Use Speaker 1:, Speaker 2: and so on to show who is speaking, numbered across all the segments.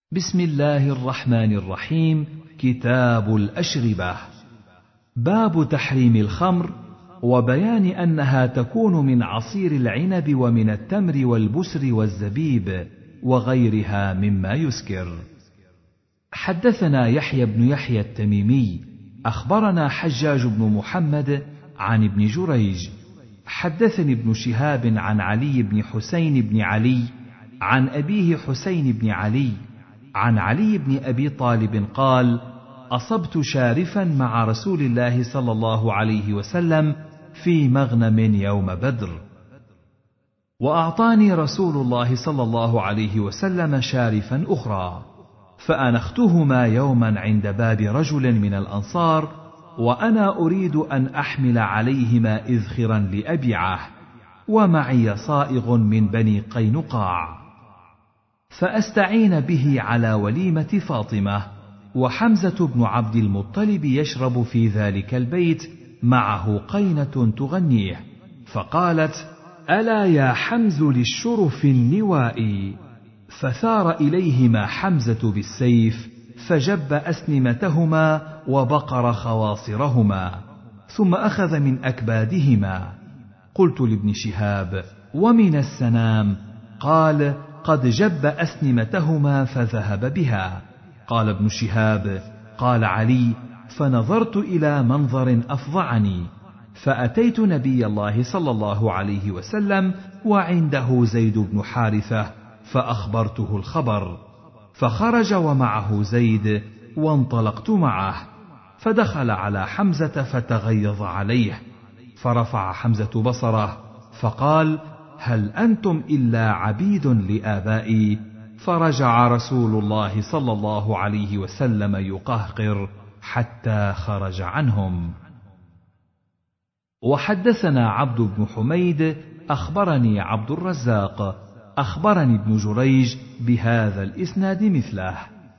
Speaker 1: بسم الله الرحمن الرحيم. كتاب الأشربة. باب تحريم الخمر وبيان أنها تكون من عصير العنب ومن التمر والبسر والزبيب وغيرها مما يسكر. حدثنا يحيى بن يحيى التميمي أخبرنا حجاج بن محمد عن ابن جريج حدثني ابن شهاب عن علي بن حسين بن علي عن أبيه حسين بن علي عن علي بن أبي طالب قال: أصبت شارفا مع رسول الله صلى الله عليه وسلم في مغنم يوم بدر، وأعطاني رسول الله صلى الله عليه وسلم شارفا أخرى، فأنختهما يوما عند باب رجل من الأنصار، وأنا أريد أن أحمل عليهما إذخرا لأبيعه، ومعي صائغ من بني قينقاع، فأستعين به على وليمة فاطمة، وحمزة بن عبد المطلب يشرب في ذلك البيت معه قينة تغنيه، فقالت: ألا يا حمز للشرف النوائي، فثار إليهما حمزة بالسيف فجب أسنمتهما وبقر خواصرهما، ثم أخذ من أكبادهما. قلت لابن شهاب: ومن السنام؟ قال: قد جب أسنمتهما فذهب بها. قال ابن شهاب: قال علي: فنظرت إلى منظر أفظعني، فأتيت نبي الله صلى الله عليه وسلم وعنده زيد بن حارثة، فأخبرته الخبر، فخرج ومعه زيد، وانطلقت معه، فدخل على حمزة فتغيظ عليه، فرفع حمزة بصره فقال: هل أنتم إلا عبيد لآبائي؟ فرجع رسول الله صلى الله عليه وسلم يقهقر حتى خرج عنهم. وحدثنا عبد بن حميد أخبرني عبد الرزاق أخبرني ابن جريج بهذا الإسناد مثله.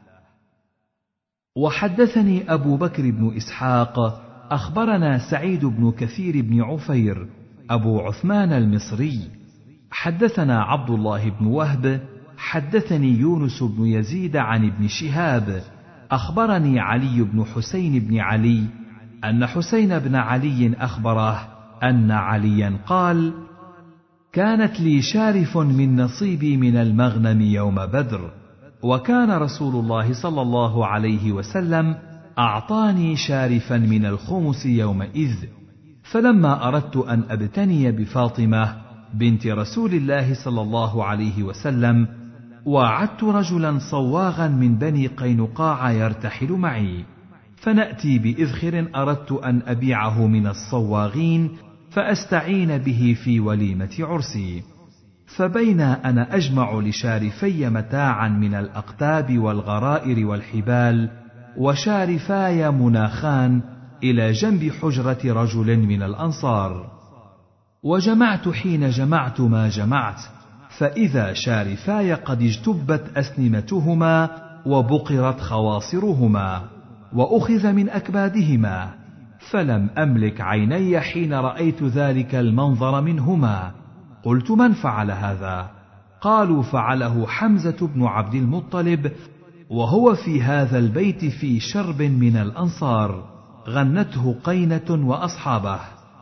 Speaker 1: وحدثني أبو بكر بن إسحاق أخبرنا سعيد بن كثير بن عفير أبو عثمان المصري حدثنا عبد الله بن وهب حدثني يونس بن يزيد عن ابن شهاب أخبرني علي بن حسين بن علي أن حسين بن علي أخبره أن عليا قال: كانت لي شارف من نصيبي من المغنم يوم بدر، وكان رسول الله صلى الله عليه وسلم أعطاني شارفا من الخمس يومئذ، فلما أردت أن أبتني بفاطمة بنت رسول الله صلى الله عليه وسلم، وعدت رجلا صواغا من بني قينقاع يرتحل معي، فنأتي بإذخر أردت أن أبيعه من الصواغين فأستعين به في وليمة عرسي، فبين أنا أجمع لشارفي متاعا من الأقتاب والغرائر والحبال، وشارفاي مناخان إلى جنب حجرة رجل من الأنصار، وجمعت حين جمعت ما جمعت، فإذا شارفاي قد اجتبت أسنمتهما وبقرت خواصرهما وأخذ من أكبادهما، فلم أملك عيني حين رأيت ذلك المنظر منهما. قلت: من فعل هذا؟ قالوا: فعله حمزة بن عبد المطلب، وهو في هذا البيت في شرب من الأنصار، غنته قينة وأصحابه.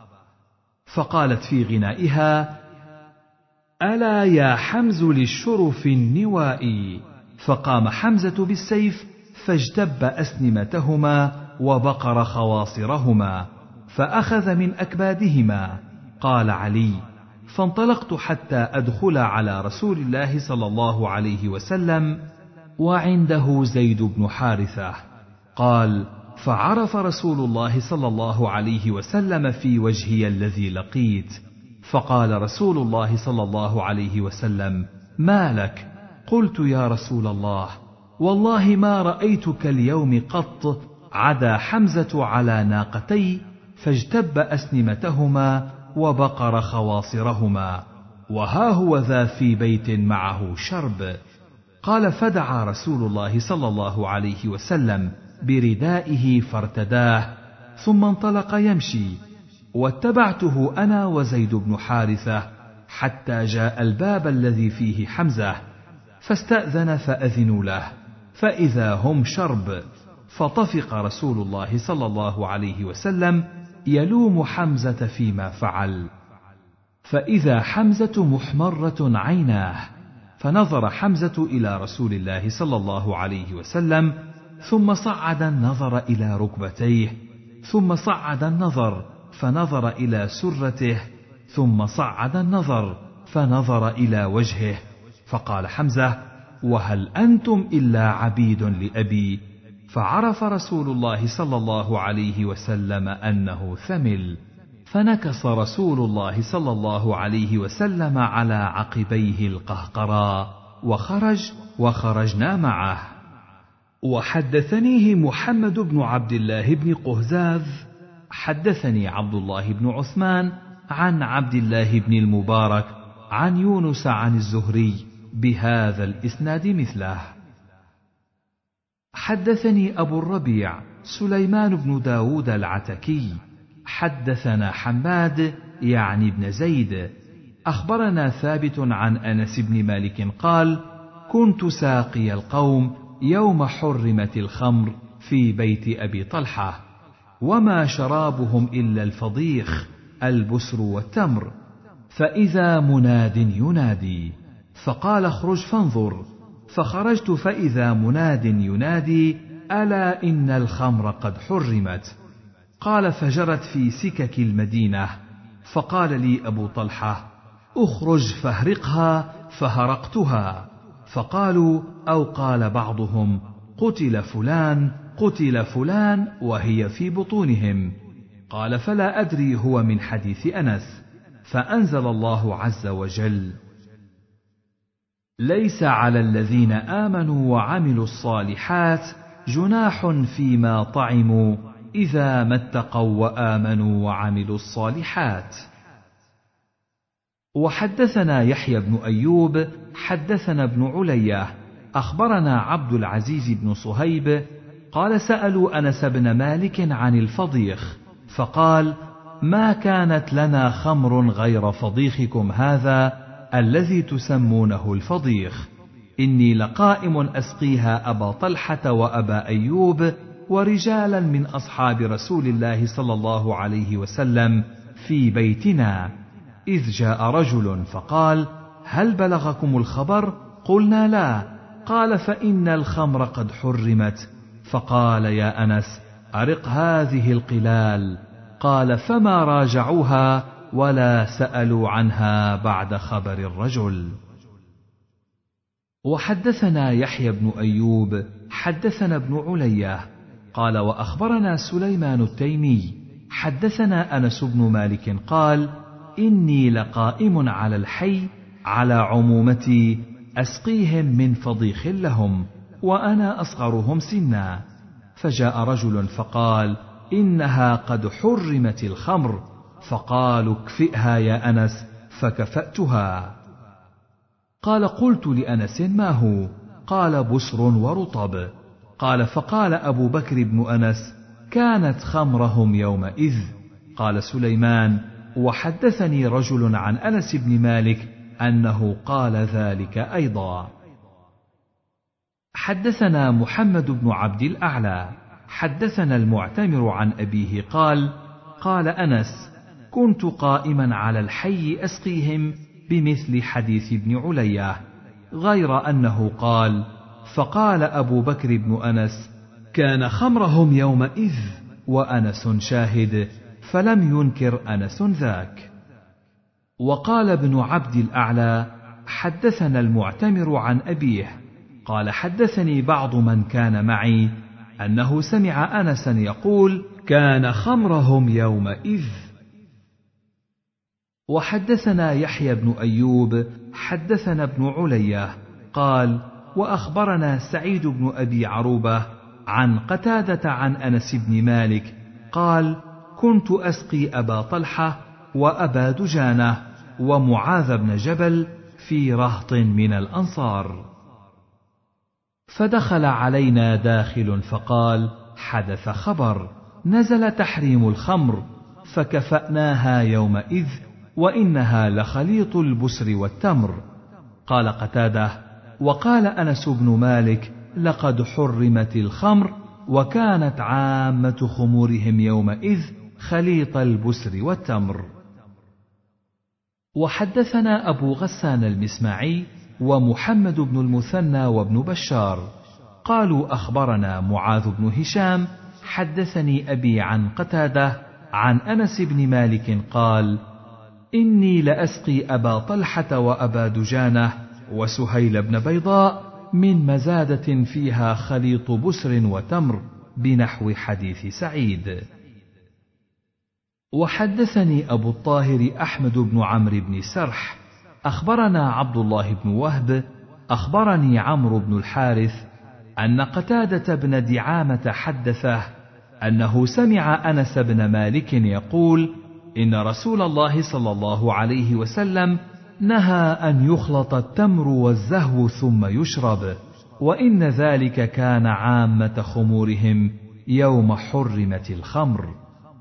Speaker 1: فقالت في غنائها: ألا يا حمز للشرف النوائي، فقام حمزة بالسيف فاجتب أسنمتهما وبقر خواصرهما، فأخذ من أكبادهما. قال علي: فانطلقت حتى أدخل على رسول الله صلى الله عليه وسلم وعنده زيد بن حارثة. قال: فعرف رسول الله صلى الله عليه وسلم في وجهي الذي لقيت، فقال رسول الله صلى الله عليه وسلم: ما لك؟ قلت: يا رسول الله، والله ما رأيتك اليوم قط عدا حمزة على ناقتي فاجتب أسنمتهما وبقر خواصرهما، وها هو ذا في بيت معه شرب. قال: فدعا رسول الله صلى الله عليه وسلم بردائه فارتداه، ثم انطلق يمشي، واتبعته أنا وزيد بن حارثة حتى جاء الباب الذي فيه حمزة، فاستأذن فأذنوا له، فإذا هم شرب، فطفق رسول الله صلى الله عليه وسلم يلوم حمزة فيما فعل، فإذا حمزة محمرة عيناه، فنظر حمزة إلى رسول الله صلى الله عليه وسلم، ثم صعد النظر إلى ركبتيه، ثم صعد النظر فنظر إلى سرته، ثم صعد النظر فنظر إلى وجهه، فقال حمزة: وهل أنتم إلا عبيد لأبي؟ فعرف رسول الله صلى الله عليه وسلم أنه ثمل، فنكص رسول الله صلى الله عليه وسلم على عقبيه القهقرا وخرج، وخرجنا معه. وحدثنيه محمد بن عبد الله بن قهزاذ حدثني عبد الله بن عثمان عن عبد الله بن المبارك عن يونس عن الزهري بهذا الإسناد مثله. حدثني أبو الربيع سليمان بن داود العتكي حدثنا حماد يعني بن زيد أخبرنا ثابت عن أنس بن مالك قال: كنت ساقي القوم يوم حرمت الخمر في بيت أبي طلحة، وما شرابهم إلا الفضيخ البسر والتمر، فإذا مناد ينادي، فقال: اخرج فانظر، فخرجت فإذا مناد ينادي: ألا إن الخمر قد حرمت. قال: فجرت في سكك المدينة، فقال لي أبو طلحة: اخرج فاهرقها، فهرقتها، فقالوا أو قال بعضهم: قتل فلان قتل فلان، وهي في بطونهم. قال: فلا أدري هو من حديث أنس، فأنزل الله عز وجل: ليس على الذين آمنوا وعملوا الصالحات جناح فيما طعموا إذا ما اتقوا وآمنوا وعملوا الصالحات. وحدثنا يحيى بن أيوب حدثنا ابن علية أخبرنا عبد العزيز بن صهيب قال: سألوا أنس بن مالك عن الفضيخ، فقال: ما كانت لنا خمر غير فضيخكم هذا الذي تسمونه الفضيخ، إني لقائم أسقيها أبا طلحة وأبا أيوب ورجالا من أصحاب رسول الله صلى الله عليه وسلم في بيتنا، إذ جاء رجل فقال: هل بلغكم الخبر؟ قلنا: لا. قال: فإن الخمر قد حرمت. فقال: يا أنس، أرق هذه القلال. قال: فما راجعوها ولا سألوا عنها بعد خبر الرجل. وحدثنا يحيى بن أيوب حدثنا ابن علية قال: وأخبرنا سليمان التيمي حدثنا أنس بن مالك قال: إني لقائم على الحي على عمومتي أسقيهم من فضيخ لهم، وأنا أصغرهم سنا، فجاء رجل فقال: إنها قد حرمت الخمر، فقالوا: اكفئها يا أنس، فكفأتها. قال: قلت لأنس: ما هو؟ قال: بسر ورطب. قال: فقال أبو بكر بن أنس: كانت خمرهم يومئذ. قال سليمان: وحدثني رجل عن أنس بن مالك أنه قال ذلك أيضا. حدثنا محمد بن عبد الأعلى حدثنا المعتمر عن أبيه قال: قال أنس: كنت قائما على الحي أسقيهم بمثل حديث ابن علية، غير أنه قال: فقال أبو بكر بن أنس: كان خمرهم يومئذ، وأنس شاهد، فلم ينكر أنس ذاك. وقال ابن عبد الأعلى: حدثنا المعتمر عن أبيه قال: حدثني بعض من كان معي أنه سمع أنسا يقول: كان خمرهم يومئذ. وحدثنا يحيى بن أيوب حدثنا ابن علية قال: وأخبرنا سعيد بن أبي عروبة عن قتادة عن أنس بن مالك قال: كنت أسقي أبا طلحة وأبا دجانة ومعاذ بن جبل في رهط من الأنصار، فدخل علينا داخل فقال: حدث خبر، نزل تحريم الخمر، فكفأناها يومئذ، وإنها لخليط البسر والتمر. قال قتادة: وقال أنس بن مالك: لقد حرمت الخمر، وكانت عامة خمورهم يومئذ خليط البسر والتمر. وحدثنا أبو غسان المسمعي ومحمد بن المثنى وابن بشار قالوا أخبرنا معاذ بن هشام حدثني أبي عن قتادة عن أنس بن مالك قال: إني لأسقي أبا طلحة وأبا دجانة وسهيل بن بيضاء من مزادة فيها خليط بسر وتمر بنحو حديث سعيد. وحدثني أبو الطاهر أحمد بن عمرو بن سرح أخبرنا عبد الله بن وهب أخبرني عمرو بن الحارث أن قتادة بن دعامة حدثه أنه سمع أنس بن مالك يقول: إن رسول الله صلى الله عليه وسلم نهى أن يخلط التمر والزهو ثم يشرب، وإن ذلك كان عامة خمورهم يوم حرمت الخمر.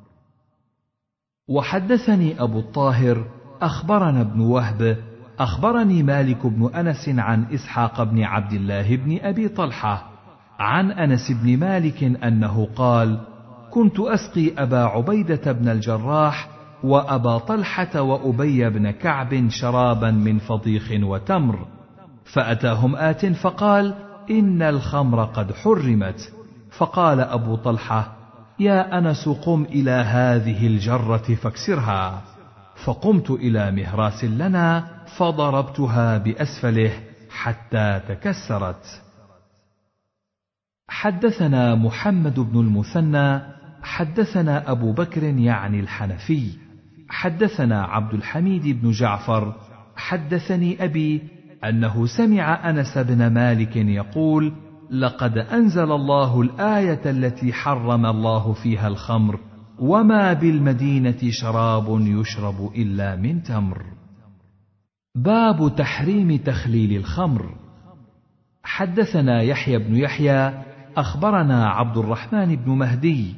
Speaker 1: وحدثني أبو الطاهر أخبرنا ابن وهب أخبرني مالك بن أنس عن إسحاق بن عبد الله بن أبي طلحة عن أنس بن مالك أنه قال: كنت أسقي أبا عبيدة بن الجراح وأبا طلحة وأبي بن كعب شرابا من فضيخ وتمر، فأتاهم آت فقال: إن الخمر قد حرمت. فقال أبو طلحة: يا أنس قم إلى هذه الجرة فاكسرها. فقمت إلى مهراس لنا فضربتها بأسفله حتى تكسرت. حدثنا محمد بن المثنى حدثنا أبو بكر يعني الحنفي حدثنا عبد الحميد بن جعفر حدثني أبي أنه سمع أنس بن مالك يقول: لقد أنزل الله الآية التي حرم الله فيها الخمر، وما بالمدينة شراب يشرب إلا من تمر. باب تحريم تخليل الخمر. حدثنا يحيى بن يحيى أخبرنا عبد الرحمن بن مهدي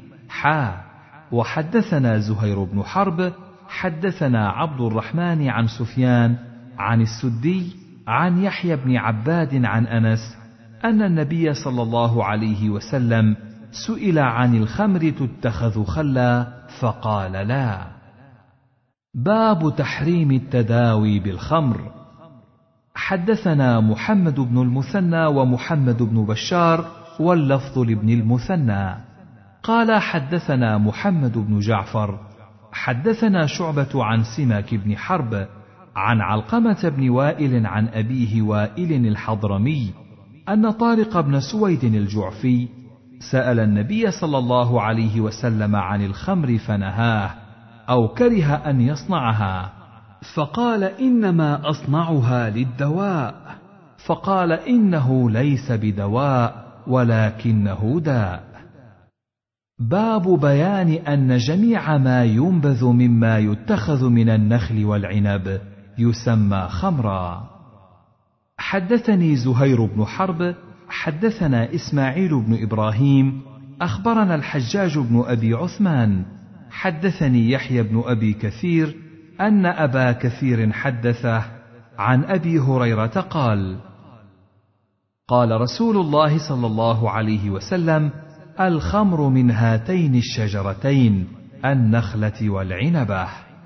Speaker 1: وحدثنا زهير بن حرب حدثنا عبد الرحمن عن سفيان عن السدي عن يحيى بن عباد عن أنس أن النبي صلى الله عليه وسلم سئل عن الخمر تتخذ خلا فقال: لا. باب تحريم التداوي بالخمر. حدثنا محمد بن المثنى ومحمد بن بشار واللفظ لابن المثنى قال: حدثنا محمد بن جعفر حدثنا شعبة عن سماك بن حرب عن علقمة بن وائل عن أبيه وائل الحضرمي أن طارق بن سويد الجعفي سأل النبي صلى الله عليه وسلم عن الخمر فنهاه أو كره أن يصنعها، فقال: إنما أصنعها للدواء. فقال: إنه ليس بدواء ولكنه داء. باب بيان أن جميع ما ينبذ مما يتخذ من النخل والعنب يسمى خمرا. حدثني زهير بن حرب حدثنا إسماعيل بن إبراهيم أخبرنا الحجاج بن أبي عثمان حدثني يحيى بن أبي كثير أن أبا كثير حدثه عن أبي هريرة قال: قال رسول الله صلى الله عليه وسلم: الخمر من هاتين الشجرتين النخلة والعنبة.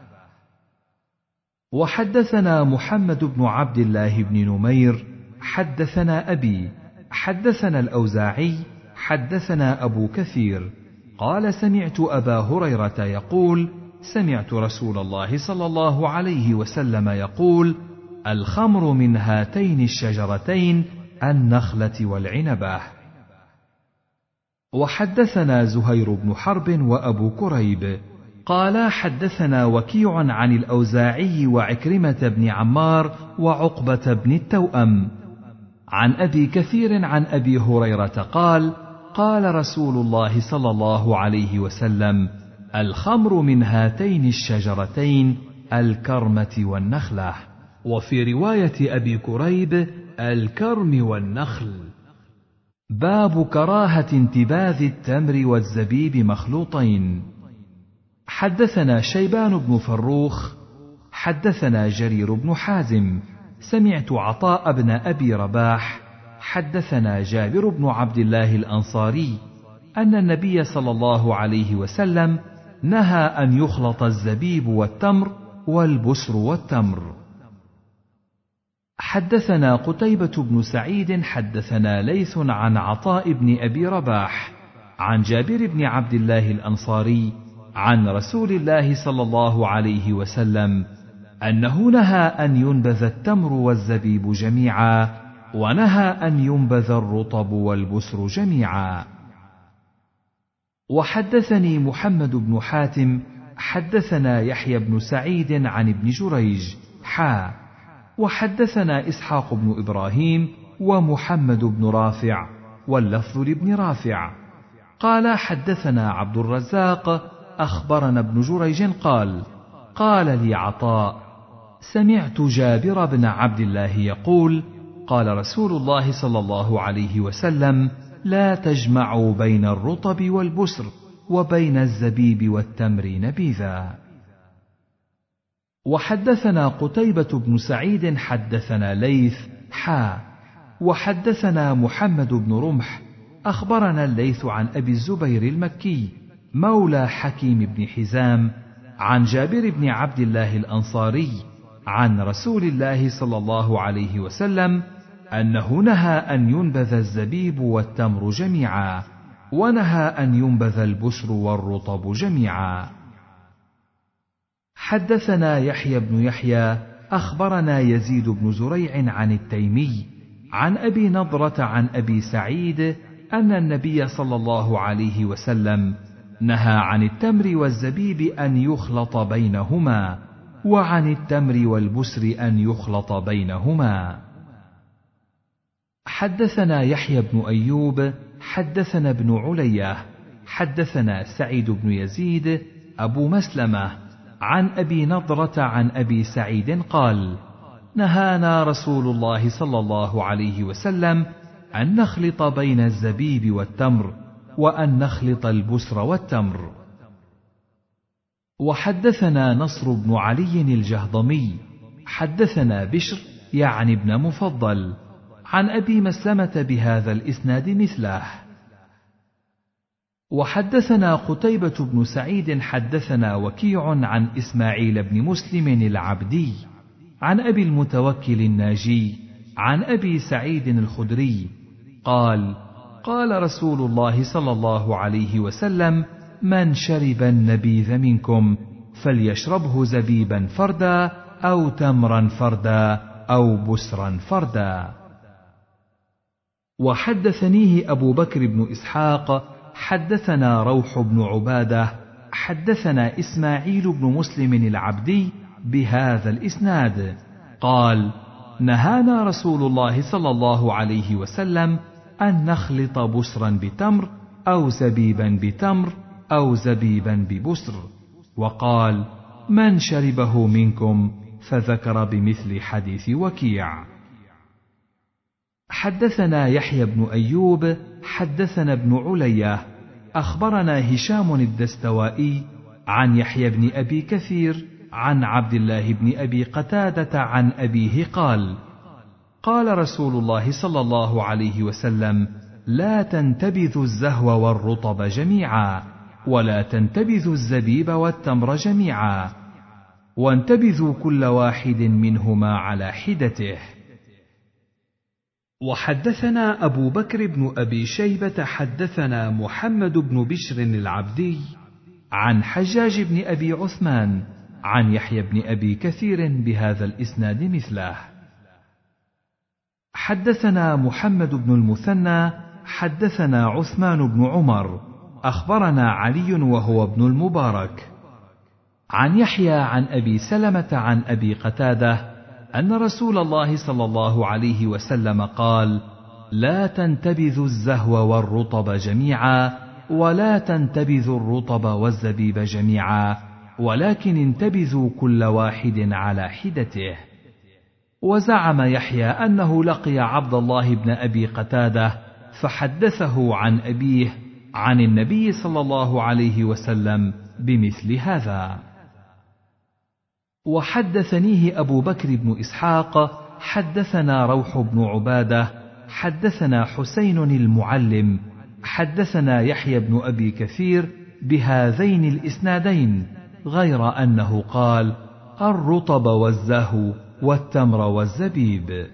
Speaker 1: وحدثنا محمد بن عبد الله بن نمير حدثنا أبي حدثنا الأوزاعي حدثنا أبو كثير قال: سمعت أبا هريرة يقول: سمعت رسول الله صلى الله عليه وسلم يقول: الخمر من هاتين الشجرتين النخلة والعنبة. وحدثنا زهير بن حرب وأبو كريب قال: حدثنا وكيع عن الأوزاعي وعكرمة بن عمار وعقبة بن التوأم عن أبي كثير عن أبي هريرة قال: قال رسول الله صلى الله عليه وسلم: الخمر من هاتين الشجرتين الكرمة والنخلة. وفي رواية أبي كريب: الكرم والنخل. باب كراهة انتباذ التمر والزبيب مخلوطين. حدثنا شيبان بن فروخ حدثنا جرير بن حازم سمعت عطاء بن أبي رباح حدثنا جابر بن عبد الله الأنصاري أن النبي صلى الله عليه وسلم نهى أن يخلط الزبيب والتمر والبسر والتمر. حدثنا قتيبة بن سعيد حدثنا ليث عن عطاء بن أبي رباح عن جابر بن عبد الله الأنصاري عن رسول الله صلى الله عليه وسلم أنه نهى أن ينبذ التمر والزبيب جميعا، ونهى أن ينبذ الرطب والبسر جميعا. وحدثني محمد بن حاتم حدثنا يحيى بن سعيد عن ابن جريج وحدثنا إسحاق بن إبراهيم ومحمد بن رافع واللفظ لابن رافع قال حدثنا عبد الرزاق أخبرنا ابن جريج قال لي عطاء سمعت جابر بن عبد الله يقول قال رسول الله صلى الله عليه وسلم لا تجمعوا بين الرطب والبسر وبين الزبيب والتمر نبيذا. وحدثنا قتيبة بن سعيد حدثنا ليث وحدثنا محمد بن رمح أخبرنا الليث عن أبي الزبير المكي مولى حكيم بن حزام عن جابر بن عبد الله الأنصاري عن رسول الله صلى الله عليه وسلم أنه نهى أن ينبذ الزبيب والتمر جميعا، ونهى أن ينبذ البسر والرطب جميعا. حدثنا يحيى بن يحيى أخبرنا يزيد بن زريع عن التيمي عن أبي نضرة عن أبي سعيد أن النبي صلى الله عليه وسلم نهى عن التمر والزبيب أن يخلط بينهما، وعن التمر والبسر أن يخلط بينهما. حدثنا يحيى بن أيوب حدثنا ابن علية حدثنا سعيد بن يزيد أبو مسلمة عن أبي نضرة عن أبي سعيد قال نهانا رسول الله صلى الله عليه وسلم أن نخلط بين الزبيب والتمر، وأن نخلط البسر والتمر. وحدثنا نصر بن علي الجهضمي حدثنا بشر يعني ابن مفضل عن أبي مسلمة بهذا الإسناد مثله. وحدثنا قتيبة بن سعيد حدثنا وكيع عن إسماعيل بن مسلم العبدي عن أبي المتوكل الناجي عن أبي سعيد الخدري قال قال رسول الله صلى الله عليه وسلم من شرب النبيذ منكم فليشربه زبيبا فردا أو تمرا فردا أو بسرا فردا. وحدثنيه أبو بكر بن إسحاق حدثنا روح بن عبادة حدثنا إسماعيل بن مسلم العبدي بهذا الإسناد قال نهانا رسول الله صلى الله عليه وسلم أن نخلط بسرا بتمر أو زبيبا بتمر أو زبيبا ببسر، وقال من شربه منكم، فذكر بمثل حديث وكيع. حدثنا يحيى بن أيوب حدثنا ابن علية أخبرنا هشام الدستوائي عن يحيى بن أبي كثير عن عبد الله بن أبي قتادة عن أبيه قال قال رسول الله صلى الله عليه وسلم لا تنتبذوا الزهو والرطب جميعا، ولا تنتبذوا الزبيب والتمر جميعا، وانتبذوا كل واحد منهما على حدته. وحدثنا أبو بكر بن أبي شيبة حدثنا محمد بن بشر العبدي عن حجاج بن أبي عثمان عن يحيى بن أبي كثير بهذا الإسناد مثله. حدثنا محمد بن المثنى حدثنا عثمان بن عمر أخبرنا علي وهو ابن المبارك عن يحيى عن أبي سلمة عن أبي قتادة أن رسول الله صلى الله عليه وسلم قال لا تنتبذوا الزهو والرطب جميعا، ولا تنتبذوا الرطب والزبيب جميعا، ولكن انتبذوا كل واحد على حدته. وزعم يحيى أنه لقي عبد الله بن أبي قتادة فحدثه عن أبيه عن النبي صلى الله عليه وسلم بمثل هذا. وحدثنيه أبو بكر بن إسحاق حدثنا روح بن عبادة حدثنا حسين المعلم حدثنا يحيى بن أبي كثير بهذين الإسنادين، غير أنه قال الرطب والزهو والتمر والزبيب.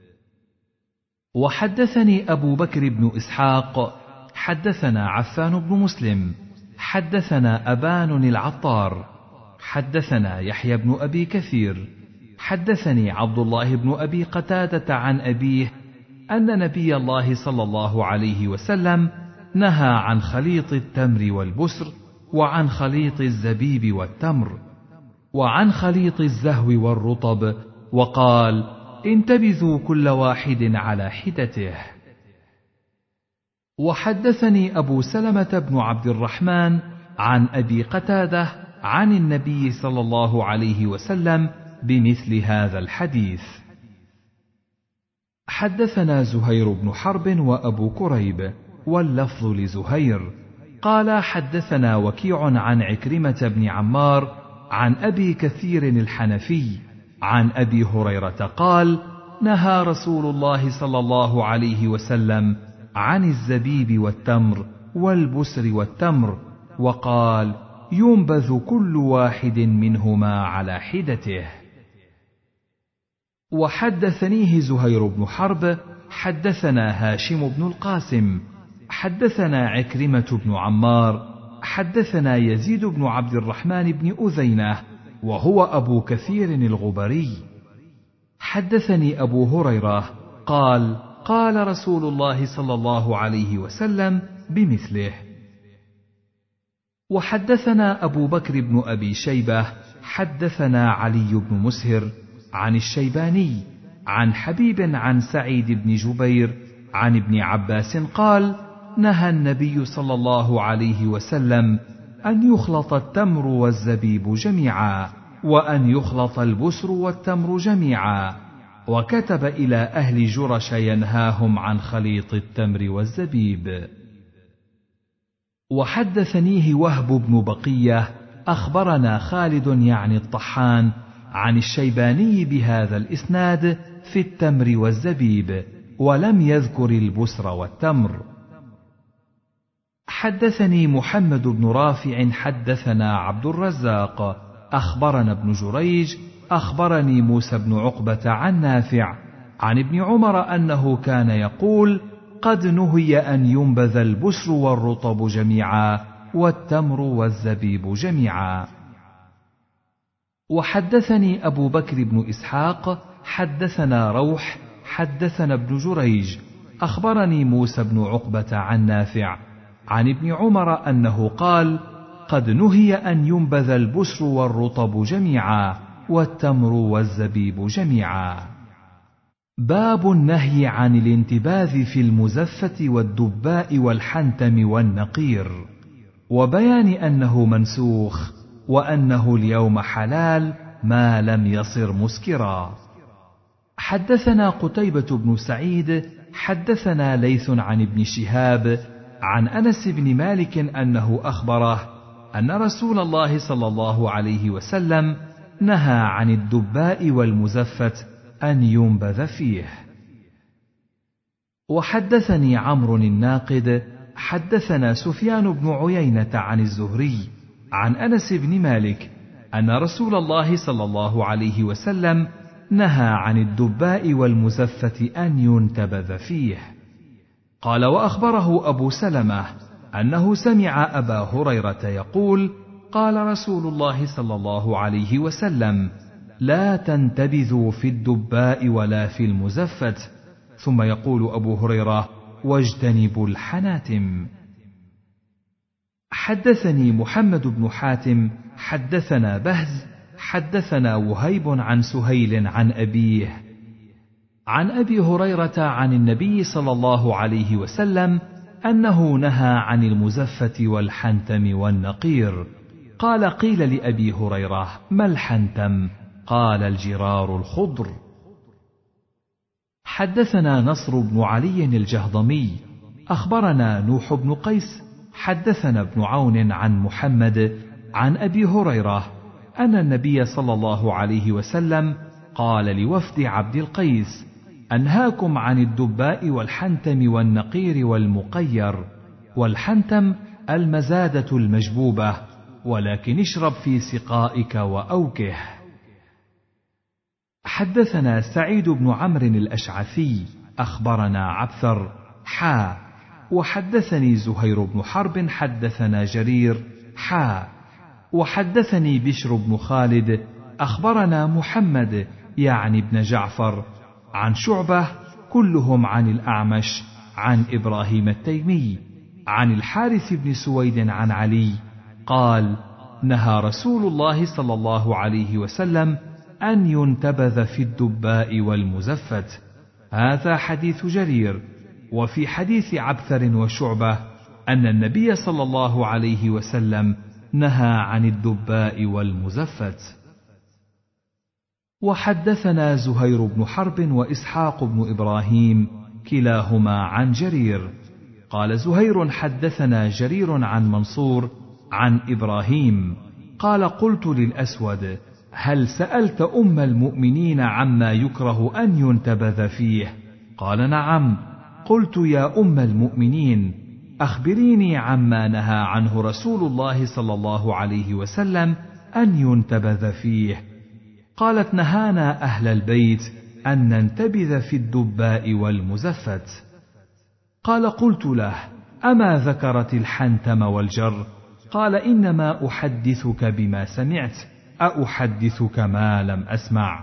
Speaker 1: وحدثني أبو بكر بن إسحاق حدثنا عفان بن مسلم حدثنا أبان العطار حدثنا يحيى بن أبي كثير حدثني عبد الله بن أبي قتادة عن أبيه أن نبي الله صلى الله عليه وسلم نهى عن خليط التمر والبسر، وعن خليط الزبيب والتمر، وعن خليط الزهو والرطب، وقال انتبذوا كل واحد على حدته. وحدثني أبو سلمة بن عبد الرحمن عن أبي قتادة عن النبي صلى الله عليه وسلم بمثل هذا الحديث. حدثنا زهير بن حرب وأبو كريب، واللفظ لزهير قال حدثنا وكيع عن عكرمة بن عمار عن أبي كثير الحنفي عن أبي هريرة قال نهى رسول الله صلى الله عليه وسلم عن الزبيب والتمر والبسر والتمر، وقال ينبذ كل واحد منهما على حدته. وحدثنيه زهير بن حرب حدثنا هاشم بن القاسم حدثنا عكرمة بن عمار حدثنا يزيد بن عبد الرحمن بن أذينة وهو أبو كثير الغبري حدثني أبو هريرة قال قال رسول الله صلى الله عليه وسلم بمثله. وحدثنا أبو بكر بن أبي شيبة حدثنا علي بن مسهر عن الشيباني عن حبيب عن سعيد بن جبير عن ابن عباس قال نهى النبي صلى الله عليه وسلم أن يخلط التمر والزبيب جميعا، وأن يخلط البسر والتمر جميعا، وكتب إلى أهل جرش ينهاهم عن خليط التمر والزبيب. وحدثنيه وهب بن بقية أخبرنا خالد يعني الطحان عن الشيباني بهذا الإسناد في التمر والزبيب، ولم يذكر البسر والتمر. حدثني محمد بن رافع حدثنا عبد الرزاق أخبرنا ابن جريج أخبرني موسى بن عقبة عن نافع عن ابن عمر أنه كان يقول قد نهي أن ينبذ البسر والرطب جميعا والتمر والزبيب جميعا. وحدثني أبو بكر بن إسحاق حدثنا روح حدثنا ابن جريج أخبرني موسى بن عقبة عن نافع عن ابن عمر أنه قال قد نهي أن ينبذ البسر والرطب جميعا والتمر والزبيب جميعا. باب النهي عن الانتباذ في المزفة والدباء والحنتم والنقير، وبيان أنه منسوخ، وأنه اليوم حلال ما لم يصر مسكرا. حدثنا قتيبة بن سعيد حدثنا ليث عن ابن شهاب عن أنس بن مالك أنه أخبره أن رسول الله صلى الله عليه وسلم نهى عن الدباء والمزفة أن ينبذ فيه. وحدثني عمرو الناقد حدثنا سفيان بن عيينة عن الزهري عن أنس بن مالك أن رسول الله صلى الله عليه وسلم نهى عن الدباء والمزفة أن ينتبذ فيه. قال وأخبره أبو سلمة أنه سمع أبا هريرة يقول قال رسول الله صلى الله عليه وسلم لا تنتبذوا في الدباء ولا في المزفة، ثم يقول أبو هريرة واجتنبوا الحناتم. حدثني محمد بن حاتم حدثنا بهز حدثنا وهيب عن سهيل عن أبيه عن أبي هريرة عن النبي صلى الله عليه وسلم أنه نهى عن المزفة والحنتم والنقير. قال قيل لأبي هريرة ما الحنتم؟ قال الجرار الخضر. حدثنا نصر بن علي الجهضمي أخبرنا نوح بن قيس حدثنا ابن عون عن محمد عن أبي هريرة أن النبي صلى الله عليه وسلم قال لوفد عبد القيس أنهاكم عن الدباء والحنتم والنقير والمقير. والحنتم المزادة المجبوبة، ولكن اشرب في سقائك وأوكه. حدثنا سعيد بن عمرو الأشعثي أخبرنا عبثر وحدثني زهير بن حرب حدثنا جرير وحدثني بشر بن خالد أخبرنا محمد يعني بن جعفر عن شعبة كلهم عن الأعمش عن إبراهيم التيمي عن الحارث بن سويد عن علي قال: نهى رسول الله صلى الله عليه وسلم أن ينتبذ في الدباء والمزفت. هذا حديث جرير. وفي حديث عبثر وشعبة أن النبي صلى الله عليه وسلم نهى عن الدباء والمزفت. وحدثنا زهير بن حرب وإسحاق بن إبراهيم كلاهما عن جرير. قال زهير: حدثنا جرير عن منصور عن إبراهيم قال: قلت للأسود: هل سألت أم المؤمنين عما يكره أن ينتبذ فيه؟ قال: نعم. قلت: يا أم المؤمنين، أخبريني عما نهى عنه رسول الله صلى الله عليه وسلم أن ينتبذ فيه. قالت: نهانا أهل البيت أن ننتبذ في الدباء والمزفت. قال: قلت له: أما ذكرت الحنتم والجر؟ قال: إنما أحدثك بما سمعت، أحدثك ما لم أسمع.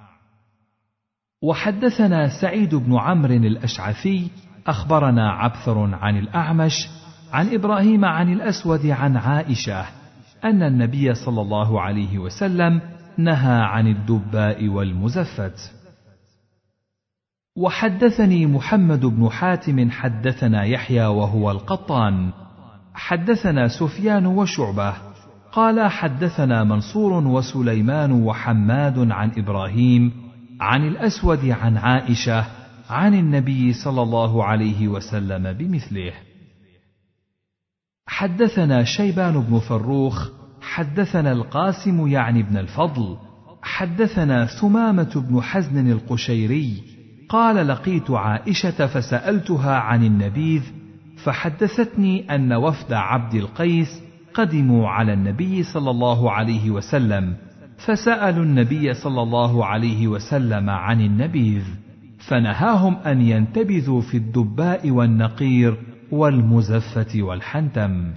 Speaker 1: وحدثنا سعيد بن عمرو الأشعثي أخبرنا عبثر عن الأعمش عن إبراهيم عن الأسود عن عائشة أن النبي صلى الله عليه وسلم نهى عن الدباء والمزفت. وحدثني محمد بن حاتم حدثنا يحيى وهو القطان حدثنا سفيان وشعبة قال: حدثنا منصور وسليمان وحماد عن إبراهيم عن الأسود عن عائشة عن النبي صلى الله عليه وسلم بمثله. حدثنا شيبان بن فروخ حدثنا القاسم يعني بن الفضل حدثنا ثمامة بن حزن القشيري قال: لقيت عائشة فسألتها عن النبيذ، فحدثتني أن وفد عبد القيس قدموا على النبي صلى الله عليه وسلم، فسألوا النبي صلى الله عليه وسلم عن النبيذ، فنهاهم أن ينتبذوا في الدباء والنقير والمزفة والحنتم.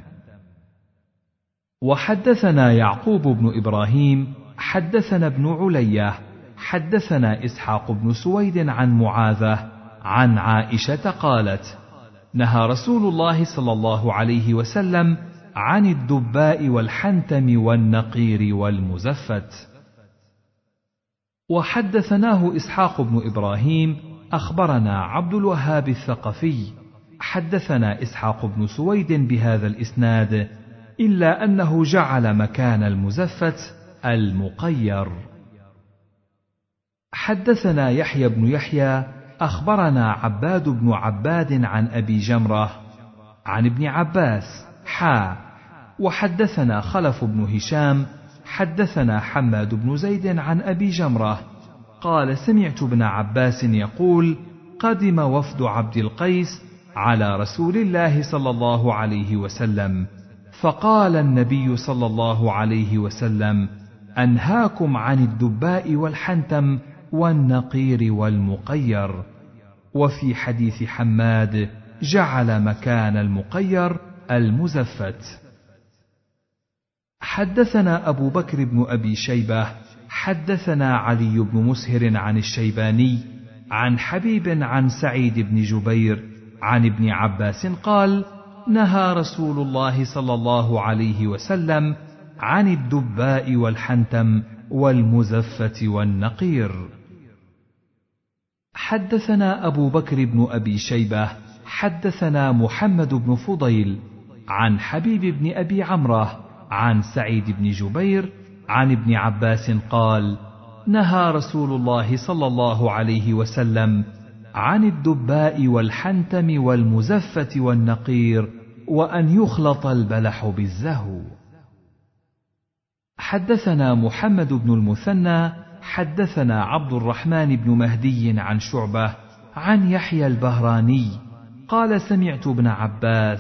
Speaker 1: وحدثنا يعقوب بن إبراهيم حدثنا ابن علية حدثنا إسحاق بن سويد عن معاذة عن عائشة قالت: نهى رسول الله صلى الله عليه وسلم عن الدباء والحنتم والنقير والمزفت. وحدثناه إسحاق بن إبراهيم أخبرنا عبد الوهاب الثقفي حدثنا إسحاق بن سويد بهذا الإسناد إلا أنه جعل مكان المزفت المقير. حدثنا يحيى بن يحيى أخبرنا عباد بن عباد عن أبي جمرة عن ابن عباس وحدثنا خلف بن هشام حدثنا حماد بن زيد عن أبي جمرة قال: سمعت ابن عباس يقول: قدم وفد عبد القيس على رسول الله صلى الله عليه وسلم، فقال النبي صلى الله عليه وسلم: أنهاكم عن الدباء والحنتم والنقير والمقير. وفي حديث حماد جعل مكان المقير المزفت. حدثنا أبو بكر بن أبي شيبة حدثنا علي بن مسهر عن الشيباني عن حبيب عن سعيد بن جبير عن ابن عباس قال: نهى رسول الله صلى الله عليه وسلم عن الدباء والحنتم والمزفة والنقير. حدثنا أبو بكر بن أبي شيبة حدثنا محمد بن فضيل عن حبيب بن أبي عمرة عن سعيد بن جبير عن ابن عباس قال: نهى رسول الله صلى الله عليه وسلم عن الدباء والحنتم والمزفة والنقير وأن يخلط البلح بالزهو. حدثنا محمد بن المثنى حدثنا عبد الرحمن بن مهدي عن شعبة عن يحيى البهراني قال سمعت ابن عباس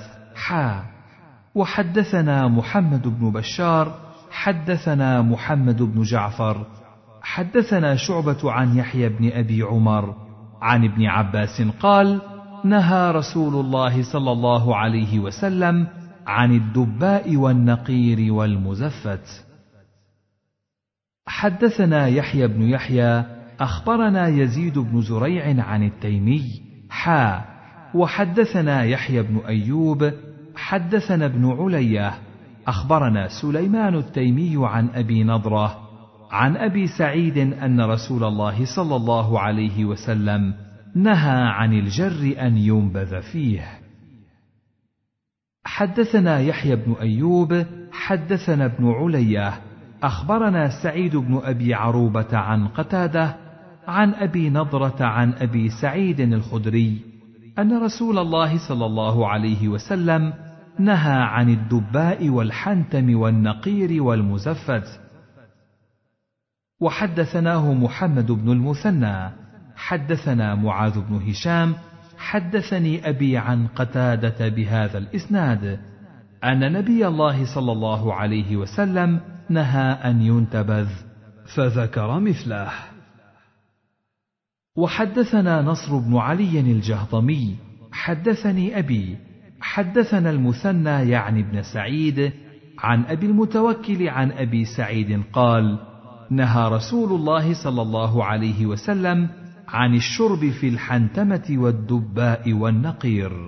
Speaker 1: وحدثنا محمد بن بشار حدثنا محمد بن جعفر حدثنا شعبة عن يحيى بن أبي عمر عن ابن عباس قال نهى رسول الله صلى الله عليه وسلم عن الدباء والنقير والمزفت. حدثنا يحيى بن يحيى أخبرنا يزيد بن زريع عن التيمي وحدثنا يحيى بن أيوب حدثنا ابن علية أخبرنا سليمان التيمي عن أبي نضرة عن أبي سعيد أن رسول الله صلى الله عليه وسلم نهى عن الجر أن ينبذ فيه. حدثنا يحيى بن أيوب حدثنا ابن علية أخبرنا سعيد بن أبي عروبة عن قتادة عن أبي نضرة عن أبي سعيد الخدري أن رسول الله صلى الله عليه وسلم نهى عن الدباء والحنتم والنقير والمزفت. وحدثناه محمد بن المثنى حدثنا معاذ بن هشام حدثني أبي عن قتادة بهذا الإسناد أن نبي الله صلى الله عليه وسلم نهى أن ينتبذ فذكر مثله. وحدثنا نصر بن علي الجهضمي حدثني أبي حدثنا المثنى يعني ابن سعيد عن أبي المتوكل عن أبي سعيد قال نهى رسول الله صلى الله عليه وسلم عن الشرب في الحنتمة والدباء والنقير.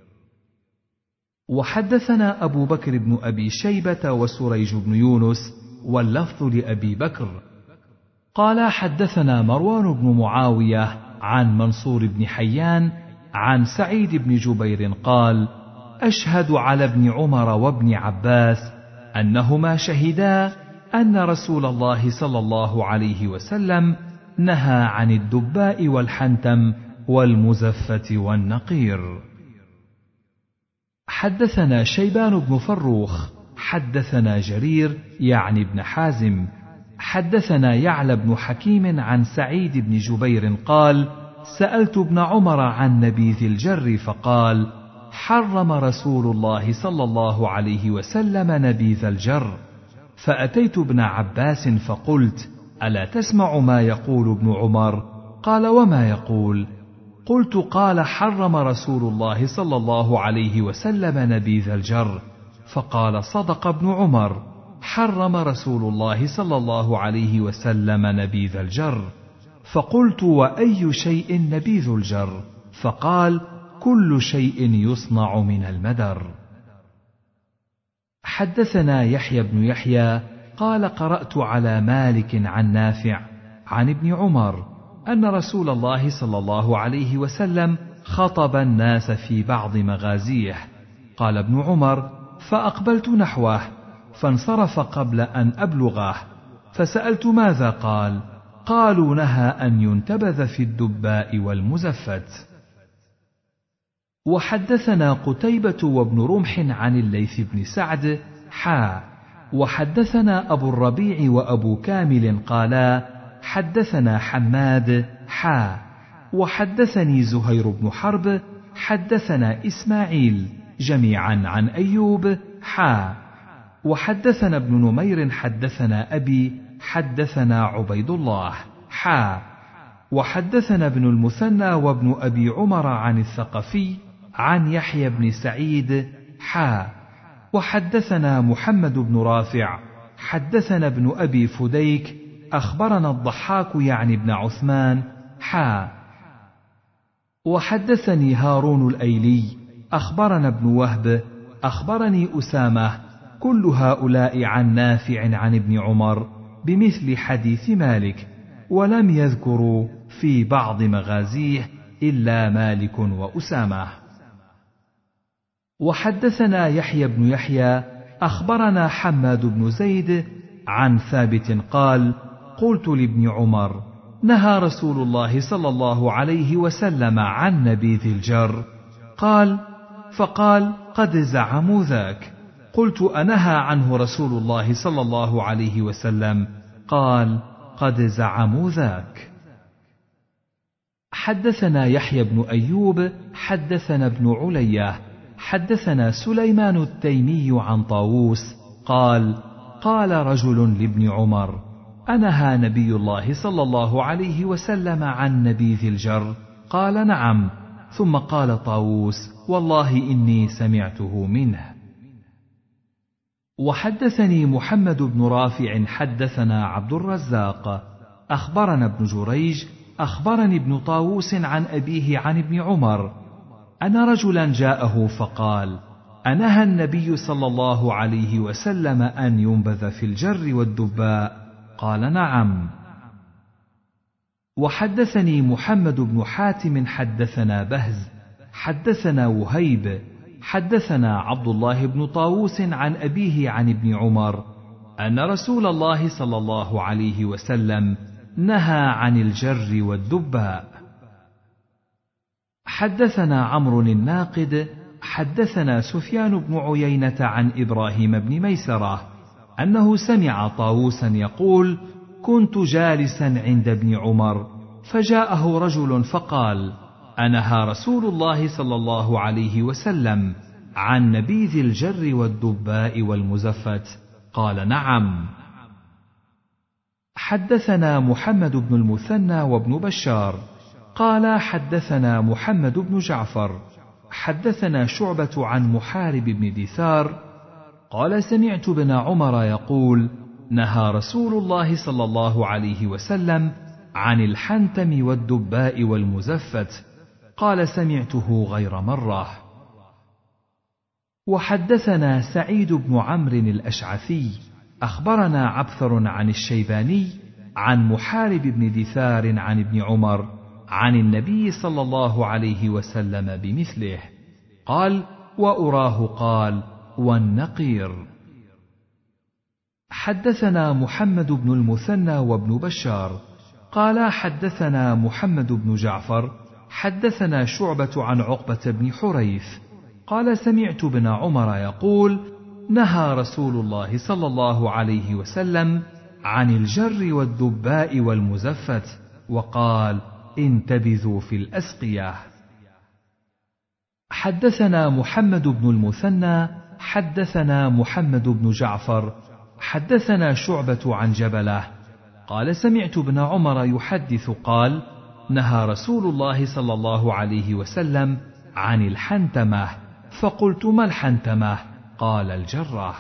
Speaker 1: وحدثنا أبو بكر بن أبي شيبة وسريج بن يونس واللفظ لأبي بكر قال حدثنا مروان بن معاوية عن منصور بن حيان عن سعيد بن جبير قال أشهد على ابن عمر وابن عباس أنهما شهدا أن رسول الله صلى الله عليه وسلم نهى عن الدباء والحنتم والمزفة والنقير. حدثنا شيبان بن فروخ حدثنا جرير يعني ابن حازم حدثنا يعلى بن حكيم عن سعيد بن جبير قال سألت ابن عمر عن نبيذ الجر فقال حرم رسول الله صلى الله عليه وسلم نبيذ الجر. فأتيت ابن عباس فقلت ألا تسمع ما يقول ابن عمر؟ قال وما يقول؟ قلت قال حرم رسول الله صلى الله عليه وسلم نبيذ الجر. فقال صدق ابن عمر حرم رسول الله صلى الله عليه وسلم نبيذ الجر. فقلت وأي شيء نبيذ الجر؟ فقال كل شيء يصنع من المدر. حدثنا يحيى بن يحيى قال قرأت على مالك عن نافع عن ابن عمر أن رسول الله صلى الله عليه وسلم خطب الناس في بعض مغازيه. قال ابن عمر فأقبلت نحوه فانصرف قبل أن أبلغه فسألت ماذا قال؟ قالوا نهى أن ينتبذ في الدباء والمزفت. وحدثنا قتيبة وابن رمح عن الليث بن سعد وحدثنا أبو الربيع وأبو كامل قالا حدثنا حماد وحدثني زهير بن حرب حدثنا إسماعيل جميعا عن أيوب وحدثنا ابن نمير حدثنا أبي حدثنا عبيد الله وحدثنا ابن المثنى وابن أبي عمر عن الثقفي عن يحيى بن سعيد وحدثنا محمد بن رافع حدثنا ابن أبي فديك أخبرنا الضحاك يعني ابن عثمان وحدثني هارون الأيلي أخبرنا ابن وهب أخبرني أسامة كل هؤلاء عن نافع عن ابن عمر بمثل حديث مالك ولم يذكروا في بعض مغازيه إلا مالك وأسامة. وحدثنا يحيى بن يحيى أخبرنا حماد بن زيد عن ثابت قال قلت لابن عمر نهى رسول الله صلى الله عليه وسلم عن نبيذ الجر. فقال قد زعموا ذاك. قلت أنهى عنه رسول الله صلى الله عليه وسلم؟ قد زعموا ذاك. حدثنا يحيى بن أيوب حدثنا ابن علية حدثنا سليمان التيمي عن طاووس قال: قال رجل لابن عمر: أنهى نبي الله صلى الله عليه وسلم عن نبيذ الجر؟ قال: نعم. ثم قال طاووس: والله إني سمعته منه. وحدثني محمد بن رافع حدثنا عبد الرزاق أخبرنا ابن جريج أخبرني ابن طاووس عن أبيه عن ابن عمر أن رجلا جاءه فقال: أنهى النبي صلى الله عليه وسلم أن ينبذ في الجر والدباء؟ قال: نعم. وحدثني محمد بن حاتم حدثنا بهز حدثنا وهيب حدثنا عبد الله بن طاووس عن أبيه عن ابن عمر أن رسول الله صلى الله عليه وسلم نهى عن الجر والدباء. حدثنا عمرو الناقد حدثنا سفيان بن عيينة عن إبراهيم بن ميسرة أنه سمع طاووسا يقول: كنت جالسا عند ابن عمر فجاءه رجل فقال: أنهى رسول الله صلى الله عليه وسلم عن نبيذ الجر والدباء والمزفت؟ قال: نعم. حدثنا محمد بن المثنى وابن بشار قال: حدثنا محمد بن جعفر حدثنا شعبة عن محارب بن دثار قال: سمعت ابن عمر يقول: نهى رسول الله صلى الله عليه وسلم عن الحنتم والدباء والمزفت. قال: سمعته غير مرة. وحدثنا سعيد بن عمرو الأشعثي أخبرنا عبثر عن الشيباني عن محارب بن دثار عن ابن عمر عن النبي صلى الله عليه وسلم بمثله قال: وأراه قال: والنقير. حدثنا محمد بن المثنى وابن بشار قال: حدثنا محمد بن جعفر حدثنا شعبة عن عقبة بن حريث قال: سمعت ابن عمر يقول: نهى رسول الله صلى الله عليه وسلم عن الجر والدباء والمزفت، وقال: انتبذوا في الأسقية. حدثنا محمد بن المثنى حدثنا محمد بن جعفر حدثنا شعبة عن جبلة قال: سمعت ابن عمر يحدث قال: نهى رسول الله صلى الله عليه وسلم عن الحنتمة، فقلت: ما الحنتمة؟ قال: الجرة.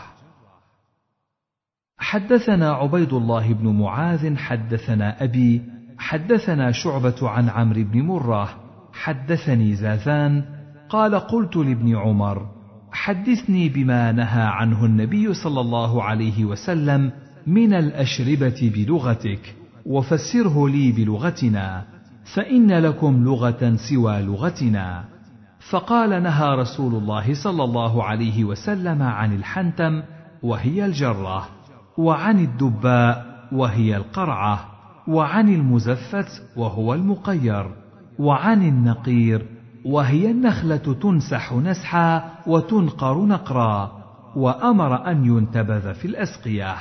Speaker 1: حدثنا عبيد الله بن معاذ حدثنا أبي حدثنا شعبة عن عمرو بن مرة حدثني زاذان قال: قلت لابن عمر: حدثني بما نهى عنه النبي صلى الله عليه وسلم من الأشربة بلغتك، وفسره لي بلغتنا، فإن لكم لغة سوى لغتنا. فقال: نهى رسول الله صلى الله عليه وسلم عن الحنتم وهي الجرة، وعن الدباء وهي القرعة، وعن المزفت وهو المقير، وعن النقير وهي النخلة تنسح نسحا وتنقر نقرا، وأمر أن ينتبذ في الأسقية.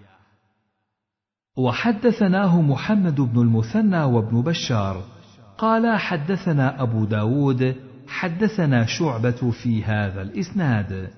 Speaker 1: وحدثناه محمد بن المثنى وابن بشار قال: حدثنا أبو داود حدثنا شعبة في هذا الإسناد.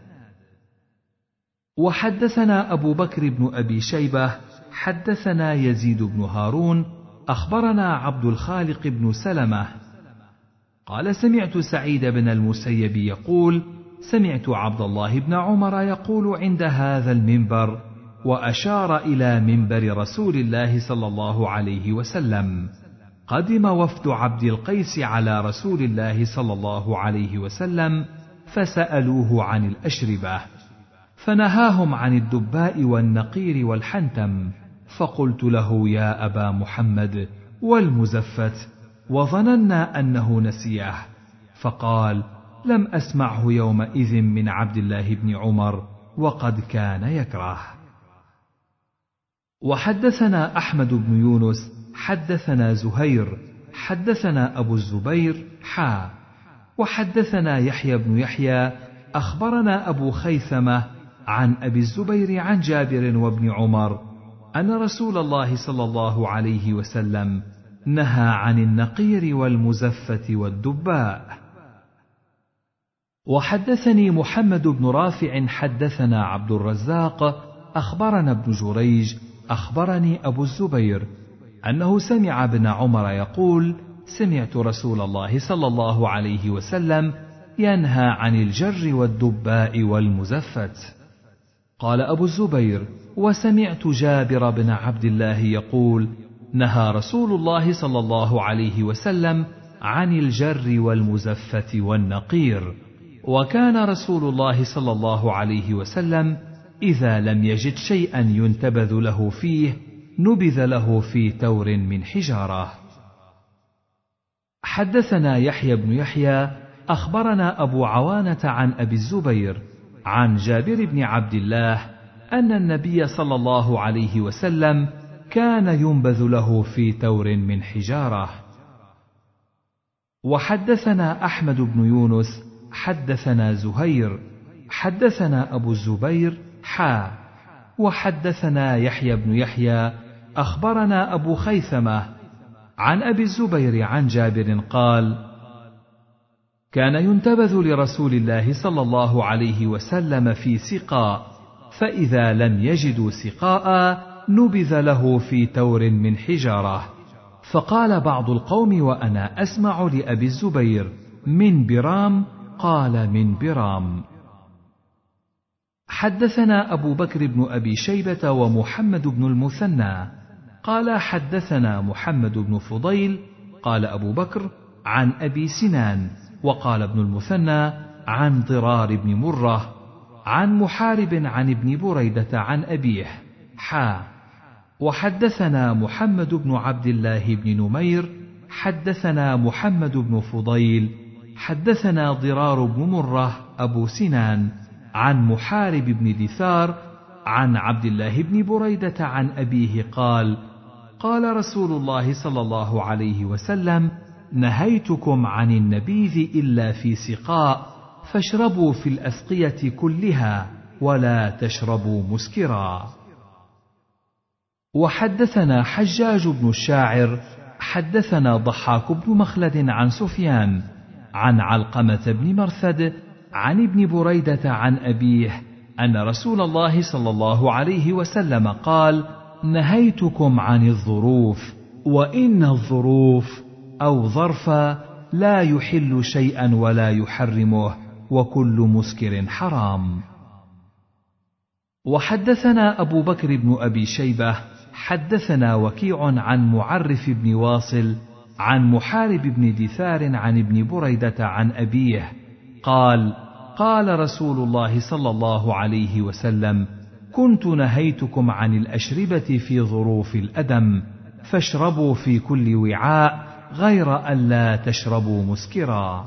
Speaker 1: وحدثنا أبو بكر بن أبي شيبة حدثنا يزيد بن هارون أخبرنا عبد الخالق بن سلمة قال: سمعت سعيد بن المسيب يقول: سمعت عبد الله بن عمر يقول عند هذا المنبر، وأشار إلى منبر رسول الله صلى الله عليه وسلم: قدم وفد عبد القيس على رسول الله صلى الله عليه وسلم فسألوه عن الأشربة، فنهاهم عن الدباء والنقير والحنتم، فقلت له: يا أبا محمد، والمزفت؟ وظننا أنه نسيه، فقال: لم أسمعه يومئذ من عبد الله بن عمر، وقد كان يكره. وحدثنا أحمد بن يونس حدثنا زهير حدثنا أبو الزبير وحدثنا يحيى بن يحيى أخبرنا أبو خيثمة عن أبي الزبير عن جابر وابن عمر أن رسول الله صلى الله عليه وسلم نهى عن النقير والمزفة والدباء. وحدثني محمد بن رافع حدثنا عبد الرزاق أخبرنا ابن جريج أخبرني أبو الزبير أنه سمع ابن عمر يقول: سمعت رسول الله صلى الله عليه وسلم ينهى عن الجر والدباء والمزفة. قال أبو الزبير: وسمعت جابر بن عبد الله يقول: نهى رسول الله صلى الله عليه وسلم عن الجر والمزفة والنقير، وكان رسول الله صلى الله عليه وسلم إذا لم يجد شيئا ينتبذ له فيه نبذ له في تور من حجارة. حدثنا يحيى بن يحيى أخبرنا أبو عوانة عن أبي الزبير عن جابر بن عبد الله أن النبي صلى الله عليه وسلم كان ينبذ له في تور من حجارة. وحدثنا أحمد بن يونس حدثنا زهير حدثنا أبو الزبير وحدثنا يحيى بن يحيى أخبرنا أبو خيثمة عن أبي الزبير عن جابر قال: كان ينتبذ لرسول الله صلى الله عليه وسلم في سقاء، فإذا لم يجدوا سقاء نبذ له في تور من حجارة. فقال بعض القوم وأنا أسمع لأبي الزبير: من برام؟ قال: من برام. حدثنا أبو بكر بن أبي شيبة ومحمد بن المثنى قال حدثنا محمد بن فضيل قال أبو بكر عن أبي سنان، وقال ابن المثنى عن ضرار بن مرة عن محارب عن ابن بريدة عن أبيه وحدثنا محمد بن عبد الله بن نمير حدثنا محمد بن فضيل حدثنا ضرار بن مرة أبو سنان عن محارب بن دثار عن عبد الله بن بريدة عن أبيه قال: قال رسول الله صلى الله عليه وسلم: نهيتكم عن النبيذ إلا في سقاء، فاشربوا في الأسقية كلها ولا تشربوا مسكرا. وحدثنا حجاج بن الشاعر حدثنا ضحاك بن مخلد عن سفيان عن علقمة بن مرثد عن ابن بريدة عن أبيه أن رسول الله صلى الله عليه وسلم قال: نهيتكم عن الظروف، وإن الظروف أو ظرفا لا يحل شيئا ولا يحرمه، وكل مسكر حرام. وحدثنا أبو بكر بن أبي شيبة حدثنا وكيع عن معرف بن واصل عن محارب بن دثار عن ابن بريدة عن أبيه قال: قال رسول الله صلى الله عليه وسلم: كنت نهيتكم عن الأشربة في ظروف الأدم، فاشربوا في كل وعاء غير أن لا تشربوا مسكرا.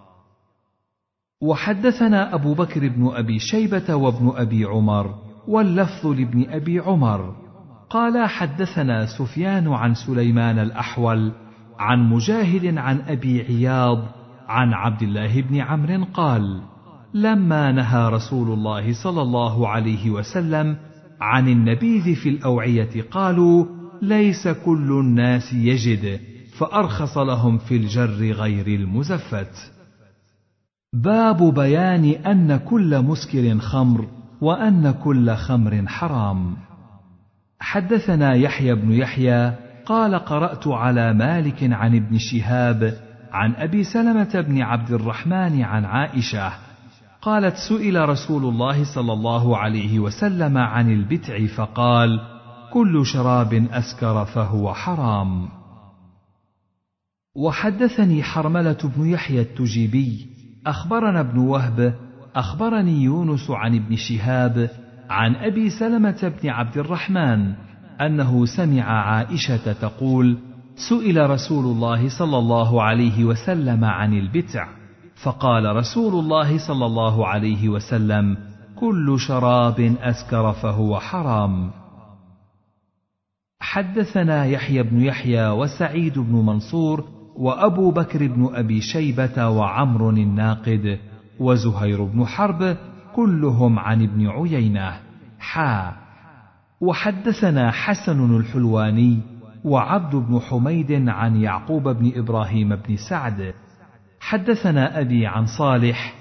Speaker 1: وحدثنا أبو بكر بن أبي شيبة وابن أبي عمر واللفظ لابن أبي عمر قال: حدثنا سفيان عن سليمان الأحول عن مجاهد عن أبي عياض عن عبد الله بن عمرو قال: لما نهى رسول الله صلى الله عليه وسلم عن النبيذ في الأوعية قالوا: ليس كل الناس يجد، فأرخص لهم في الجر غير المزفت. باب بيان أن كل مسكر خمر، وأن كل خمر حرام. حدثنا يحيى بن يحيى قال: قرأت على مالك عن ابن شهاب عن أبي سلمة بن عبد الرحمن عن عائشة قالت: سئل رسول الله صلى الله عليه وسلم عن البتع فقال: كل شراب أسكر فهو حرام. وحدثني حرملة بن يحيى التجيبي أخبرنا ابن وهب أخبرني يونس عن ابن شهاب عن أبي سلمة بن عبد الرحمن أنه سمع عائشة تقول: سئل رسول الله صلى الله عليه وسلم عن البتع، فقال رسول الله صلى الله عليه وسلم: كل شراب أسكر فهو حرام. حدثنا يحيى بن يحيى وسعيد بن منصور وأبو بكر بن أبي شيبة وعمر الناقد وزهير بن حرب كلهم عن ابن عيينة وحدثنا حسن الحلواني وعبد بن حميد عن يعقوب بن إبراهيم بن سعد حدثنا أبي عن صالح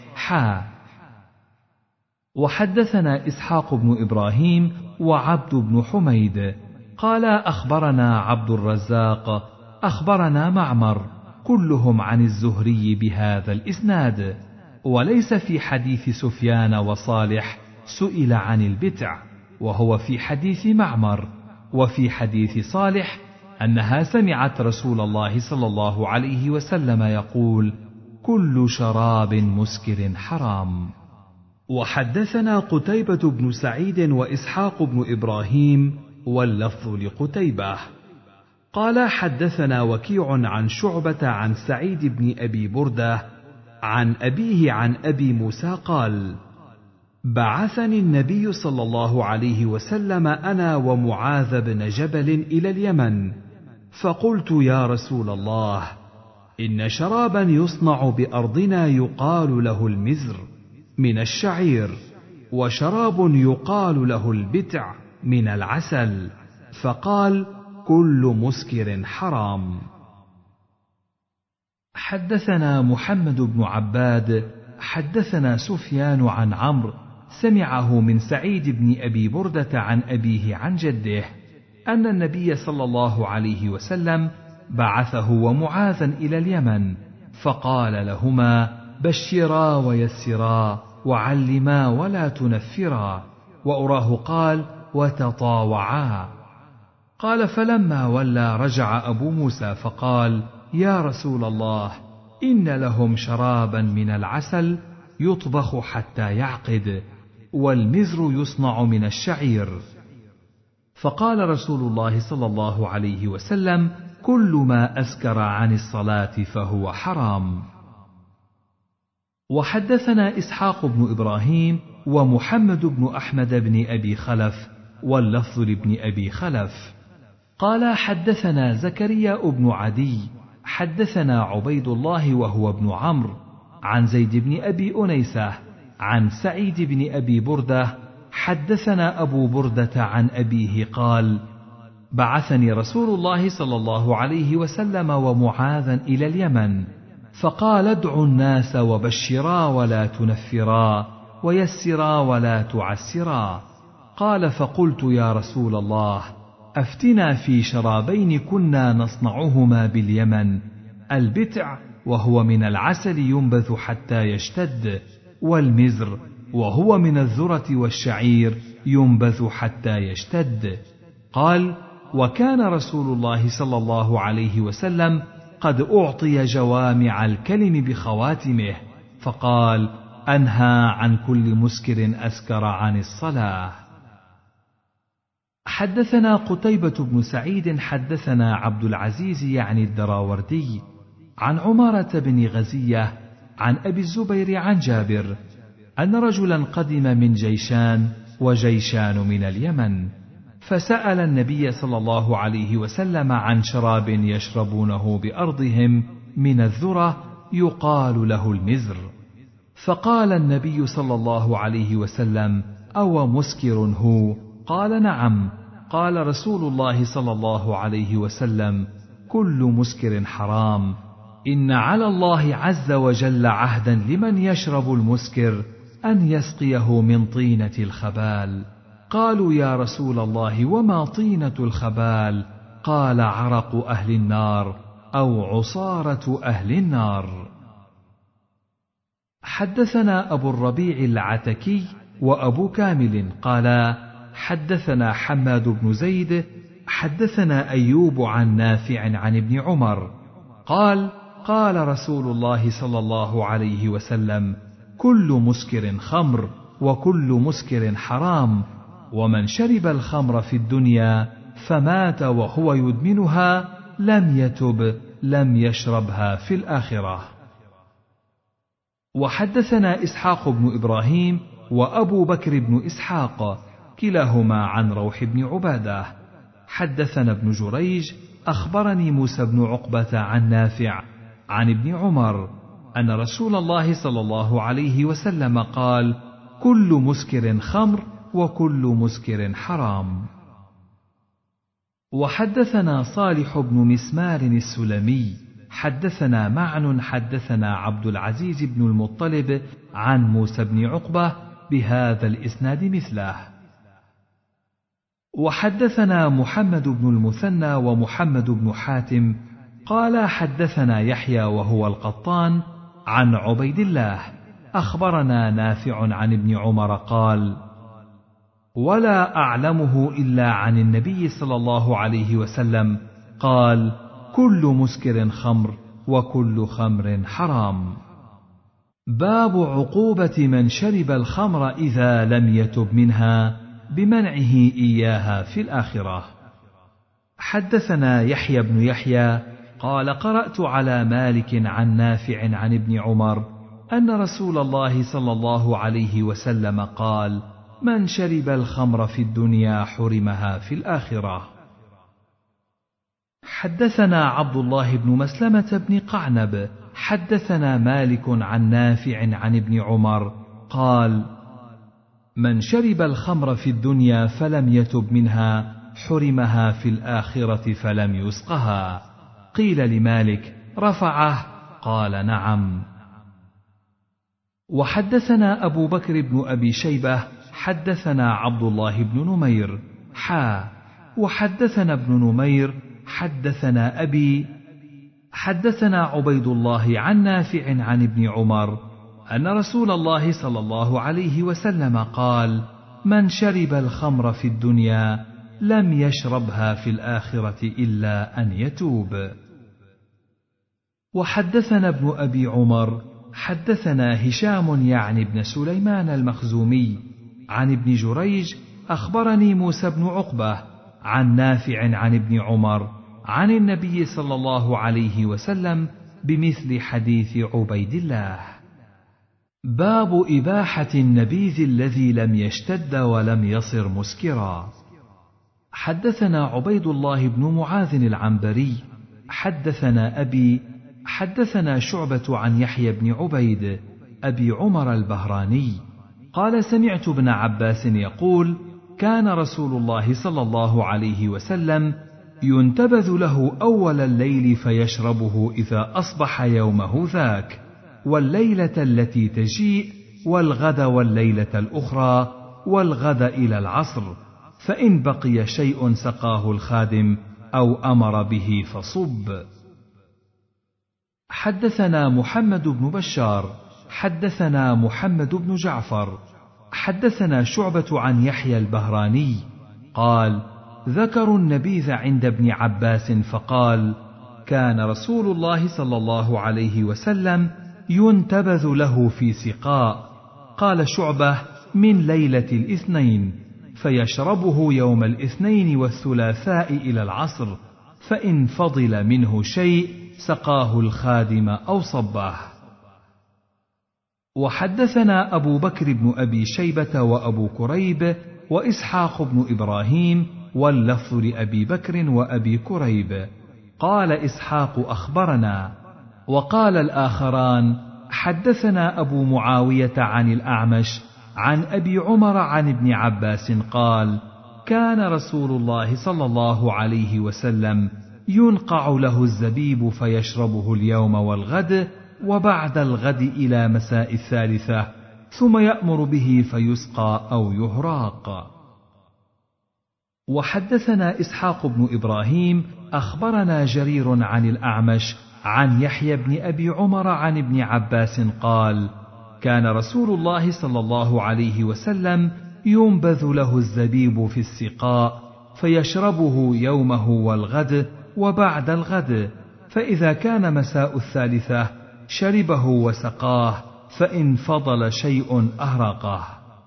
Speaker 1: وحدثنا إسحاق بن إبراهيم وعبد بن حميد قال أخبرنا عبد الرزاق أخبرنا معمر كلهم عن الزهري بهذا الإسناد، وليس في حديث سفيان وصالح سئل عن البتع، وهو في حديث معمر. وفي حديث صالح أنها سمعت رسول الله صلى الله عليه وسلم يقول: كل شراب مسكر حرام. وحدثنا قتيبة بن سعيد وإسحاق بن إبراهيم واللفظ لقتيبة قال حدثنا وكيع عن شعبة عن سعيد بن أبي بردة عن أبيه عن أبي موسى قال: بعثني النبي صلى الله عليه وسلم أنا ومعاذ بن جبل إلى اليمن، فقلت: يا رسول الله، إن شرابا يصنع بأرضنا يقال له المزر من الشعير، وشراب يقال له البتع من العسل، فقال: كل مسكر حرام. حدثنا محمد بن عباد حدثنا سفيان عن عمرو سمعه من سعيد بن أبي بردة عن أبيه عن جده أن النبي صلى الله عليه وسلم بعثه ومعاذا إلى اليمن، فقال لهما: بشرا ويسرا وعلما ولا تنفرا، وأراه قال: وتطاوعا. قال: فلما ولى رجع أبو موسى فقال: يا رسول الله، إن لهم شرابا من العسل يطبخ حتى يعقد، والمزر يصنع من الشعير. فقال رسول الله صلى الله عليه وسلم: كل ما أسكر عن الصلاة فهو حرام. وحدثنا إسحاق بن إبراهيم ومحمد بن أحمد بن أبي خلف واللفظ لابن أبي خلف قال حدثنا زكريا بن عدي حدثنا عبيد الله وهو ابن عمرو عن زيد بن أبي أنيسة عن سعيد بن أبي بردة حدثنا أبو بردة عن أبيه قال: بعثني رسول الله صلى الله عليه وسلم ومعاذا إلى اليمن، فقال: ادعوا الناس وبشرا ولا تنفرا، ويسرا ولا تعسرا. قال: فقلت: يا رسول الله، أفتنا في شرابين كنا نصنعهما باليمن، البتع وهو من العسل ينبذ حتى يشتد، والمزر وهو من الذرة والشعير ينبذ حتى يشتد. قال: وكان رسول الله صلى الله عليه وسلم قد أعطي جوامع الكلم بخواتمه، فقال: أنهى عن كل مسكر أسكر عن الصلاة. حدثنا قتيبة بن سعيد حدثنا عبد العزيز يعني الدراوردي عن عمارة بن غزية عن أبي الزبير عن جابر أن رجلا قدم من جيشان وجيشان من اليمن، فسأل النبي صلى الله عليه وسلم عن شراب يشربونه بأرضهم من الذرة يقال له المزر، فقال النبي صلى الله عليه وسلم: أو مسكر هو؟ قال: نعم. قال رسول الله صلى الله عليه وسلم: كل مسكر حرام، إن على الله عز وجل عهدا لمن يشرب المسكر أن يسقيه من طينة الخبال. قالوا: يا رسول الله، وما طينة الخبال؟ قال: عرق أهل النار أو عصارة أهل النار. حدثنا أبو الربيع العتكي وأبو كامل قالا حدثنا حماد بن زيد حدثنا أيوب عن نافع عن ابن عمر قال: قال رسول الله صلى الله عليه وسلم: كل مسكر خمر، وكل مسكر حرام، ومن شرب الخمر في الدنيا فمات وهو يدمنها لم يتب لم يشربها في الآخرة. وحدثنا إسحاق بن إبراهيم وأبو بكر بن إسحاق كلاهما عن روح بن عبادة حدثنا ابن جريج أخبرني موسى بن عقبة عن نافع عن ابن عمر أن رسول الله صلى الله عليه وسلم قال: كل مسكر خمر، وكل مسكر حرام. وحدثنا صالح بن مسمار السلمي حدثنا معن حدثنا عبد العزيز بن المطلب عن موسى بن عقبة بهذا الإسناد مثله. وحدثنا محمد بن المثنى ومحمد بن حاتم قال حدثنا يحيى وهو القطان عن عبيد الله أخبرنا نافع عن ابن عمر قال: ولا أعلمه إلا عن النبي صلى الله عليه وسلم قال: كل مسكر خمر وكل خمر حرام. باب عقوبة من شرب الخمر إذا لم يتب منها بمنعه إياها في الآخرة. حدثنا يحيى بن يحيى قال: قرأت على مالك عن نافع عن ابن عمر أن رسول الله صلى الله عليه وسلم قال: من شرب الخمر في الدنيا حرمها في الآخرة. حدثنا عبد الله بن مسلمة بن قعنب حدثنا مالك عن نافع عن ابن عمر قال: من شرب الخمر في الدنيا فلم يتب منها حرمها في الآخرة فلم يسقها. قيل لمالك: رفعه؟ قال: نعم. وحدثنا أبو بكر بن أبي شيبة حدثنا عبد الله بن نمير وحدثنا ابن نمير حدثنا أبي حدثنا عبيد الله عن نافع عن ابن عمر أن رسول الله صلى الله عليه وسلم قال: من شرب الخمر في الدنيا لم يشربها في الآخرة إلا أن يتوب. وحدثنا ابن أبي عمر حدثنا هشام يعني ابن سليمان المخزومي عن ابن جريج أخبرني موسى بن عقبة عن نافع عن ابن عمر عن النبي صلى الله عليه وسلم بمثل حديث عبيد الله. باب إباحة النبيذ الذي لم يشتد ولم يصر مسكرا. حدثنا عبيد الله بن معاذ العنبري حدثنا أبي حدثنا شعبة عن يحيى بن عبيد أبي عمر البهراني قال: سمعت ابن عباس يقول: كان رسول الله صلى الله عليه وسلم ينتبذ له أول الليل فيشربه إذا أصبح يومه ذاك، والليلة التي تجيء، والغد والليلة الأخرى، والغد إلى العصر، فإن بقي شيء سقاه الخادم أو أمر به فصب. حدثنا محمد بن بشار حدثنا محمد بن جعفر حدثنا شعبة عن يحيى البهراني قال: ذكروا النبيذ عند ابن عباس فقال: كان رسول الله صلى الله عليه وسلم ينتبذ له في سقاء. قال شعبة: من ليلة الاثنين، فيشربه يوم الاثنين والثلاثاء إلى العصر، فإن فضل منه شيء سقاه الخادم أو صبه. وحدثنا أبو بكر بن أبي شيبة وأبو كريب وإسحاق بن إبراهيم واللفظ لأبي بكر وأبي كريب. قال إسحاق: أخبرنا. وقال الآخران: حدثنا أبو معاوية عن الأعمش عن أبي عمر عن ابن عباس قال: كان رسول الله صلى الله عليه وسلم ينقع له الزبيب فيشربه اليوم والغد وبعد الغد إلى مساء الثالثة، ثم يأمر به فيسقى أو يهراق. وحدثنا إسحاق بن إبراهيم أخبرنا جرير عن الأعمش عن يحيى بن أبي عمر عن ابن عباس قال: كان رسول الله صلى الله عليه وسلم ينبذ له الزبيب في السقاء فيشربه يومه والغد وبعد الغد، فإذا كان مساء الثالثة شربه وسقاه، فإن فضل شيء أهرقه.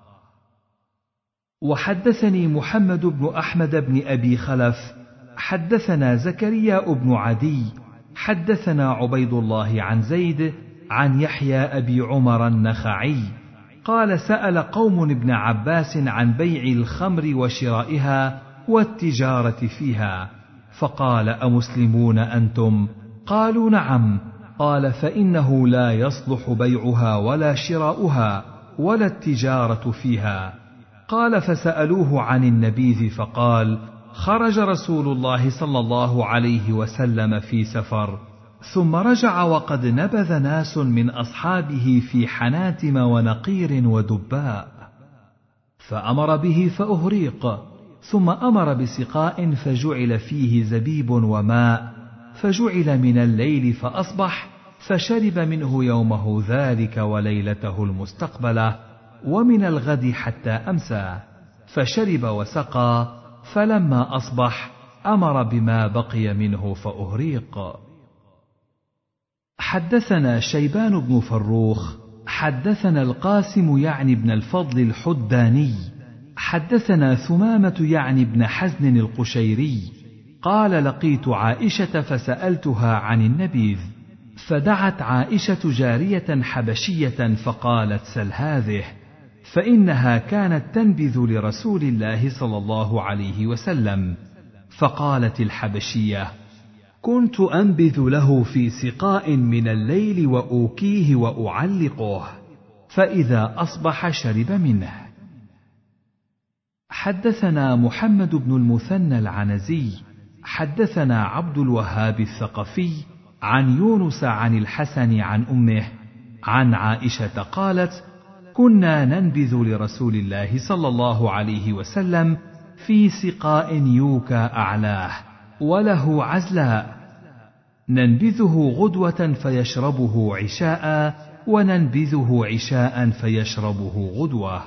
Speaker 1: وحدثني محمد بن أحمد بن أبي خلف حدثنا زكريا بن عدي حدثنا عبيد الله عن زيد عن يحيى أبي عمر النخعي قال: سأل قوم ابن عباس عن بيع الخمر وشرائها والتجارة فيها، فقال: أمسلمون أنتم؟ قالوا: نعم. قال: فإنه لا يصلح بيعها ولا شراؤها ولا التجارة فيها. قال: فسألوه عن النبيذ فقال: خرج رسول الله صلى الله عليه وسلم في سفر، ثم رجع وقد نبذ ناس من أصحابه في حناتم ونقير ودباء، فأمر به فأهريق، ثم أمر بسقاء فجعل فيه زبيب وماء، فجعل من الليل فأصبح، فشرب منه يومه ذلك وليلته المستقبلة، ومن الغد حتى أمسى، فشرب وسقى، فلما أصبح أمر بما بقي منه فأهريق. حدثنا شيبان بن فروخ حدثنا القاسم يعني بن الفضل الحداني حدثنا ثمامة يعني بن حزن القشيري قال: لقيت عائشة فسألتها عن النبيذ، فدعت عائشة جارية حبشية فقالت: سل هذه، فإنها كانت تنبذ لرسول الله صلى الله عليه وسلم. فقالت الحبشية: كنت أنبذ له في سقاء من الليل وأوكيه وأعلقه، فإذا أصبح شرب منه. حدثنا محمد بن المثنى العنزي حدثنا عبد الوهاب الثقفي عن يونس عن الحسن عن أمه عن عائشة قالت: كنا ننبذ لرسول الله صلى الله عليه وسلم في سقاء يوكى أعلاه وله عزلاء، ننبذه غدوة فيشربه عشاء، وننبذه عشاء فيشربه غدوة.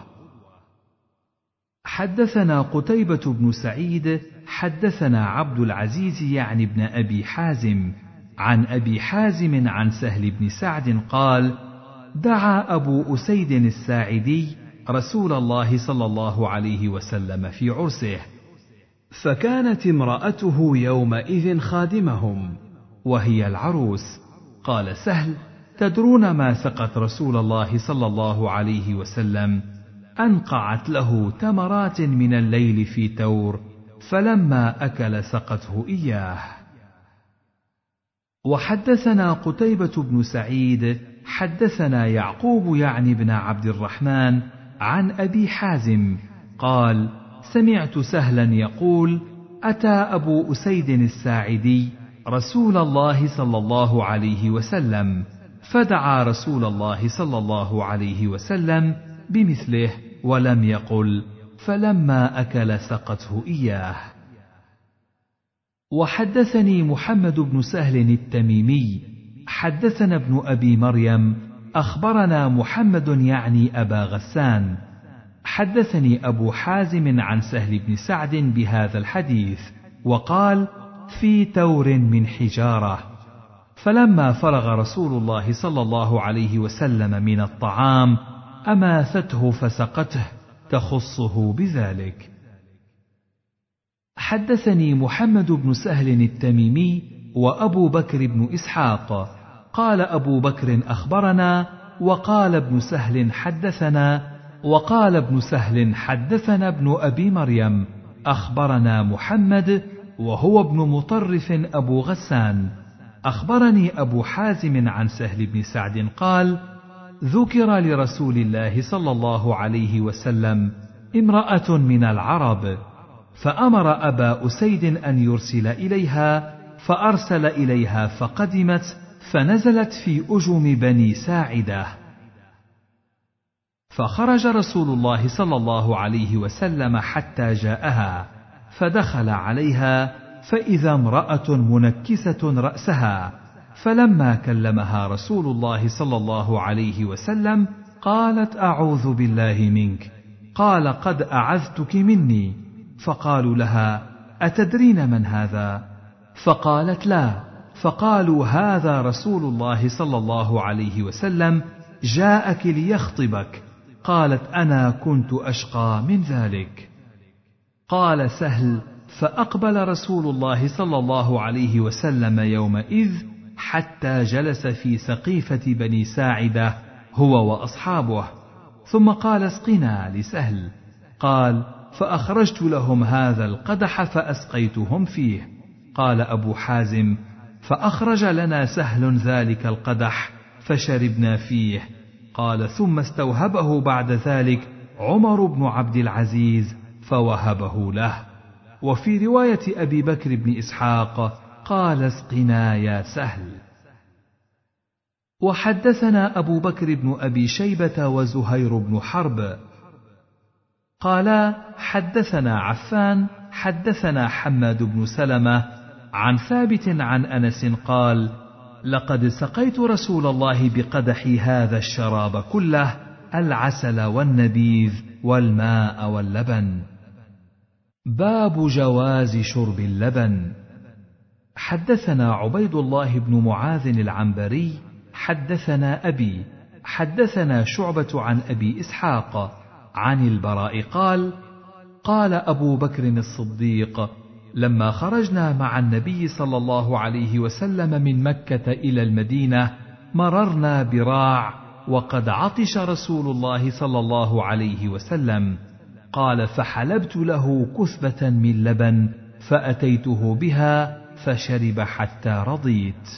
Speaker 1: حدثنا قتيبة بن سعيد حدثنا عبد العزيز يعني بن أبي حازم عن أبي حازم عن سهل بن سعد قال: دعا أبو أسيد الساعدي رسول الله صلى الله عليه وسلم في عرسه، فكانت امرأته يومئذ خادمهم وهي العروس. قال سهل: تدرون ما سقت رسول الله صلى الله عليه وسلم؟ أنقعت له تمرات من الليل في تور، فلما أكل سقته إياه. وحدثنا قتيبة بن سعيد حدثنا يعقوب يعني بن عبد الرحمن عن أبي حازم قال: سمعت سهلا يقول: أتى أبو أسيد الساعدي رسول الله صلى الله عليه وسلم، فدعا رسول الله صلى الله عليه وسلم بمثله، ولم يقل: فلما أكل سقته إياه. وحدثني محمد بن سهل التميمي حدثنا ابن أبي مريم أخبرنا محمد يعني أبا غسان حدثني أبو حازم عن سهل بن سعد بهذا الحديث، وقال: في تور من حجارة. فلما فرغ رسول الله صلى الله عليه وسلم من الطعام أماثته فسقته تخصه بذلك. حدثني محمد بن سهل التميمي وأبو بكر بن إسحاق قال أبو بكر أخبرنا، وقال ابن سهل حدثنا، وقال ابن سهل حدثنا ابن أبي مريم أخبرنا محمد وهو ابن مطرف أبو غسان أخبرني أبو حازم عن سهل بن سعد قال: ذكر لرسول الله صلى الله عليه وسلم امرأة من العرب، فأمر أبا أسيد أن يرسل إليها، فأرسل إليها فقدمت، فنزلت في أجم بني ساعدة. فخرج رسول الله صلى الله عليه وسلم حتى جاءها، فدخل عليها فإذا امرأة منكسة رأسها، فلما كلمها رسول الله صلى الله عليه وسلم قالت: أعوذ بالله منك. قال: قد أعذتك مني. فقالوا لها: أتدرين من هذا؟ فقالت: لا. فقالوا: هذا رسول الله صلى الله عليه وسلم جاءك ليخطبك. قالت: أنا كنت أشقى من ذلك. قال سهل: فأقبل رسول الله صلى الله عليه وسلم يومئذ حتى جلس في سقيفة بني ساعدة هو وأصحابه، ثم قال: اسقنا لسهل. قال: فأخرجت لهم هذا القدح فأسقيتهم فيه. قال أبو حازم: فأخرج لنا سهل ذلك القدح فشربنا فيه. قال: ثم استوهبه بعد ذلك عمر بن عبد العزيز فوهبه له. وفي رواية أبي بكر بن إسحاق قال اسقنا يا سهل. وحدثنا أبو بكر بن أبي شيبة وزهير بن حرب قالا حدثنا عفان حدثنا حماد بن سلمة عن ثابت عن أنس قال لقد سقيت رسول الله بقدحي هذا الشراب كله، العسل والنبيذ والماء واللبن. باب جواز شرب اللبن. حدثنا عبيد الله بن معاذ العنبري حدثنا أبي حدثنا شعبة عن أبي إسحاق عن البراء قال قال أبو بكر الصديق لما خرجنا مع النبي صلى الله عليه وسلم من مكة إلى المدينة مررنا براع وقد عطش رسول الله صلى الله عليه وسلم، قال فحلبت له كثبة من لبن فأتيته بها فشرب حتى رضيت.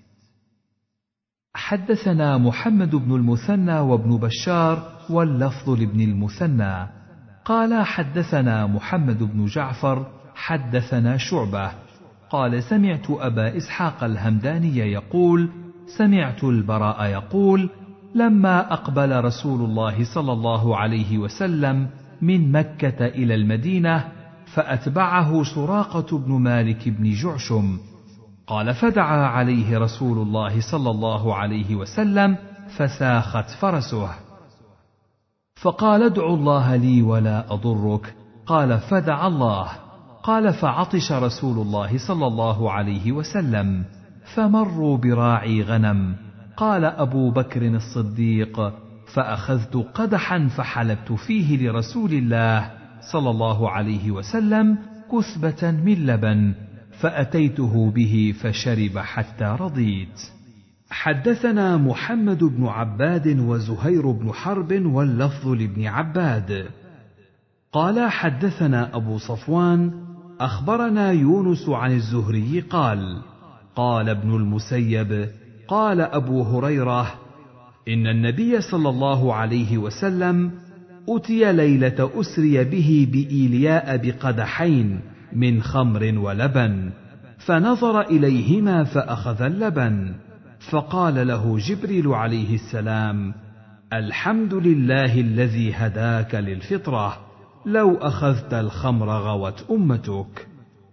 Speaker 1: حدثنا محمد بن المثنى وابن بشار واللفظ لابن المثنى قال حدثنا محمد بن جعفر حدثنا شعبة قال سمعت أبا إسحاق الهمداني يقول سمعت البراء يقول لما أقبل رسول الله صلى الله عليه وسلم من مكة إلى المدينة فأتبعه سراقة بن مالك بن جعشم، قال فدعا عليه رسول الله صلى الله عليه وسلم فساخت فرسه، فقال ادع الله لي ولا أضرك، قال فدعا الله، قال فعطش رسول الله صلى الله عليه وسلم فمروا براعي غنم، قال أبو بكر الصديق فأخذت قدحا فحلبت فيه لرسول الله صلى الله عليه وسلم كثبة من لبن فأتيته به فشرب حتى رضيت. حدثنا محمد بن عباد وزهير بن حرب واللفظ لابن عباد قال حدثنا أبو صفوان أخبرنا يونس عن الزهري قال قال ابن المسيب قال أبو هريرة إن النبي صلى الله عليه وسلم أتي ليلة أسري به بإيلياء بقدحين من خمر ولبن، فنظر إليهما فأخذ اللبن، فقال له جبريل عليه السلام الحمد لله الذي هداك للفطرة، لو أخذت الخمر غوت أمتك.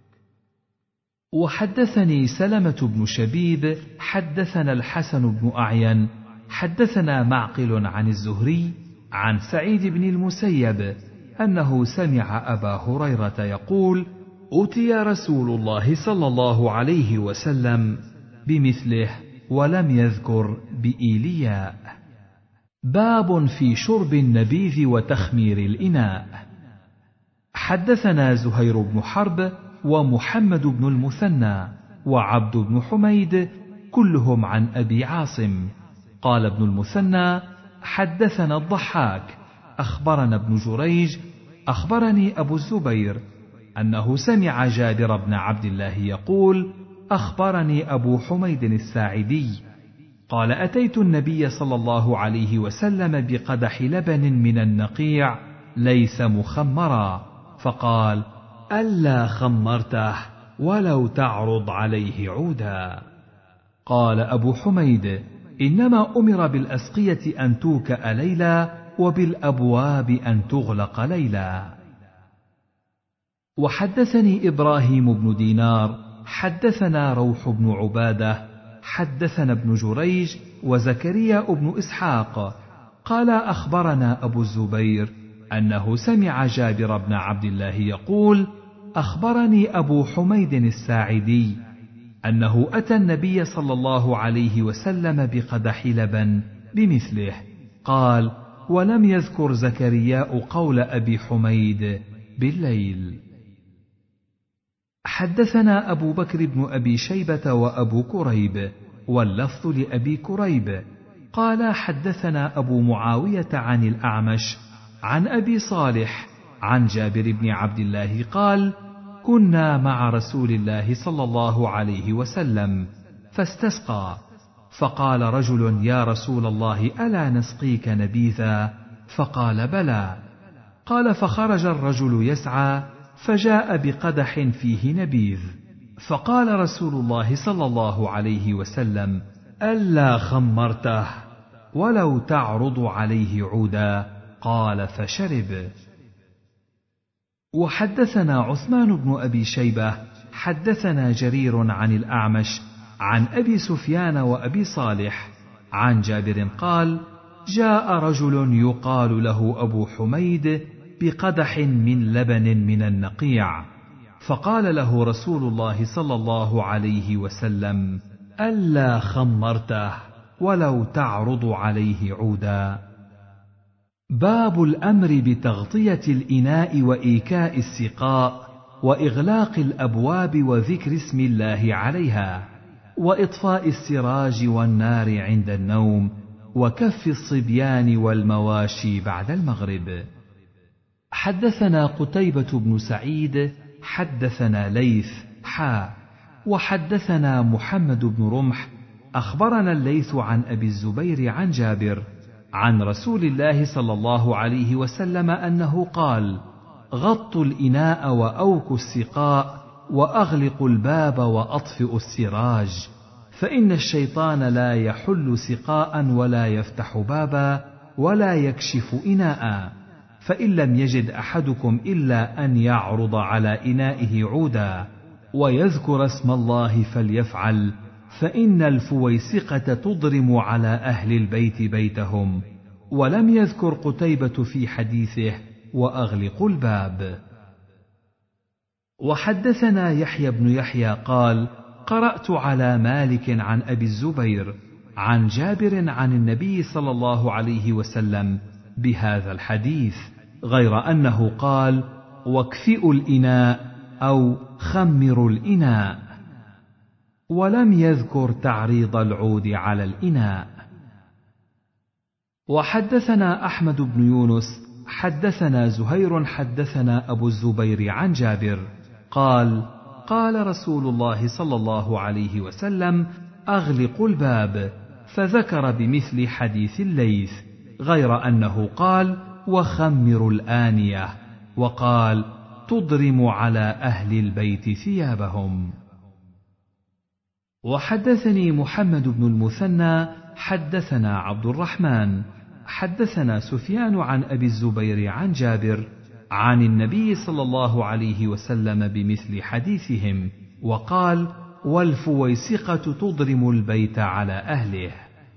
Speaker 1: وحدثني سلمة بن شبيب حدثنا الحسن بن أعين حدثنا معقل عن الزهري عن سعيد بن المسيب أنه سمع أبا هريرة يقول أتي رسول الله صلى الله عليه وسلم بمثله ولم يذكر بإيلياء. باب في شرب النبيذ وتخمير الإناء. حدثنا زهير بن حرب ومحمد بن المثنى وعبد بن حميد كلهم عن أبي عاصم قال ابن المثنى حدثنا الضحاك أخبرنا ابن جريج أخبرني أبو الزبير أنه سمع جابر بن عبد الله يقول أخبرني أبو حميد الساعدي قال أتيت النبي صلى الله عليه وسلم بقدح لبن من النقيع ليس مخمرا، فقال ألا خمرته ولو تعرض عليه عودا. قال أبو حميد إنما أمر بالأسقية أن توكأ ليلا وبالأبواب أن تغلق ليلا. وحدثني إبراهيم بن دينار حدثنا روح بن عبادة حدثنا ابن جريج وزكريا بن إسحاق قال أخبرنا أبو الزبير أنه سمع جابر بن عبد الله يقول أخبرني أبو حميد الساعدي أنه أتى النبي صلى الله عليه وسلم بقدح لبن بمثله، قال ولم يذكر زكرياء قول أبي حميد بالليل. حدثنا أبو بكر بن أبي شيبة وأبو كريب واللفظ لأبي كريب قال حدثنا أبو معاوية عن الأعمش عن أبي صالح عن جابر بن عبد الله قال كنا مع رسول الله صلى الله عليه وسلم فاستسقى، فقال رجل يا رسول الله ألا نسقيك نبيذا؟ فقال بلى. قال فخرج الرجل يسعى فجاء بقدح فيه نبيذ، فقال رسول الله صلى الله عليه وسلم: ألا خمرته ولو تعرض عليه عودا؟ قال: فشرب. وحدثنا عثمان بن أبي شيبة حدثنا جرير عن الأعمش عن أبي سفيان وأبي صالح عن جابر قال: جاء رجل يقال له أبو حميد بقدح من لبن من النقيع، فقال له رسول الله صلى الله عليه وسلم: ألا خمرته ولو تعرض عليه عودا. باب الأمر بتغطية الإناء وإيكاء السقاء وإغلاق الأبواب وذكر اسم الله عليها وإطفاء السراج والنار عند النوم وكف الصبيان والمواشي بعد المغرب. حدثنا قتيبة بن سعيد حدثنا ليث وحدثنا محمد بن رمح أخبرنا الليث عن أبي الزبير عن جابر عن رسول الله صلى الله عليه وسلم أنه قال: غطوا الإناء وأوكوا السقاء وأغلقوا الباب وأطفئوا السراج، فإن الشيطان لا يحل سقاء ولا يفتح بابا ولا يكشف إناء، فإن لم يجد أحدكم إلا أن يعرض على إنائه عودا ويذكر اسم الله فليفعل، فإن الفويسقة تضرم على أهل البيت بيتهم. ولم يذكر قتيبة في حديثه: وأغلقوا الباب. وحدثنا يحيى بن يحيى قال: قرأت على مالك عن أبي الزبير عن جابر عن النبي صلى الله عليه وسلم بهذا الحديث، غير أنه قال: واكفئوا الإناء أو خمروا الإناء، ولم يذكر تعريض العود على الإناء. وحدثنا أحمد بن يونس حدثنا زهير حدثنا أبو الزبير عن جابر قال: قال رسول الله صلى الله عليه وسلم: أغلقوا الباب، فذكر بمثل حديث الليث، غير أنه قال: وخمروا الآنية، وقال: تضرم على أهل البيت ثيابهم. وحدثني محمد بن المثنى حدثنا عبد الرحمن حدثنا سفيان عن أبي الزبير عن جابر عن النبي صلى الله عليه وسلم بمثل حديثهم، وقال: والفويسقة تضرم البيت على أهله.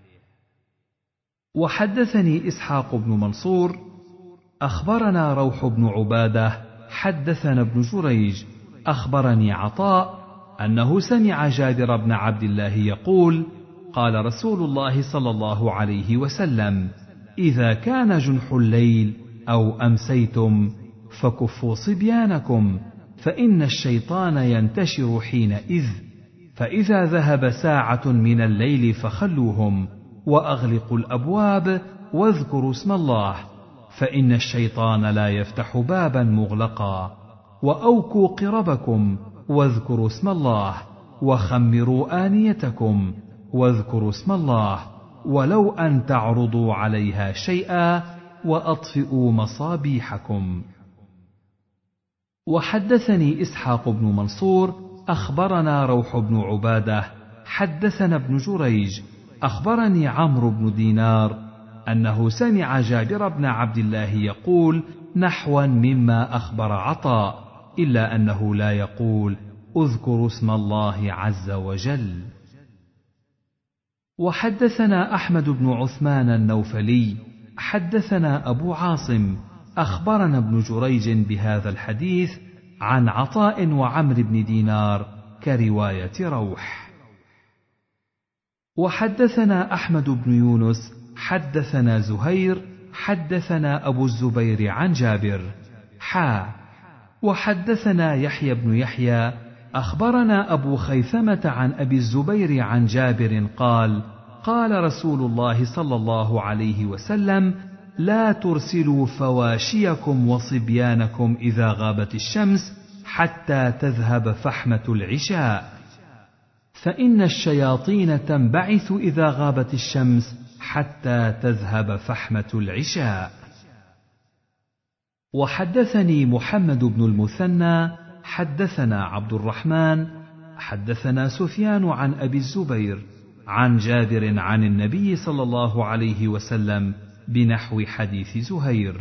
Speaker 1: وحدثني إسحاق بن منصور أخبرنا روح بن عبادة حدثنا ابن جريج أخبرني عطاء أنه سمع جابر بن عبد الله يقول: قال رسول الله صلى الله عليه وسلم: إذا كان جنح الليل أو أمسيتم فكفوا صبيانكم، فإن الشيطان ينتشر حينئذ، فإذا ذهب ساعة من الليل فخلوهم، وأغلقوا الأبواب واذكروا اسم الله، فإن الشيطان لا يفتح بابا مغلقا، وأوكوا قربكم واذكروا اسم الله، وخمروا آنيتكم واذكروا اسم الله، ولو أن تعرضوا عليها شيئا، وأطفئوا مصابيحكم. وحدثني إسحاق بن منصور أخبرنا روح بن عبادة حدثنا ابن جريج أخبرني عمرو بن دينار أنه سمع جابر بن عبد الله يقول نحوا مما أخبر عطاء، إلا أنه لا يقول: اذكروا اسم الله عز وجل. وحدثنا أحمد بن عثمان النوفلي حدثنا أبو عاصم أخبرنا ابن جريج بهذا الحديث عن عطاء وعمرو بن دينار كرواية روح. وحدثنا أحمد بن يونس حدثنا زهير حدثنا أبو الزبير عن جابر وحدثنا يحيى بن يحيى أخبرنا أبو خيثمة عن أبي الزبير عن جابر قال: قال رسول الله صلى الله عليه وسلم: لا ترسلوا فواشيكم وصبيانكم إذا غابت الشمس حتى تذهب فحمة العشاء، فإن الشياطين تنبعث إذا غابت الشمس حتى تذهب فحمة العشاء. وحدثني محمد بن المثنى حدثنا عبد الرحمن حدثنا سفيان عن أبي الزبير عن جابر عن النبي صلى الله عليه وسلم بنحو حديث زهير.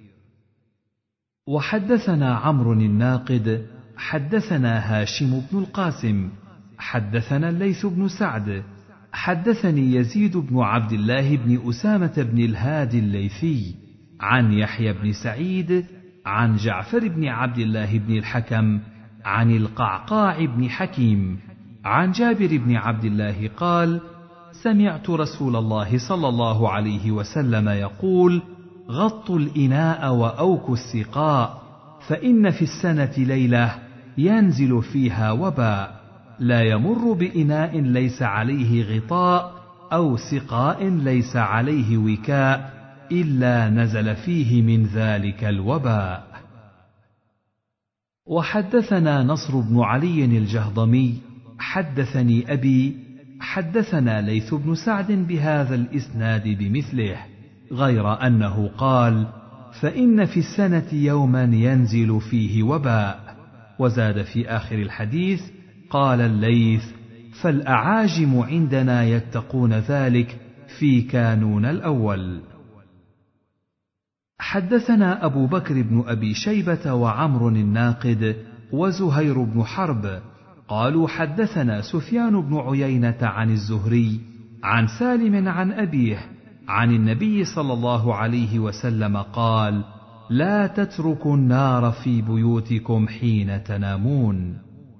Speaker 1: وحدثنا عمرو الناقد حدثنا هاشم بن القاسم حدثنا الليث بن سعد حدثني يزيد بن عبد الله بن أسامة بن الهادي الليثي عن يحيى بن سعيد عن جعفر بن عبد الله بن الحكم عن القعقاع بن حكيم عن جابر بن عبد الله قال: سمعت رسول الله صلى الله عليه وسلم يقول: غطوا الإناء وأوكوا السقاء، فإن في السنة ليلة ينزل فيها وباء، لا يمر بإناء ليس عليه غطاء أو سقاء ليس عليه وكاء إلا نزل فيه من ذلك الوباء. وحدثنا نصر بن علي الجهضمي حدثني أبي حدثنا ليث بن سعد بهذا الإسناد بمثله، غير أنه قال: فإن في السنة يوما ينزل فيه وباء. وزاد في آخر الحديث: قال الليث: فالأعاجم عندنا يتقون ذلك في كانون الأول. حدثنا أبو بكر بن أبي شيبة وعمر الناقد وزهير بن حرب قالوا: حدثنا سفيان بن عيينة عن الزهري عن سالم عن أبيه عن النبي صلى الله عليه وسلم قال: لا تتركوا النار في بيوتكم حين تنامون.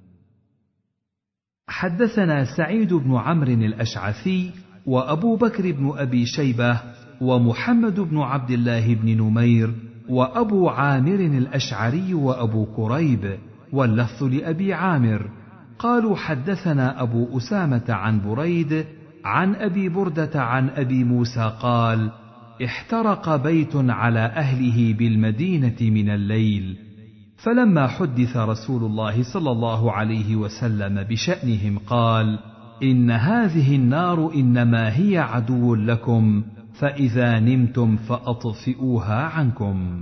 Speaker 1: حدثنا سعيد بن عمرو الأشعثي وأبو بكر بن أبي شيبة ومحمد بن عبد الله بن نمير وأبو عامر الأشعري وأبو كريب، واللفظ لأبي عامر، قالوا: حدثنا أبو أسامة عن بريد عن أبي بردة عن أبي موسى قال: احترق بيت على أهله بالمدينة من الليل، فلما حدث رسول الله صلى الله عليه وسلم بشأنهم قال: إن هذه النار إنما هي عدو لكم، فإذا نمتم فأطفئوها عنكم.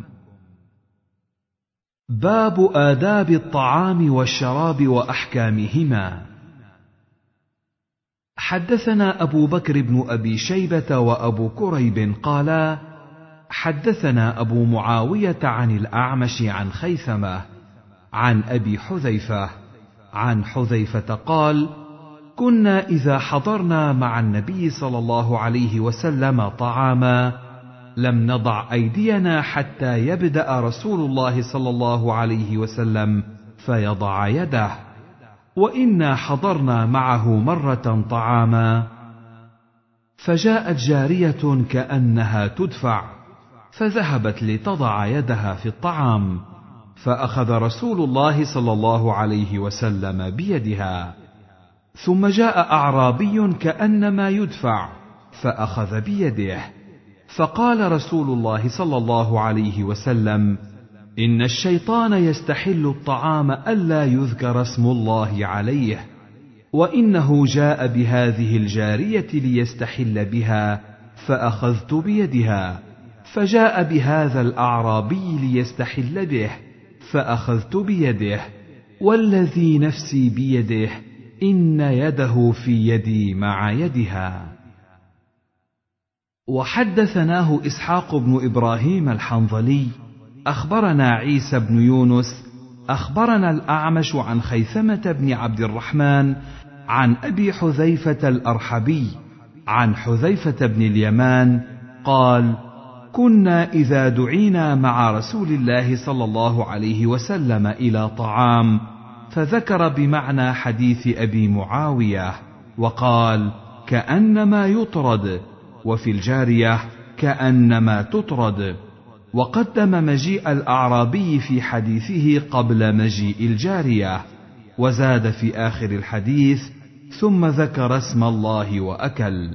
Speaker 1: باب آداب الطعام والشراب وأحكامهما. حدثنا أبو بكر بن أبي شيبة وأبو كريب قالا: حدثنا أبو معاوية عن الأعمش عن خيثمة عن أبي حذيفة عن حذيفة قال: كنا إذا حضرنا مع النبي صلى الله عليه وسلم طعاما لم نضع أيدينا حتى يبدأ رسول الله صلى الله عليه وسلم فيضع يده، وإنا حضرنا معه مرة طعاما فجاءت جارية كأنها تدفع فذهبت لتضع يدها في الطعام، فأخذ رسول الله صلى الله عليه وسلم بيدها، ثم جاء أعرابي كأنما يدفع فأخذ بيده، فقال رسول الله صلى الله عليه وسلم: إن الشيطان يستحل الطعام ألا يذكر اسم الله عليه، وإنه جاء بهذه الجارية ليستحل بها فأخذت بيدها، فجاء بهذا الأعرابي ليستحل به فأخذت بيده، والذي نفسي بيده إن يده في يدي مع يدها. وحدثناه إسحاق بن إبراهيم الحنظلي أخبرنا عيسى بن يونس أخبرنا الأعمش عن خيثمة بن عبد الرحمن عن أبي حذيفة الأرحبي عن حذيفة بن اليمان قال: كنا إذا دعينا مع رسول الله صلى الله عليه وسلم إلى طعام فذكر بمعنى حديث أبي معاوية وقال: كأنما يطرد، وفي الجارية كأنما تطرد، وقدم مجيء الأعرابي في حديثه قبل مجيء الجارية، وزاد في آخر الحديث: ثم ذكر اسم الله وأكل.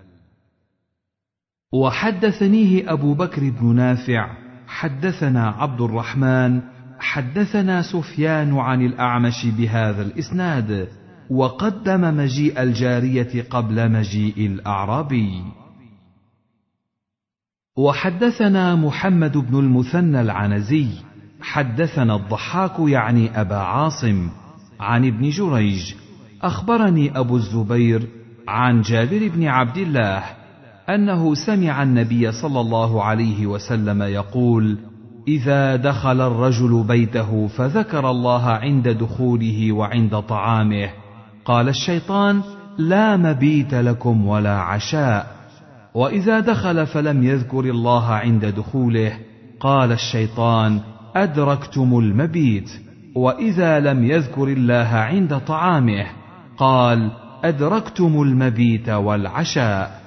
Speaker 1: وحدثنيه أبو بكر بن نافع حدثنا عبد الرحمن حدثنا سفيان عن الأعمش بهذا الإسناد، وقدم مجيء الجارية قبل مجيء الأعرابي. وحدثنا محمد بن المثنى العنزي حدثنا الضحاك يعني أبا عاصم عن ابن جريج أخبرني أبو الزبير عن جابر بن عبد الله أنه سمع النبي صلى الله عليه وسلم يقول: إذا دخل الرجل بيته فذكر الله عند دخوله وعند طعامه قال الشيطان: لا مبيت لكم ولا عشاء. وإذا دخل فلم يذكر الله عند دخوله قال الشيطان: أدركتم المبيت. وإذا لم يذكر الله عند طعامه قال: أدركتم المبيت والعشاء.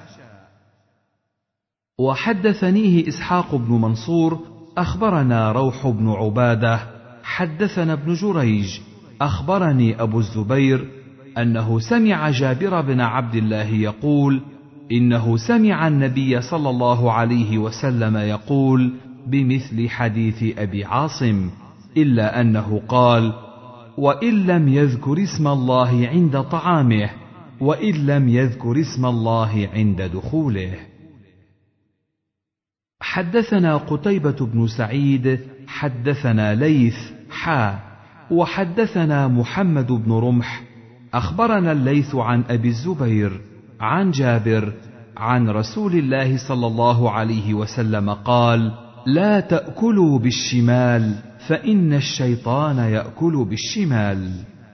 Speaker 1: وحدثنيه إسحاق بن منصور أخبرنا روح بن عبادة حدثنا ابن جريج أخبرني أبو الزبير أنه سمع جابر بن عبد الله يقول: إنه سمع النبي صلى الله عليه وسلم يقول بمثل حديث أبي عاصم، إلا أنه قال: وإن لم يذكر اسم الله عند طعامه وإن لم يذكر اسم الله عند دخوله. حدثنا قتيبة بن سعيد حدثنا ليث وحدثنا محمد بن رمح أخبرنا الليث عن أبي الزبير عن جابر عن رسول الله صلى الله عليه وسلم قال: لا تأكلوا بالشمال فإن الشيطان يأكل بالشمال.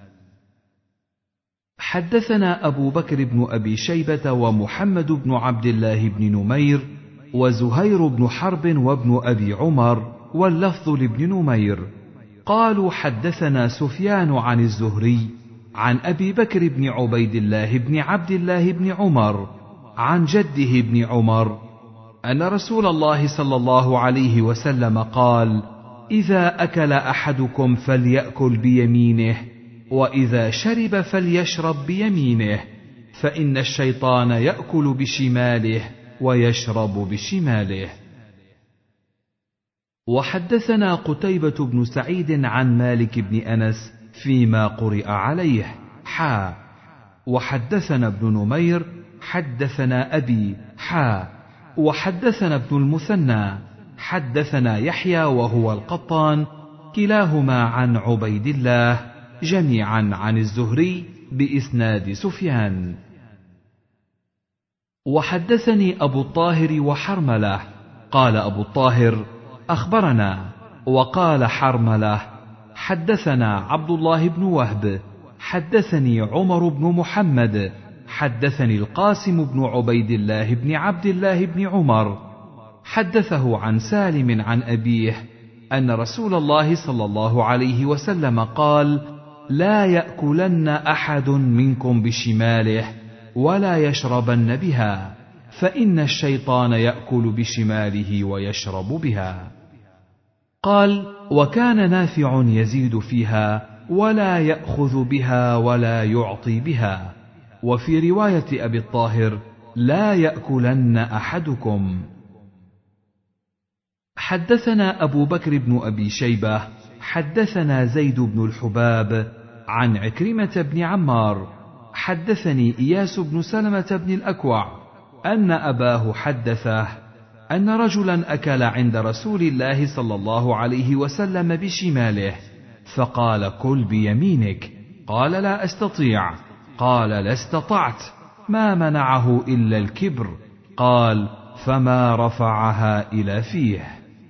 Speaker 1: حدثنا أبو بكر بن أبي شيبة ومحمد بن عبد الله بن نمير وزهير بن حرب وابن أبي عمر واللفظ لابن نمير قالوا: حدثنا سفيان عن الزهري عن أبي بكر بن عبيد الله بن عبد الله بن عمر عن جده بن عمر أن رسول الله صلى الله عليه وسلم قال: إذا أكل أحدكم فليأكل بيمينه، وإذا شرب فليشرب بيمينه، فإن الشيطان يأكل بشماله ويشرب بشماله. وحدثنا قتيبة بن سعيد عن مالك بن أنس فيما قرئ عليه وحدثنا ابن نمير حدثنا أبي وحدثنا ابن المثنى حدثنا يحيى وهو القطان كلاهما عن عبيد الله جميعا عن الزهري بإسناد سفيان. وحدثني أبو الطاهر وحرملة قال أبو الطاهر: أخبرنا، وقال حرملة: حدثنا عبد الله بن وهب حدثني عمر بن محمد حدثني القاسم بن عبيد الله بن عبد الله بن عمر حدثه عن سالم عن أبيه أن رسول الله صلى الله عليه وسلم قال: لا يأكلن أحد منكم بشماله ولا يشربن بها، فإن الشيطان يأكل بشماله ويشرب بها. قال: وكان نافع يزيد فيها ولا يأخذ بها ولا يعطي بها. وفي رواية أبي الطاهر: لا يأكلن أحدكم. حدثنا أبو بكر بن أبي شيبة حدثنا زيد بن الحباب عن عكرمة بن عمار حدثني إياس بن سلمة بن الأكوع أن أباه حدثه أن رجلا أكل عند رسول الله صلى الله عليه وسلم بشماله، فقال: كل بيمينك. قال: لا أستطيع. قال: لا استطعت. ما منعه إلا الكبر. قال: فما رفعها إلى فيه.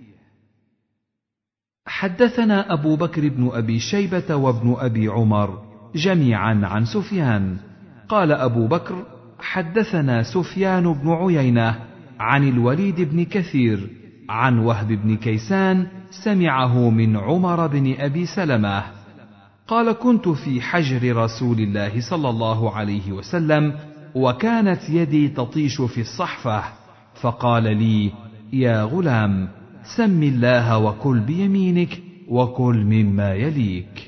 Speaker 1: حدثنا أبو بكر بن أبي شيبة وابن أبي عمر جميعا عن سفيان قال أبو بكر: حدثنا سفيان بن عيينة عن الوليد بن كثير عن وهب بن كيسان سمعه من عمر بن أبي سلمة قال: كنت في حجر رسول الله صلى الله عليه وسلم وكانت يدي تطيش في الصحفة، فقال لي: يا غلام، سم الله وكل بيمينك وكل مما يليك.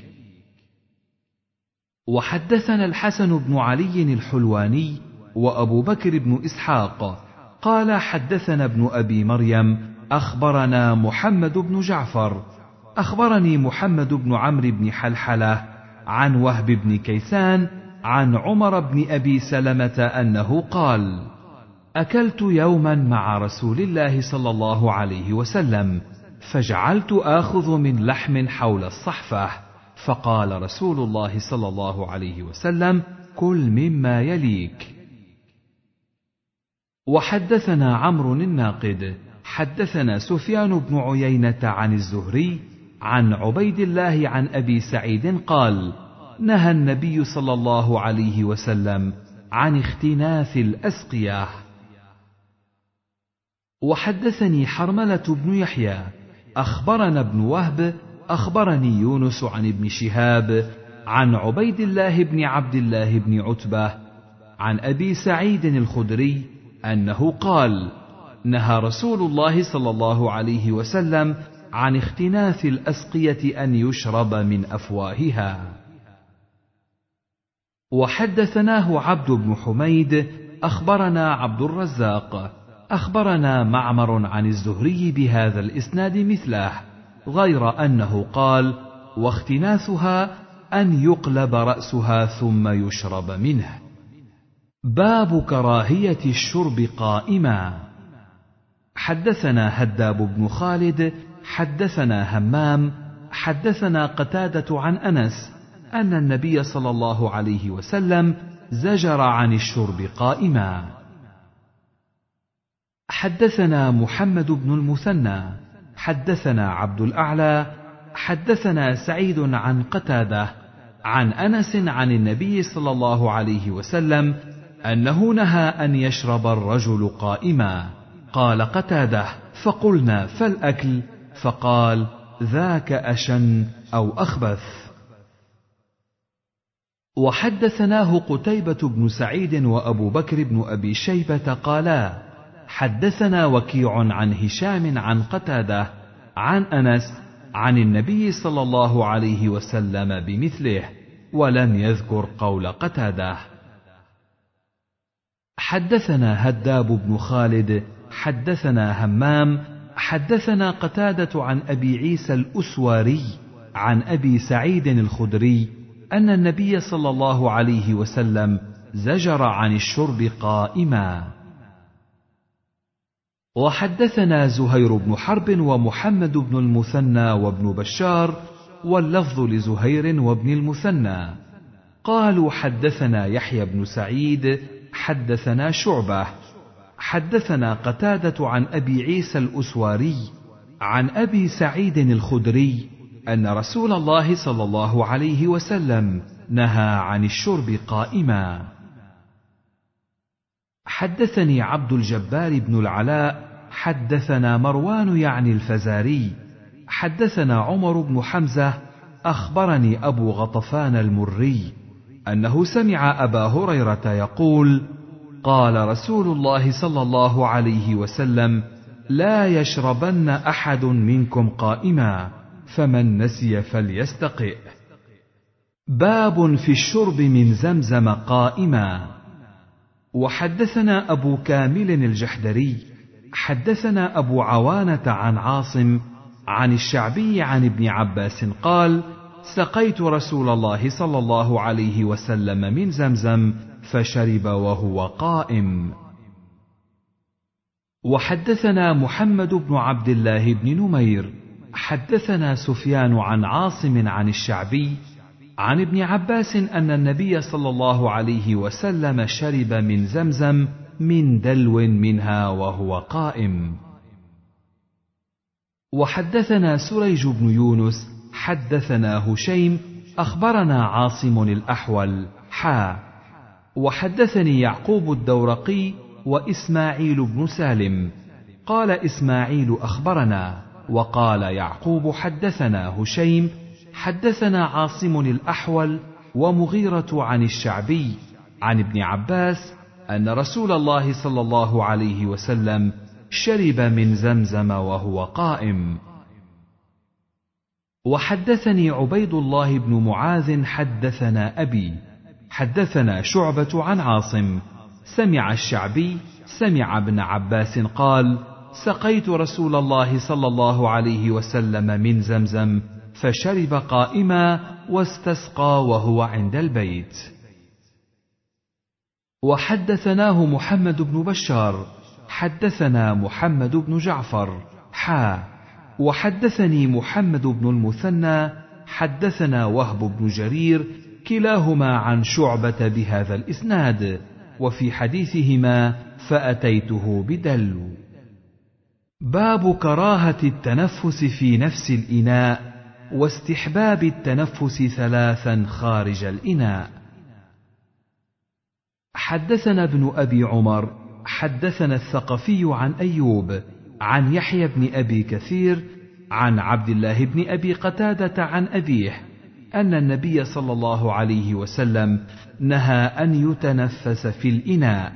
Speaker 1: وحدثنا الحسن بن علي الحلواني وأبو بكر بن إسحاق قال: حدثنا ابن أبي مريم أخبرنا محمد بن جعفر أخبرني محمد بن عمرو بن حلحلة عن وهب بن كيسان عن عمر بن أبي سلمة أنه قال: أكلت يوما مع رسول الله صلى الله عليه وسلم، فجعلت آخذ من لحم حول الصحفة، فقال رسول الله صلى الله عليه وسلم: كل مما يليك. وحدثنا عمرو الناقد حدثنا سفيان بن عيينة عن الزهري عن عبيد الله عن أبي سعيد قال: نهى النبي صلى الله عليه وسلم عن اختناث الأسقية. وحدثني حرملة بن يحيى أخبرنا ابن وهب أخبرني يونس عن ابن شهاب عن عبيد الله بن عبد الله بن عتبة عن أبي سعيد الخدري أنه قال: نهى رسول الله صلى الله عليه وسلم عن اختناث الأسقية أن يشرب من أفواهها. وحدثناه عبد بن حميد أخبرنا عبد الرزاق أخبرنا معمر عن الزهري بهذا الإسناد مثله، غير أنه قال: واختناثها أن يقلب رأسها ثم يشرب منه. باب كراهية الشرب قائما. حدثنا هداب بن خالد حدثنا همام حدثنا قتادة عن أنس أن النبي صلى الله عليه وسلم زجر عن الشرب قائما. حدثنا محمد بن المثنى حدثنا عبد الأعلى حدثنا سعيد عن قتادة عن أنس عن النبي صلى الله عليه وسلم أنه نهى أن يشرب الرجل قائما. قال قتادة: فقلنا: فالأكل؟ فقال: ذاك أشن أو أخبث. وحدثناه قتيبة بن سعيد وأبو بكر بن أبي شيبة قالا: حدثنا وكيع عن هشام عن قتادة عن أنس عن النبي صلى الله عليه وسلم بمثله، ولم يذكر قول قتادة. حدثنا هداب بن خالد حدثنا همام حدثنا قتادة عن أبي عيسى الأسواري عن أبي سعيد الخدري أن النبي صلى الله عليه وسلم زجر عن الشرب قائما. وحدثنا زهير بن حرب ومحمد بن المثنى وابن بشار، واللفظ لزهير وابن المثنى، قالوا: حدثنا يحيى بن سعيد حدثنا شعبة حدثنا قتادة عن أبي عيسى الأسواري عن أبي سعيد الخدري أن رسول الله صلى الله عليه وسلم نهى عن الشرب قائما. حدثني عبد الجبار بن العلاء حدثنا مروان يعني الفزاري حدثنا عمر بن حمزة أخبرني أبو غطفان المري أنه سمع أبا هريرة يقول: قال رسول الله صلى الله عليه وسلم: لا يشربن أحد منكم قائما، فمن نسي فليستقئ. باب في الشرب من زمزم قائما. وحدثنا أبو كامل الجحدري حدثنا أبو عوانة عن عاصم عن الشعبي عن ابن عباس قال: سقيت رسول الله صلى الله عليه وسلم من زمزم فشرب وهو قائم. وحدثنا محمد بن عبد الله بن نمير حدثنا سفيان عن عاصم عن الشعبي عن ابن عباس أن النبي صلى الله عليه وسلم شرب من زمزم من دلو منها وهو قائم. وحدثنا سريج بن يونس حدثنا هشيم أخبرنا عاصم الأحول وحدثني يعقوب الدورقي وإسماعيل بن سالم قال إسماعيل أخبرنا، وقال يعقوب حدثنا هشيم حدثنا عاصم الأحول ومغيرة عن الشعبي عن ابن عباس أن رسول الله صلى الله عليه وسلم شرب من زمزم وهو قائم. وحدثني عبيد الله بن معاذ حدثنا أبي حدثنا شعبة عن عاصم سمع الشعبي سمع ابن عباس قال: سقيت رسول الله صلى الله عليه وسلم من زمزم فشرب قائما واستسقى وهو عند البيت. وحدثناه محمد بن بشار حدثنا محمد بن جعفر وحدثني محمد بن المثنى حدثنا وهب بن جرير كلاهما عن شعبة بهذا الإسناد، وفي حديثهما فأتيته بدلو. باب كراهة التنفس في نفس الإناء واستحباب التنفس 3 خارج الإناء. حدثنا ابن أبي عمر حدثنا الثقفي عن أيوب عن يحيى بن أبي كثير عن عبد الله بن أبي قتادة عن أبيه أن النبي صلى الله عليه وسلم نهى أن يتنفس في الإناء.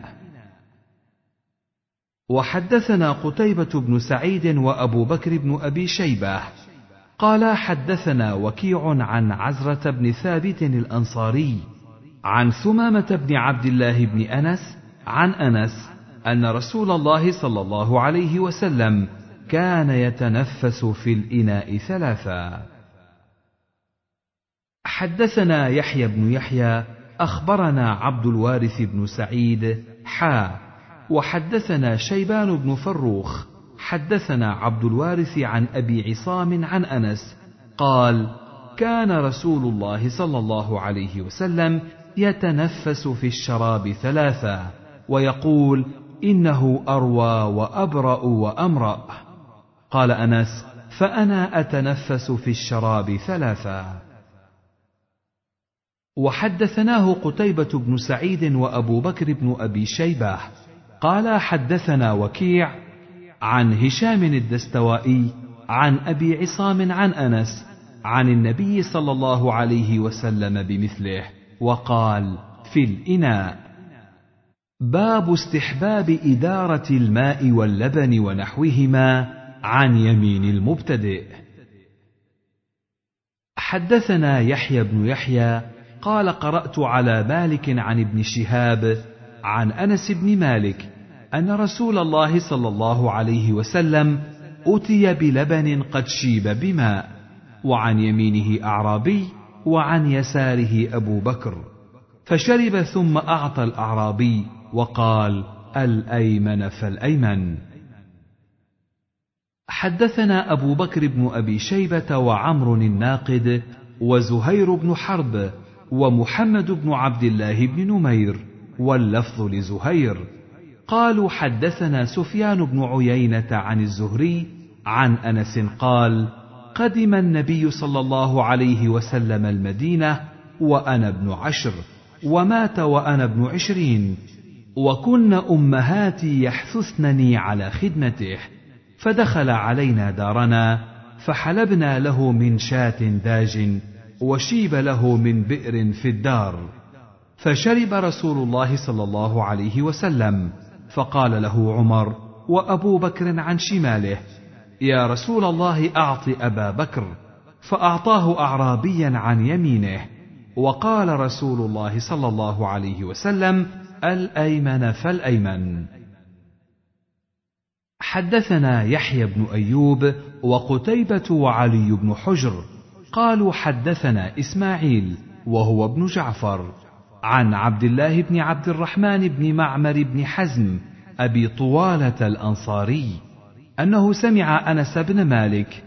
Speaker 1: وحدثنا قتيبة بن سعيد وأبو بكر بن أبي شيبة قال حدثنا وكيع عن عزرة بن ثابت الأنصاري عن ثمامة بن عبد الله بن أنس عن أنس أن رسول الله صلى الله عليه وسلم كان يتنفس في الإناء 3. حدثنا يحيى بن يحيى أخبرنا عبد الوارث بن سعيد وحدثنا شيبان بن فروخ حدثنا عبد الوارث عن أبي عصام عن أنس قال كان رسول الله صلى الله عليه وسلم يتنفس في الشراب 3 ويقول إنه أروى وأبرأ وأمرأ. قال أنس فأنا أتنفس في الشراب 3. وحدثناه قتيبة بن سعيد وأبو بكر بن أبي شيبة قال حدثنا وكيع عن هشام الدستوائي عن أبي عصام عن أنس عن النبي صلى الله عليه وسلم بمثله وقال في الإناء. باب استحباب إدارة الماء واللبن ونحوهما عن يمين المبتدئ. حدثنا يحيى بن يحيى قال قرأت على مالك عن ابن شهاب عن أنس بن مالك أن رسول الله صلى الله عليه وسلم أتي بلبن قد شيب بماء، وعن يمينه أعرابي وعن يساره أبو بكر، فشرب ثم أعطى الأعرابي وقال الأيمن فالأيمن. حدثنا أبو بكر بن أبي شيبة وعمر الناقد وزهير بن حرب ومحمد بن عبد الله بن نمير واللفظ لزهير قالوا حدثنا سفيان بن عيينة عن الزهري عن أنس قال قدم النبي صلى الله عليه وسلم المدينة وأنا ابن 10 ومات وأنا ابن 20 وكن أمهاتي يحثثنني على خدمته، فدخل علينا دارنا فحلبنا له من شاة داج وشيب له من بئر في الدار، فشرب رسول الله صلى الله عليه وسلم، فقال له عمر وأبو بكر عن شماله يا رسول الله أعط أبا بكر، فأعطاه أعرابيا عن يمينه، وقال رسول الله صلى الله عليه وسلم الأيمن فالأيمن. حدثنا يحيى بن أيوب وقتيبة وعلي بن حجر قالوا حدثنا إسماعيل وهو ابن جعفر عن عبد الله بن عبد الرحمن بن معمر بن حزم أبي طوالة الأنصاري أنه سمع أنس بن مالك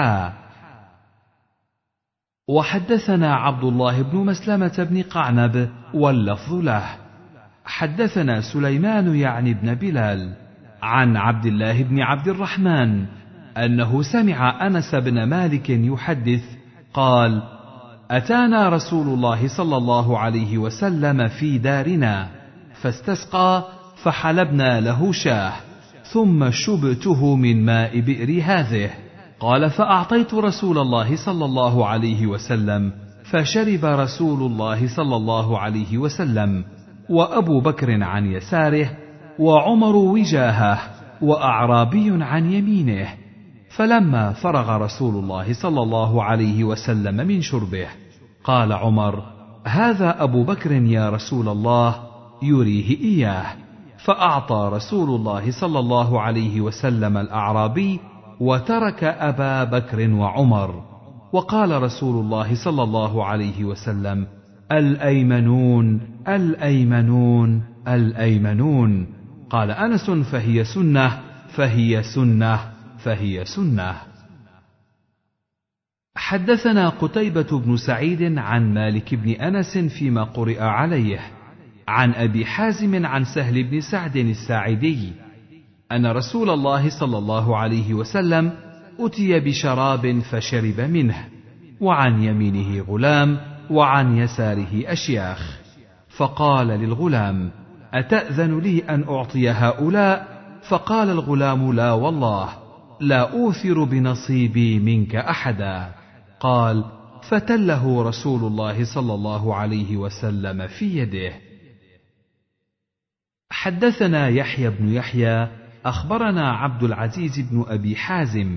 Speaker 1: وحدثنا عبد الله بن مسلمة بن قعنب واللفظ له. حدثنا سليمان يعني بن بلال عن عبد الله بن عبد الرحمن أنه سمع أنس بن مالك يحدث قال أتانا رسول الله صلى الله عليه وسلم في دارنا فاستسقى فحلبنا له شاه ثم شبته من ماء بئر هذه، قال فأعطيت رسول الله صلى الله عليه وسلم فشرب رسول الله صلى الله عليه وسلم وأبو بكر عن يساره وعمر وجاهه وأعرابي عن يمينه، فلما فرغ رسول الله صلى الله عليه وسلم من شربه قال عمر هذا أبو بكر يا رسول الله يريه إياه، فأعطى رسول الله صلى الله عليه وسلم الأعرابي وترك أبا بكر وعمر، وقال رسول الله صلى الله عليه وسلم الأيمنون الأيمنون الأيمنون. قال أنس: فهي سنة فهي سنة فهي سنة. حدثنا قتيبة بن سعيد عن مالك بن أنس فيما قرئ عليه عن أبي حازم عن سهل بن سعد الساعدي أن رسول الله صلى الله عليه وسلم أتي بشراب فشرب منه، وعن يمينه غلام وعن يساره أشياخ، فقال للغلام: أتأذن لي أن أعطي هؤلاء؟ فقال الغلام: لا والله، لا أوثر بنصيبي منك أحدا. قال: فتله رسول الله صلى الله عليه وسلم في يده. حدثنا يحيى بن يحيى أخبرنا عبد العزيز بن أبي حازم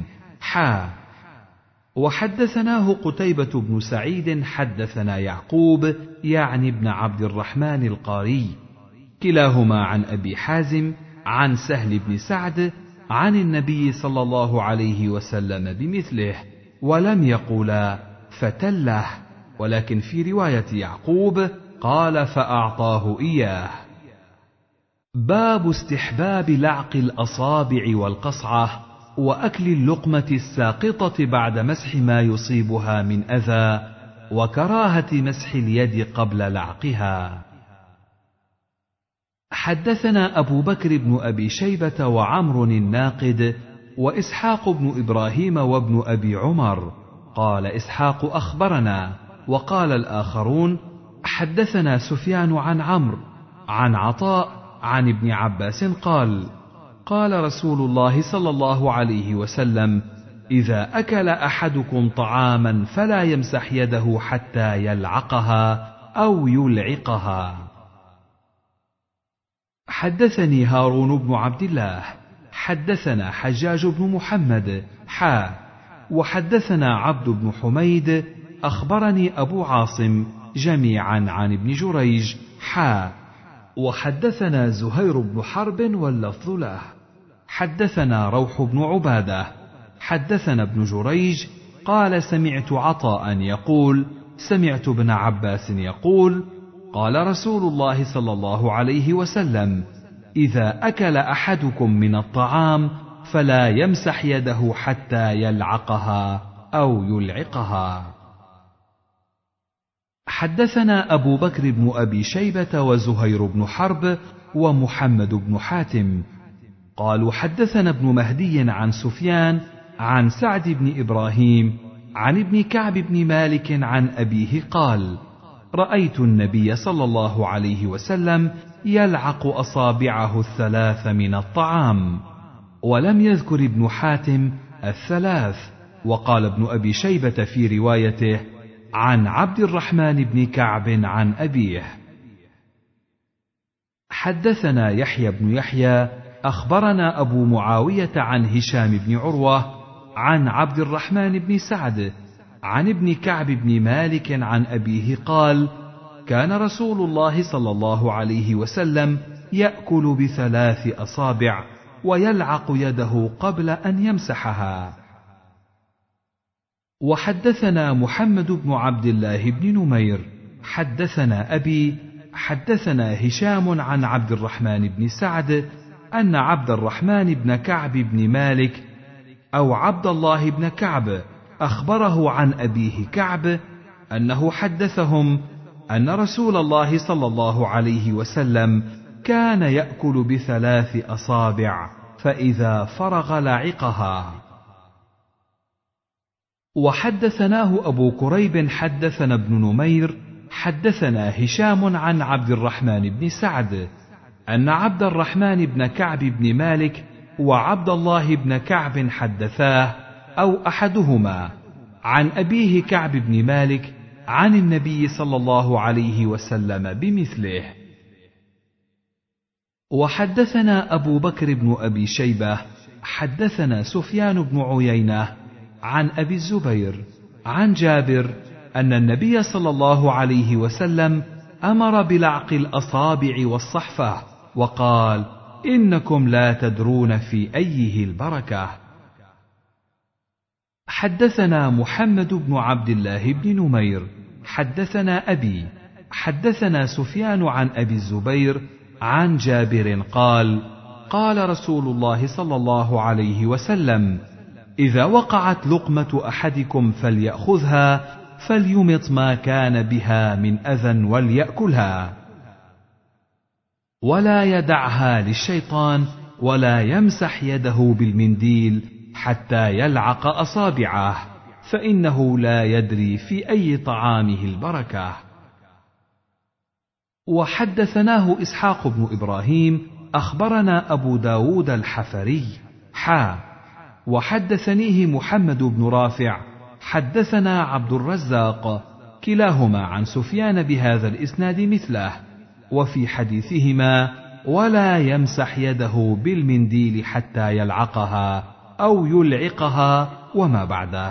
Speaker 1: وحدثناه قتيبة بن سعيد حدثنا يعقوب يعني ابن عبد الرحمن القاري كلاهما عن أبي حازم عن سهل بن سعد عن النبي صلى الله عليه وسلم بمثله، ولم يقولا فتله، ولكن في رواية يعقوب قال: فأعطاه إياه. باب استحباب لعق الأصابع والقصعة وأكل اللقمة الساقطة بعد مسح ما يصيبها من أذى، وكراهة مسح اليد قبل لعقها. حدثنا أبو بكر بن أبي شيبة وعمر الناقد وإسحاق بن إبراهيم وابن أبي عمر. قال إسحاق: أخبرنا، وقال الآخرون: حدثنا سفيان عن عمرو عن عطاء عن ابن عباس قال: قال رسول الله صلى الله عليه وسلم: إذا أكل أحدكم طعاما فلا يمسح يده حتى يلعقها أو يلعقها. حدثني هارون بن عبد الله حدثنا حجاج بن محمد وحدثنا عبد بن حميد أخبرني أبو عاصم جميعا عن ابن جريج وحدثنا زهير بن حرب واللفظ له. حدثنا روح بن عبادة حدثنا ابن جريج قال: سمعت عطاء يقول: سمعت ابن عباس يقول: قال رسول الله صلى الله عليه وسلم: إذا أكل أحدكم من الطعام فلا يمسح يده حتى يلعقها أو يلعقها. حدثنا أبو بكر بن أبي شيبة وزهير بن حرب ومحمد بن حاتم قالوا: حدثنا ابن مهدي عن سفيان عن سعد بن إبراهيم عن ابن كعب بن مالك عن أبيه قال: رأيت النبي صلى الله عليه وسلم يلعق أصابعه الثلاث من الطعام، ولم يذكر ابن حاتم الثلاث. وقال ابن أبي شيبة في روايته عن عبد الرحمن بن كعب عن أبيه. حدثنا يحيى بن يحيى أخبرنا أبو معاوية عن هشام بن عروة عن عبد الرحمن بن سعد عن ابن كعب بن مالك عن أبيه قال: كان رسول الله صلى الله عليه وسلم يأكل بثلاث أصابع ويلعق يده قبل أن يمسحها. وحدثنا محمد بن عبد الله بن نمير حدثنا أبي حدثنا هشام عن عبد الرحمن بن سعد أن عبد الرحمن بن كعب بن مالك أو عبد الله بن كعب أخبره عن أبيه كعب أنه حدثهم أن رسول الله صلى الله عليه وسلم كان يأكل بثلاث أصابع فإذا فرغ لعقها. وحدثناه أبو كريب حدثنا ابن نمير حدثنا هشام عن عبد الرحمن بن سعد أن عبد الرحمن بن كعب بن مالك وعبد الله بن كعب حدثاه أو أحدهما عن أبيه كعب بن مالك عن النبي صلى الله عليه وسلم بمثله. وحدثنا أبو بكر بن أبي شيبة حدثنا سفيان بن عيينة عن أبي الزبير عن جابر أن النبي صلى الله عليه وسلم أمر بلعق الأصابع والصحفة وقال: إنكم لا تدرون في أيه البركة. حدثنا محمد بن عبد الله بن نمير حدثنا أبي حدثنا سفيان عن أبي الزبير عن جابر قال: قال رسول الله صلى الله عليه وسلم: إذا وقعت لقمة أحدكم فليأخذها فليمط ما كان بها من أذى وليأكلها، ولا يدعها للشيطان، ولا يمسح يده بالمنديل حتى يلعق أصابعه، فإنه لا يدري في أي طعامه البركة. وحدثناه إسحاق بن إبراهيم أخبرنا أبو داود الحفري وحدثنيه محمد بن رافع حدثنا عبد الرزاق كلاهما عن سفيان بهذا الإسناد مثله، وفي حديثهما: ولا يمسح يده بالمنديل حتى يلعقها أو يلعقها وما بعده.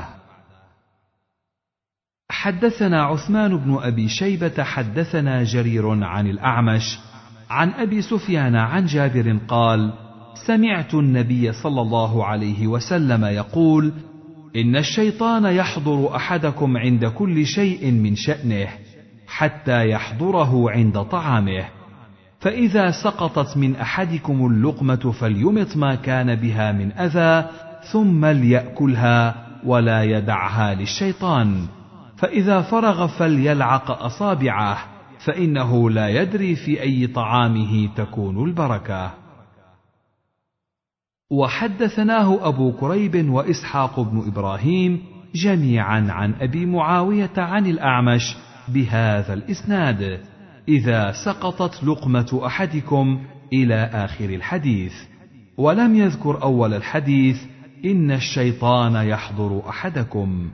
Speaker 1: حدثنا عثمان بن أبي شيبة حدثنا جرير عن الأعمش عن أبي سفيان عن جابر قال: سمعت النبي صلى الله عليه وسلم يقول: إن الشيطان يحضر أحدكم عند كل شيء من شأنه حتى يحضره عند طعامه، فإذا سقطت من أحدكم اللقمة فليمط ما كان بها من أذى ثم ليأكلها ولا يدعها للشيطان، فإذا فرغ فليلعق أصابعه، فإنه لا يدري في أي طعامه تكون البركة. وحدثناه أبو كريب وإسحاق بن إبراهيم جميعا عن أبي معاوية عن الأعمش بهذا الإسناد: إذا سقطت لقمة أحدكم إلى آخر الحديث، ولم يذكر أول الحديث: إن الشيطان يحضر أحدكم.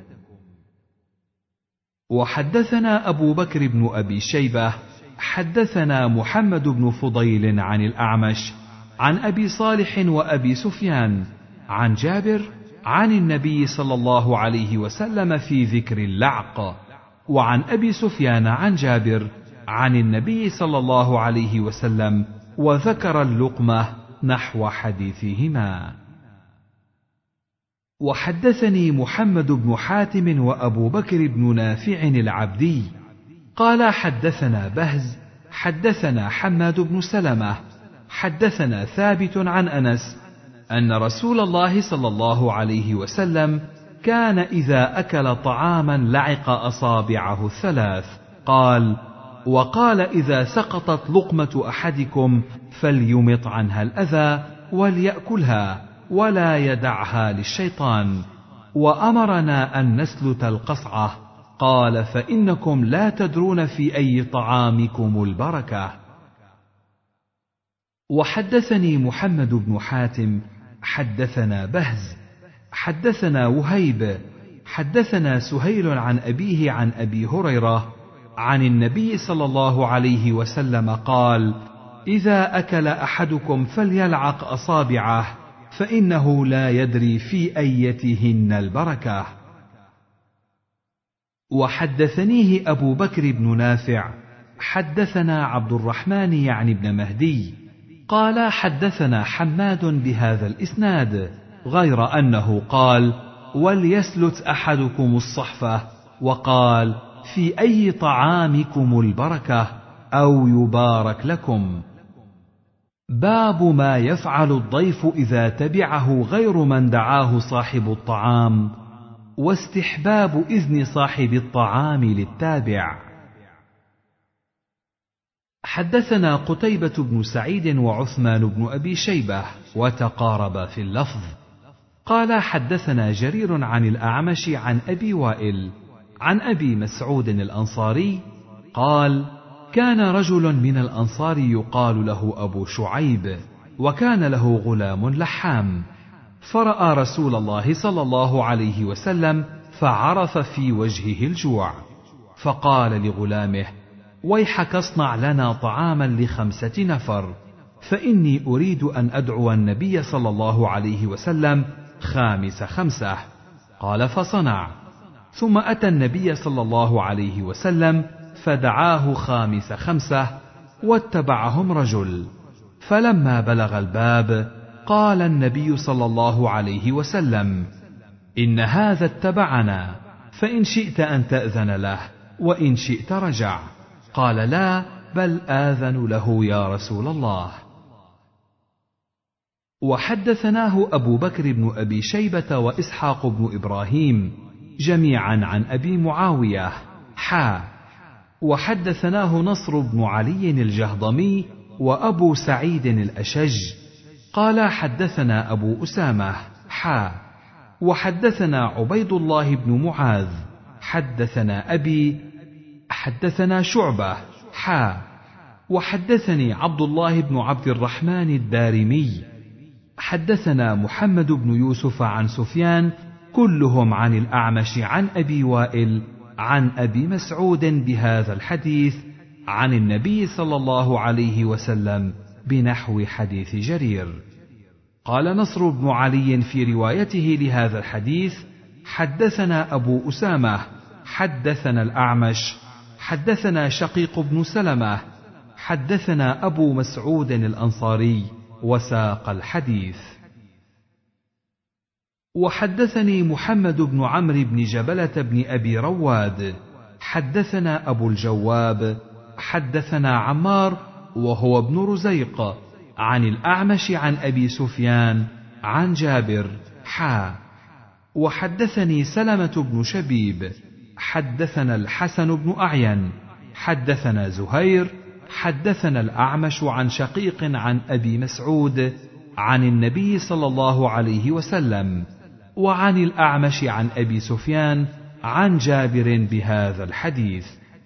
Speaker 1: وحدثنا أبو بكر بن أبي شيبة حدثنا محمد بن فضيل عن الأعمش عن أبي صالح وأبي سفيان عن جابر عن النبي صلى الله عليه وسلم في ذكر اللعق، وعن أبي سفيان عن جابر عن النبي صلى الله عليه وسلم، وذكر اللقمة نحو حديثهما. وحدثني محمد بن حاتم وأبو بكر بن نافع العبدي قال: حدثنا بهز حدثنا حماد بن سلمة حدثنا ثابت عن أنس أن رسول الله صلى الله عليه وسلم كان إذا أكل طعاما لعق أصابعه الثلاث. قال: وقال: إذا سقطت لقمة أحدكم فليمط عنها الأذى وليأكلها ولا يدعها للشيطان، وأمرنا أن نسلت القصعة. قال: فإنكم لا تدرون في أي طعامكم البركة. وحدثني محمد بن حاتم حدثنا بهز حدثنا وهيب حدثنا سهيل عن أبيه عن أبي هريرة عن النبي صلى الله عليه وسلم قال: إذا أكل أحدكم فليلعق أصابعه، فإنه لا يدري في أيتهن البركة. وحدثنيه أبو بكر بن نافع حدثنا عبد الرحمن يعني بن مهدي قال: حدثنا حماد بهذا الإسناد، غير أنه قال: وليسلت أحدكم الصحفة، وقال: في أي طعامكم البركة أو يبارك لكم. باب ما يفعل الضيف إذا تبعه غير من دعاه صاحب الطعام، واستحباب إذن صاحب الطعام للتابع. حدثنا قتيبة بن سعيد وعثمان بن أبي شيبة وتقاربا في اللفظ. قال: حدثنا جرير عن الأعمش عن أبي وائل عن أبي مسعود الأنصاري قال: كان رجل من الأنصار يقال له أبو شعيب، وكان له غلام لحام، فرأى رسول الله صلى الله عليه وسلم فعرف في وجهه الجوع، فقال لغلامه: ويحك اصنع لنا طعاما ل5 نفر، فإني أريد أن أدعو النبي صلى الله عليه وسلم 5 قال: فصنع، ثم أتى النبي صلى الله عليه وسلم فدعاه 5 واتبعهم رجل، فلما بلغ الباب قال النبي صلى الله عليه وسلم: إن هذا اتبعنا، فإن شئت أن تأذن له، وإن شئت رجع. قال: لا، بل آذن له يا رسول الله. وحدثناه أبو بكر بن أبي شيبة وإسحاق بن إبراهيم جميعا عن أبي معاوية وحدثناه نصر بن علي الجهضمي وأبو سعيد الأشج قال حدثنا أبو أسامة وحدثنا عبيد الله بن معاذ حدثنا أبي حدثنا شعبة وحدثني عبد الله بن عبد الرحمن الدارمي حدثنا محمد بن يوسف عن سفيان كلهم عن الأعمش عن أبي وائل عن أبي مسعود بهذا الحديث عن النبي صلى الله عليه وسلم بنحو حديث جرير. قال نصر بن علي في روايته لهذا الحديث حدثنا أبو أسامة حدثنا الأعمش حدثنا شقيق بن سلمة حدثنا أبو مسعود الأنصاري وساق الحديث. وحدثني محمد بن عمرو بن جبلة بن أبي رواد حدثنا أبو الجواب حدثنا عمار وهو ابن رزيق عن الأعمش عن أبي سفيان عن جابر وحدثني سلمة بن شبيب حدثنا الحسن بن أعين حدثنا زهير حدثنا الأعمش عن شقيق عن أبي مسعود عن النبي صلى الله عليه وسلم وعن الأعمش عن أبي سفيان عن جابر بهذا الحديث.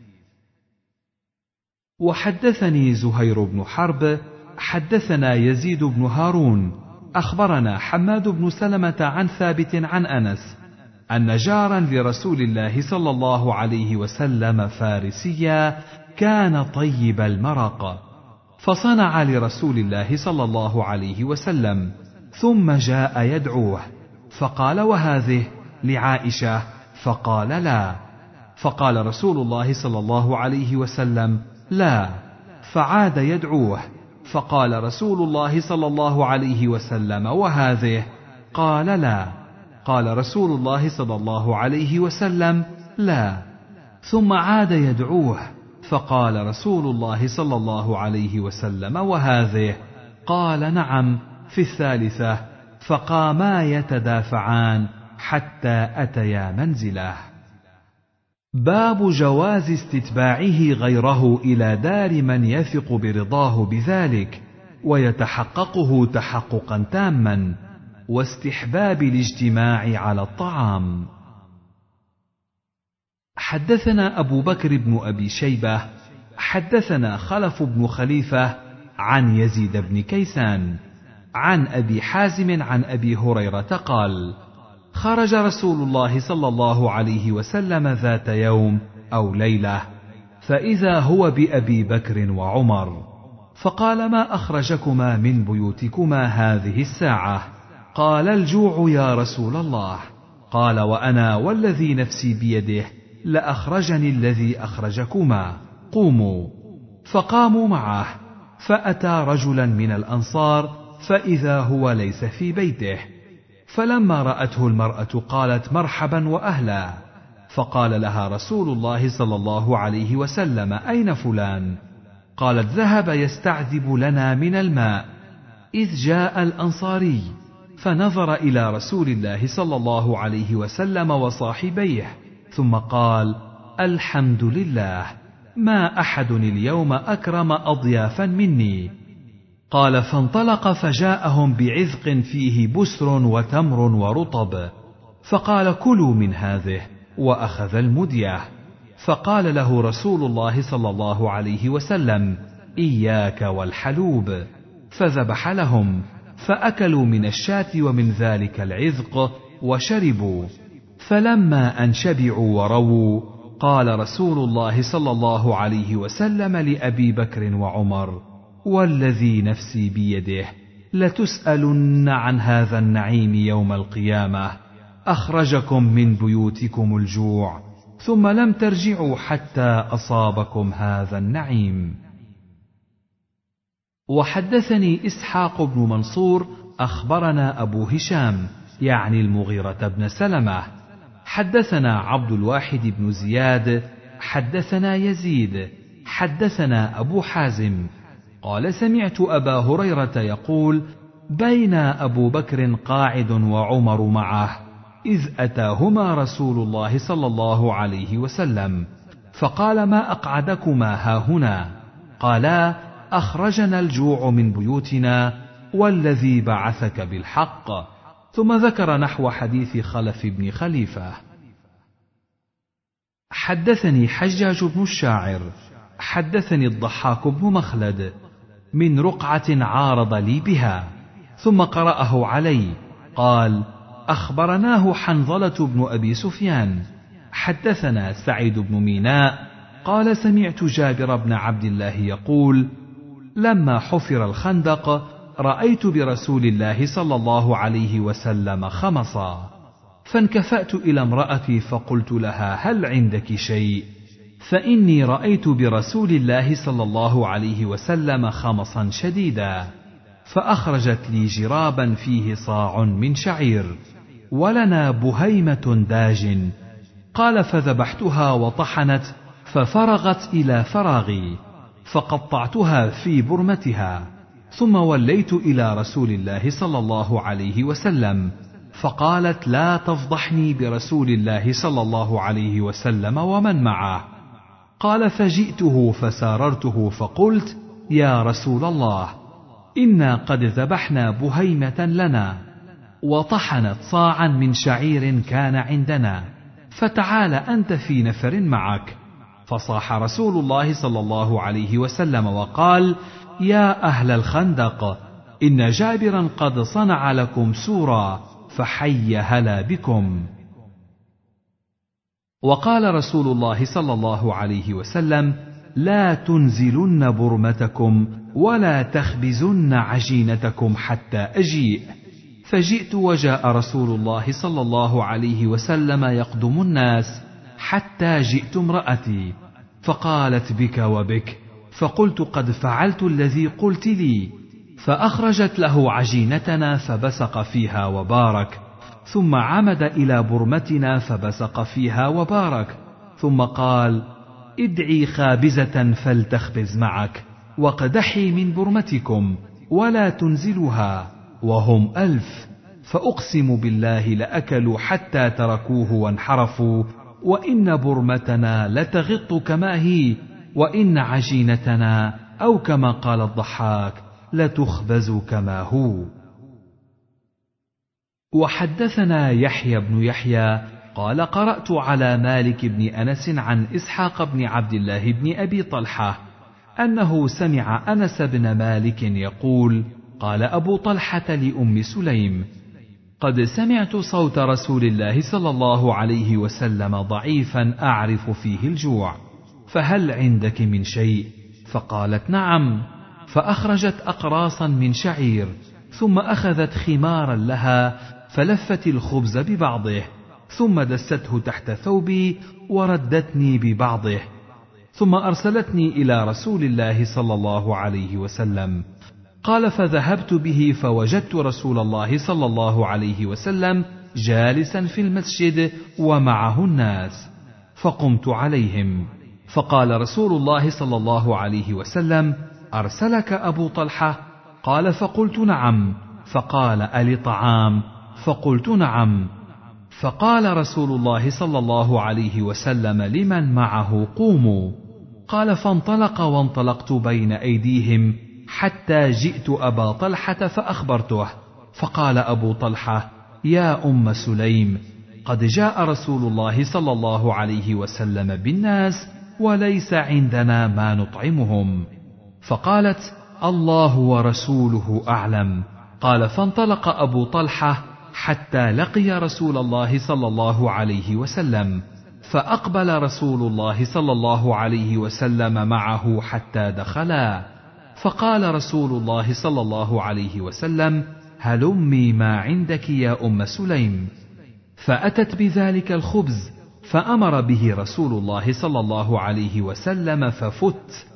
Speaker 1: وحدثني زهير بن حرب حدثنا يزيد بن هارون أخبرنا حماد بن سلمة عن ثابت عن أنس أن جارا لرسول الله صلى الله عليه وسلم فارسيا كان طيب المرق فصنع لرسول الله صلى الله عليه وسلم ثم جاء يدعوه فقال وهذه لعائشة فقال لا فقال رسول الله صلى الله عليه وسلم لا فعاد يدعوه فقال رسول الله صلى الله عليه وسلم وهذه قال لا قال رسول الله صلى الله عليه وسلم لا ثم عاد يدعوه فقال رسول الله صلى الله عليه وسلم وهذه قال نعم في الثالثة فقاما يتدافعان حتى أتيا منزله. باب جواز استتباعه غيره إلى دار من يثق برضاه بذلك ويتحققه تحققا تاما واستحباب الاجتماع على الطعام. حدثنا أبو بكر بن أبي شيبة حدثنا خلف بن خليفة عن يزيد بن كيسان عن أبي حازم عن أبي هريرة قال خرج رسول الله صلى الله عليه وسلم ذات يوم أو ليلة فإذا هو بأبي بكر وعمر فقال ما أخرجكما من بيوتكما هذه الساعة؟ قال الجوع يا رسول الله. قال وأنا والذي نفسي بيده لأخرجني الذي أخرجكما قوموا. فقاموا معه فأتى رجلا من الأنصار فإذا هو ليس في بيته فلما رأته المرأة قالت مرحبا وأهلا فقال لها رسول الله صلى الله عليه وسلم أين فلان؟ قالت ذهب يستعذب لنا من الماء. إذ جاء الأنصاري فنظر إلى رسول الله صلى الله عليه وسلم وصاحبيه ثم قال الحمد لله ما أحد اليوم أكرم أضيافا مني. قال فانطلق فجاءهم بعذق فيه بسر وتمر ورطب فقال كلوا من هذه وأخذ المدية. فقال له رسول الله صلى الله عليه وسلم إياك والحلوب فذبح لهم فأكلوا من الشاة ومن ذلك العذق وشربوا. فلما أن شبعوا ورووا قال رسول الله صلى الله عليه وسلم لأبي بكر وعمر والذي نفسي بيده لتسألن عن هذا النعيم يوم القيامة أخرجكم من بيوتكم الجوع ثم لم ترجعوا حتى أصابكم هذا النعيم. وحدثني إسحاق بن منصور أخبرنا أبو هشام يعني المغيرة بن سلمة حدثنا عبد الواحد بن زياد حدثنا يزيد حدثنا أبو حازم قال سمعت أبا هريرة يقول بين أبو بكر قاعد وعمر معه إذ أتاهما رسول الله صلى الله عليه وسلم فقال ما أقعدكما هاهنا؟ قالا أخرجنا الجوع من بيوتنا والذي بعثك بالحق. ثم ذكر نحو حديث خلف بن خليفة. حدثني حجاج بن الشاعر حدثني الضحاك بن مخلد من رقعة عارض لي بها ثم قرأه علي قال أخبرناه حنظلة بن أبي سفيان حدثنا سعيد بن ميناء قال سمعت جابر بن عبد الله يقول لما حفر الخندق رأيت برسول الله صلى الله عليه وسلم خمصا فانكفأت إلى امرأتي فقلت لها هل عندك شيء؟ فإني رأيت برسول الله صلى الله عليه وسلم خمصا شديدا. فأخرجت لي جرابا فيه صاع من شعير ولنا بهيمة داج. قال فذبحتها وطحنت ففرغت إلى فراغي فقطعتها في برمتها ثم وليت إلى رسول الله صلى الله عليه وسلم فقالت لا تفضحني برسول الله صلى الله عليه وسلم ومن معه. قال فجئته فساررته فقلت يا رسول الله إنا قد ذبحنا بهيمة لنا وطحنت صاعا من شعير كان عندنا فتعال أنت في نفر معك. فصاح رسول الله صلى الله عليه وسلم وقال يا أهل الخندق إن جابرا قد صنع لكم سورا فحي هلا بكم. وقال رسول الله صلى الله عليه وسلم لا تنزلن برمتكم ولا تخبزن عجينتكم حتى أجيء. فجئت وجاء رسول الله صلى الله عليه وسلم يقدم الناس حتى جئت امرأتي فقالت بك وبك. فقلت قد فعلت الذي قلت لي. فأخرجت له عجينتنا فبسق فيها وبارك ثم عمد إلى برمتنا فبسق فيها وبارك ثم قال ادعي خابزة فلتخبز معك وقدحي من برمتكم ولا تنزلها وهم 1000 فأقسم بالله لأكلوا حتى تركوه وانحرفوا وإن برمتنا لتغط كما هي وإن عجينتنا أو كما قال الضحاك لتخبز كما هو. وحدثنا يحيى بن يحيى قال قرأت على مالك بن أنس عن إسحاق بن عبد الله بن أبي طلحة أنه سمع أنس بن مالك يقول قال أبو طلحة لأم سليم قد سمعت صوت رسول الله صلى الله عليه وسلم ضعيفا أعرف فيه الجوع فهل عندك من شيء؟ فقالت نعم. فأخرجت أقراصا من شعير ثم أخذت خمارا لها فلفت الخبز ببعضه ثم دسته تحت ثوبي وردتني ببعضه ثم أرسلتني إلى رسول الله صلى الله عليه وسلم. قال فذهبت به فوجدت رسول الله صلى الله عليه وسلم جالسا في المسجد ومعه الناس فقمت عليهم فقال رسول الله صلى الله عليه وسلم أرسلك أبو طلحة؟ قال فقلت نعم. فقال ألي طعام؟ فقلت نعم. فقال رسول الله صلى الله عليه وسلم لمن معه قوموا. قال فانطلق وانطلقت بين أيديهم حتى جئت أبا طلحة فأخبرته فقال أبو طلحة يا أم سليم قد جاء رسول الله صلى الله عليه وسلم بالناس وليس عندنا ما نطعمهم. فقالت الله ورسوله أعلم. قال فانطلق أبو طلحة حتى لقي رسول الله صلى الله عليه وسلم فأقبل رسول الله صلى الله عليه وسلم معه حتى دخلا فقال رسول الله صلى الله عليه وسلم هلمي ما عندك يا أم سليم. فأتت بذلك الخبز فأمر به رسول الله صلى الله عليه وسلم ففت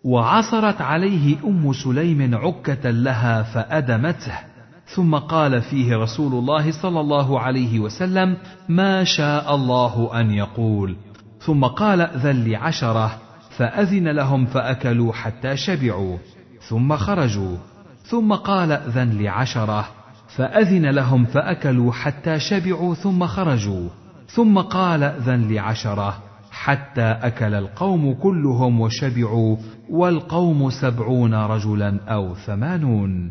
Speaker 1: وعصرت عليه أم سليم عكة لها فأدمته ثم قال فيه رسول الله صلى الله عليه وسلم ما شاء الله أن يقول ثم قال ائذن لي 10 فأذن لهم فأكلوا حتى شبعوا ثم خرجوا، ثم قال ائذن لعشرة، فأذن لهم فأكلوا حتى شبعوا ثم خرجوا، ثم قال ائذن لعشرة، حتى أكل القوم كلهم وشبعوا، والقوم 70 رجلا أو 80.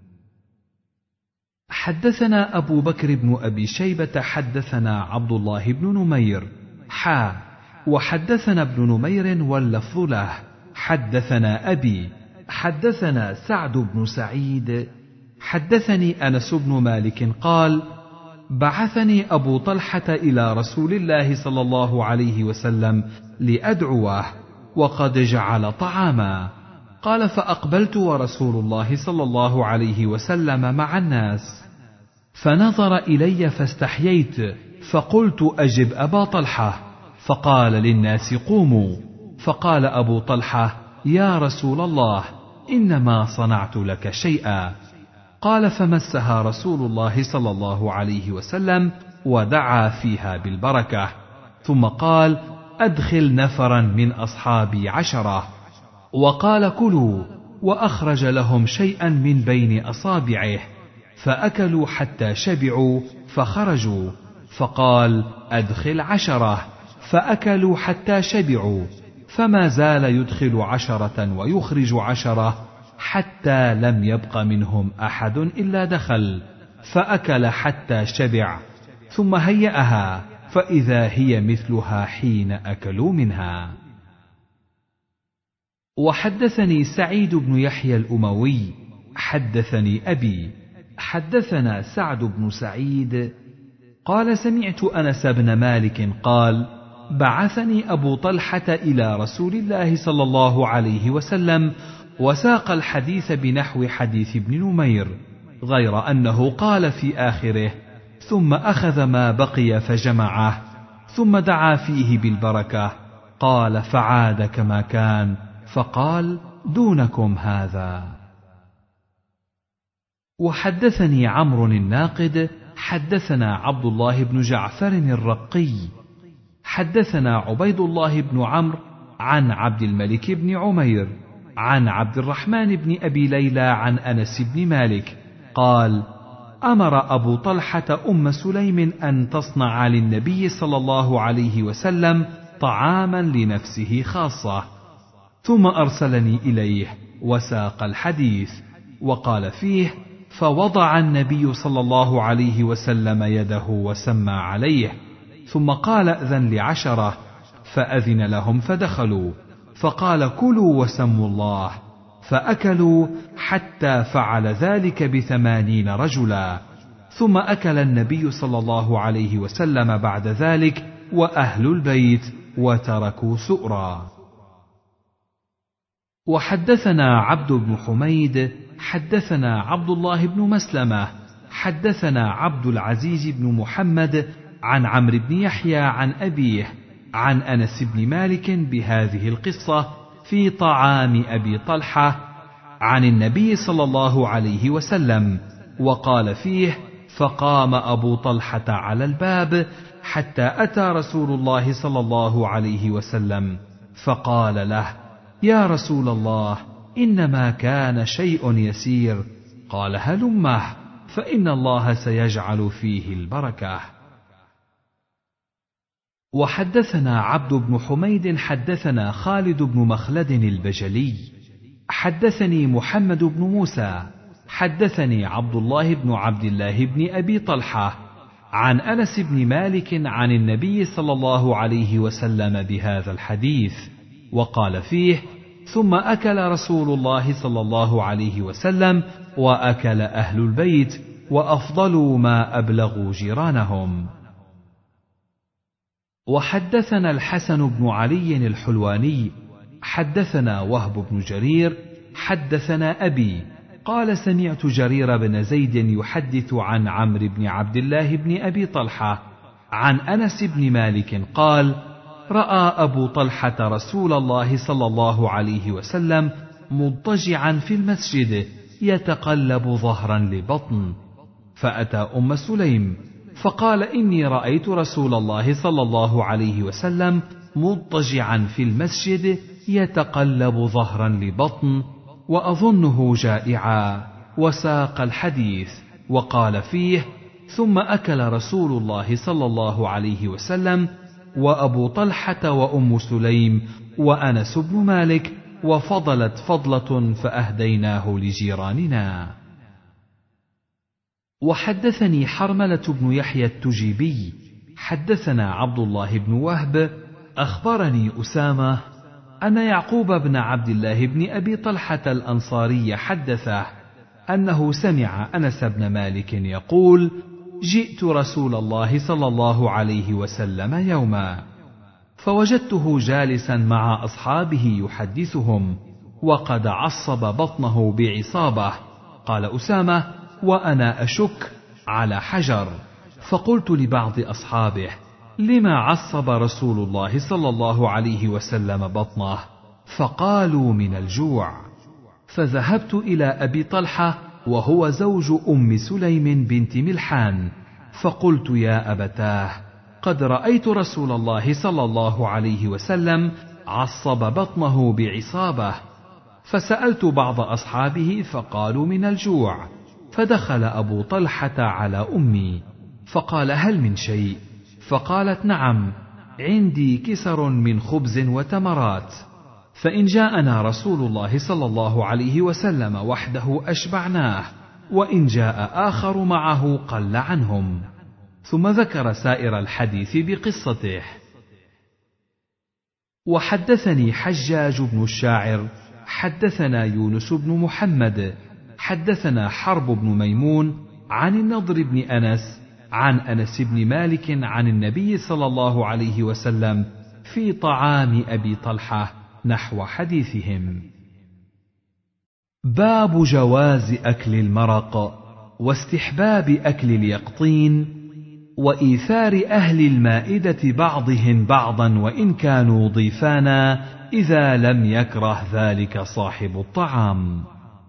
Speaker 1: حدثنا أبو بكر بن أبي شيبة حدثنا عبد الله بن نمير وحدثنا ابن نمير واللفظ له حدثنا أبي حدثنا سعد بن سعيد حدثني أنس بن مالك قال: بعثني أبو طلحة إلى رسول الله صلى الله عليه وسلم لأدعوه وقد جعل طعاما. قال: فأقبلت ورسول الله صلى الله عليه وسلم مع الناس، فنظر إلي فاستحييت، فقلت: أجب أبا طلحة. فقال للناس: قوموا. فقال أبو طلحة: يا رسول الله، إنما صنعت لك شيئا. قال: فمسها رسول الله صلى الله عليه وسلم ودعا فيها بالبركة، ثم قال: أدخل نفرا من أصحابي 10. وقال: كلوا، وأخرج لهم شيئا من بين أصابعه، فأكلوا حتى شبعوا فخرجوا، فقال: أدخل 10، فأكلوا حتى شبعوا، فما زال يدخل 10 ويخرج 10 حتى لم يبق منهم أحد إلا دخل، فأكل حتى شبع، ثم هيأها، فإذا هي مثلها حين أكلوا منها. وحدثني سعيد بن يحيى الأموي حدثني أبي حدثنا سعد بن سعيد قال: سمعت أنس بن مالك قال: بعثني أبو طلحة إلى رسول الله صلى الله عليه وسلم، وساق الحديث بنحو حديث ابن نمير، غير أنه قال في آخره: ثم أخذ ما بقي فجمعه، ثم دعا فيه بالبركة. قال: فعاد كما كان، فقال: دونكم هذا. وحدثني عمرو الناقد حدثنا عبد الله بن جعفر الرقي حدثنا عبيد الله بن عمرو عن عبد الملك بن عمير عن عبد الرحمن بن أبي ليلى عن أنس بن مالك قال: أمر أبو طلحة أم سليم أن تصنع للنبي صلى الله عليه وسلم طعاما لنفسه خاصة، ثم أرسلني إليه وساق الحديث، وقال فيه: فوضع النبي صلى الله عليه وسلم يده وسمى عليه، ثم قال: ائذن ل10، فأذن لهم فدخلوا، فقال: كلوا وسموا الله، فأكلوا حتى فعل ذلك ب80 رجلا، ثم أكل النبي صلى الله عليه وسلم بعد ذلك وأهل البيت، وتركوا سؤرا. وحدثنا عبد بن حميد حدثنا عبد الله بن مسلمة حدثنا عبد العزيز بن محمد عن عمرو بن يحيى عن أبيه عن أنس بن مالك بهذه القصة في طعام أبي طلحة عن النبي صلى الله عليه وسلم، وقال فيه: فقام أبو طلحة على الباب حتى أتى رسول الله صلى الله عليه وسلم، فقال له: يا رسول الله، إنما كان شيء يسير. قال: هلمه، فإن الله سيجعل فيه البركة. وحدثنا عبد بن حميد حدثنا خالد بن مخلد البجلي حدثني محمد بن موسى حدثني عبد الله بن عبد الله بن أبي طلحة عن أنس بن مالك عن النبي صلى الله عليه وسلم بهذا الحديث، وقال فيه: ثم أكل رسول الله صلى الله عليه وسلم، وأكل أهل البيت، وأفضلوا ما أبلغوا جيرانهم. وحدثنا الحسن بن علي الحلواني حدثنا وهب بن جرير حدثنا أبي قال: سمعت جرير بن زيد يحدث عن عمرو بن عبد الله بن أبي طلحة عن أنس بن مالك قال: رأى أبو طلحة رسول الله صلى الله عليه وسلم مضطجعا في المسجد يتقلب ظهرا لبطن، فأتى سليم فقال: إني رأيت رسول الله صلى الله عليه وسلم مضطجعا في المسجد يتقلب ظهرا لبطن، وأظنه جائعا، وساق الحديث وقال فيه: ثم أكل رسول الله صلى الله عليه وسلم وأبو طلحة وأم سليم وأنس بن مالك، وفضلت فضلة فأهديناه لجيراننا. وحدثني حرملة بن يحيى التجيبي حدثنا عبد الله بن وهب أخبرني أسامة أن يعقوب بن عبد الله بن أبي طلحة الأنصاري حدثه أنه سمع أنس بن مالك يقول: جئت رسول الله صلى الله عليه وسلم يوما فوجدته جالسا مع أصحابه يحدثهم وقد عصب بطنه بعصابة. قال أسامة: وأنا أشك على حجر، فقلت لبعض أصحابه: لما عصب رسول الله صلى الله عليه وسلم بطنه؟ فقالوا: من الجوع. فذهبت إلى أبي طلحة وهو زوج أم سليم بنت ملحان، فقلت: يا أبتاه، قد رأيت رسول الله صلى الله عليه وسلم عصب بطنه بعصابة. فسألت بعض أصحابه فقالوا: من الجوع. فدخل أبو طلحة على أمي فقال: هل من شيء؟ فقالت: نعم، عندي كسر من خبز وتمرات، فإن جاءنا رسول الله صلى الله عليه وسلم وحده أشبعناه، وإن جاء آخر معه قل عنهم. ثم ذكر سائر الحديث بقصته. وحدثني حجاج بن الشاعر حدثنا يونس بن محمد حدثنا حرب بن ميمون عن النضر بن أنس عن أنس بن مالك عن النبي صلى الله عليه وسلم في طعام أبي طلحة نحو حديثهم. باب جواز أكل المرق واستحباب أكل اليقطين وإيثار أهل المائدة بعضهم بعضا وإن كانوا ضيفانا إذا لم يكره ذلك صاحب الطعام.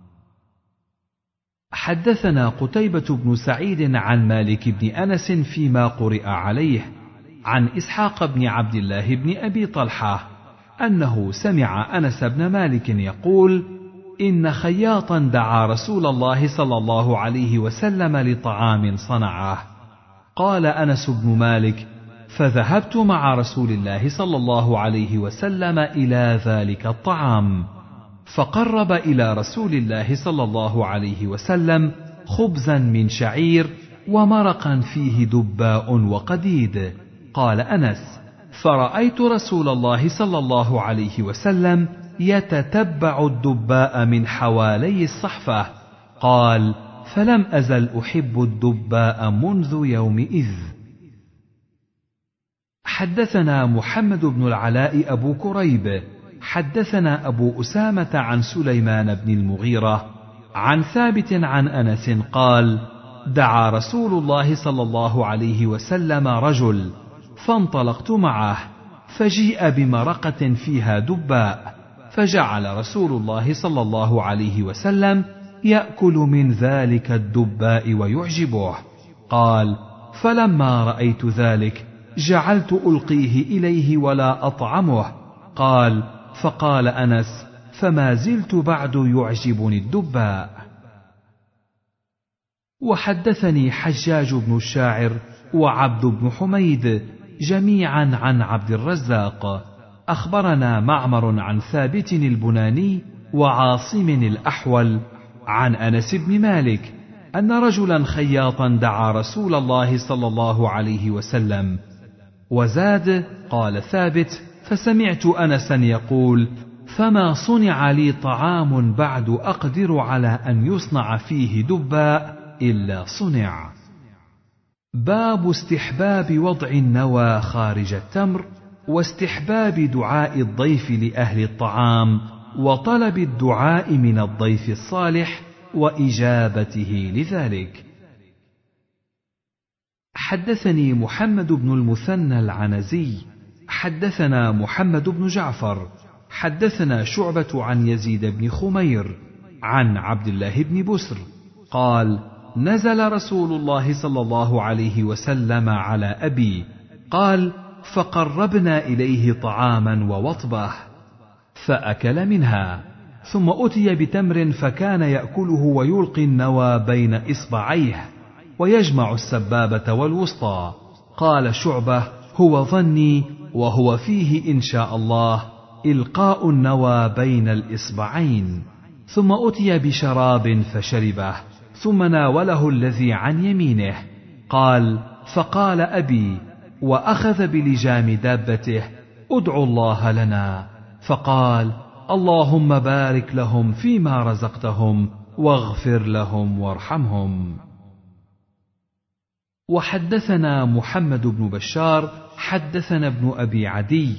Speaker 1: حدثنا قتيبة بن سعيد عن مالك بن أنس فيما قرئ عليه عن إسحاق بن عبد الله بن أبي طلحة أنه سمع أنس بن مالك يقول: إن خياطا دعا رسول الله صلى الله عليه وسلم لطعام صنعه. قال أنس بن مالك: فذهبت مع رسول الله صلى الله عليه وسلم إلى ذلك الطعام، فقرب إلى رسول الله صلى الله عليه وسلم خبزا من شعير ومرقا فيه دباء وقديد. قال أنس: فرأيت رسول الله صلى الله عليه وسلم يتتبع الدباء من حوالي الصحفة. قال: فلم أزل أحب الدباء منذ يومئذ. حدثنا محمد بن العلاء أبو كريب حدثنا أبو أسامة عن سليمان بن المغيرة عن ثابت عن أنس قال: دعا رسول الله صلى الله عليه وسلم رجل، فانطلقت معه، فجيء بمرقة فيها دباء، فجعل رسول الله صلى الله عليه وسلم يأكل من ذلك الدباء ويعجبه. قال: فلما رأيت ذلك جعلت ألقيه إليه ولا أطعمه. قال: فقال أنس: فما زلت بعد يعجبني الدباء. وحدثني حجاج بن الشاعر وعبد بن حميد جميعا عن عبد الرزاق أخبرنا معمر عن ثابت البناني وعاصم الأحول عن أنس بن مالك أن رجلا خياطا دعا رسول الله صلى الله عليه وسلم. وزاد: قال ثابت: فسمعت أنسا يقول: فما صنع لي طعام بعد أقدر على أن يصنع فيه دباء إلا صنع. باب استحباب وضع النوى خارج التمر واستحباب دعاء الضيف لأهل الطعام وطلب الدعاء من الضيف الصالح وإجابته لذلك. حدثني محمد بن المثنى العنزي حدثنا محمد بن جعفر حدثنا شعبة عن يزيد بن خمير عن عبد الله بن بسر قال: نزل رسول الله صلى الله عليه وسلم على أبي. قال: فقربنا إليه طعاما ووطبه فأكل منها، ثم أتي بتمر فكان يأكله ويلقي النوى بين إصبعيه ويجمع السبابة والوسطى. قال شعبة: هو ظني وهو فيه إن شاء الله إلقاء النوى بين الإصبعين. ثم أتي بشراب فشربه، ثم ناوله الذي عن يمينه. قال: فقال أبي وأخذ بلجام دابته: ادعوا الله لنا. فقال: اللهم بارك لهم فيما رزقتهم واغفر لهم وارحمهم. وحدثنا محمد بن بشار حدثنا ابن أبي عدي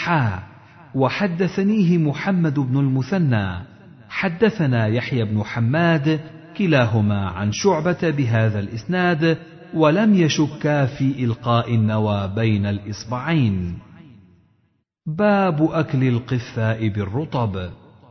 Speaker 1: وحدثنيه محمد بن المثنى حدثنا يحيى بن حماد كلاهما عن شعبة بهذا الإسناد ولم يشكا في إلقاء النوى بين الإصبعين. باب أكل القثاء بالرطب.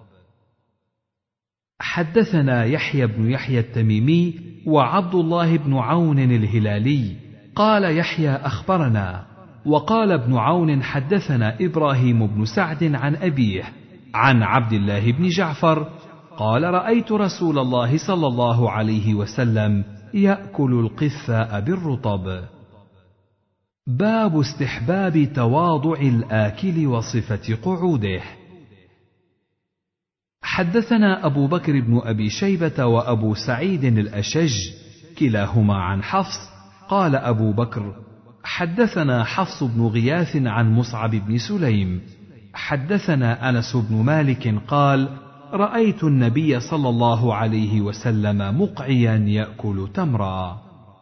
Speaker 1: حدثنا يحيى بن يحيى التميمي وعبد الله بن عون الهلالي قال يحيى أخبرنا، وقال ابن عون حدثنا إبراهيم بن سعد عن أبيه عن عبد الله بن جعفر قال: رأيت رسول الله صلى الله عليه وسلم يأكل القثاء بالرطب. باب استحباب تواضع الآكل وصفة قعوده. حدثنا أبو بكر بن أبي شيبة وأبو سعيد الأشج كلاهما عن حفص قال أبو بكر: حدثنا حفص بن غياث عن مصعب بن سليم حدثنا أنس بن مالك قال: رأيت النبي صلى الله عليه وسلم مقعيا يأكل تمرا.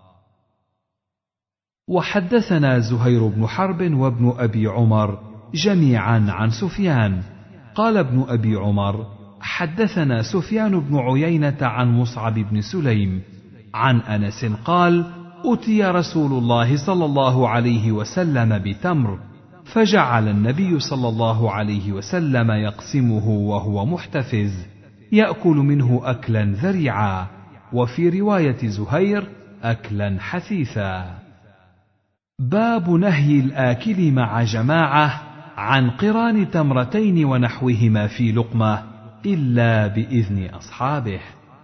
Speaker 1: وحدثنا زهير بن حرب وابن أبي عمر جميعا عن سفيان قال ابن أبي عمر: حدثنا سفيان بن عيينة عن مصعب بن سليم عن أنس قال: أتي رسول الله صلى الله عليه وسلم بتمر فجعل النبي صلى الله عليه وسلم يقسمه وهو محتفز يأكل منه أكلا ذريعا، وفي رواية زهير أكلا حثيثا. باب نهي الآكل مع جماعة عن قران تمرتين ونحوهما في لقمة إلا بإذن أصحابه.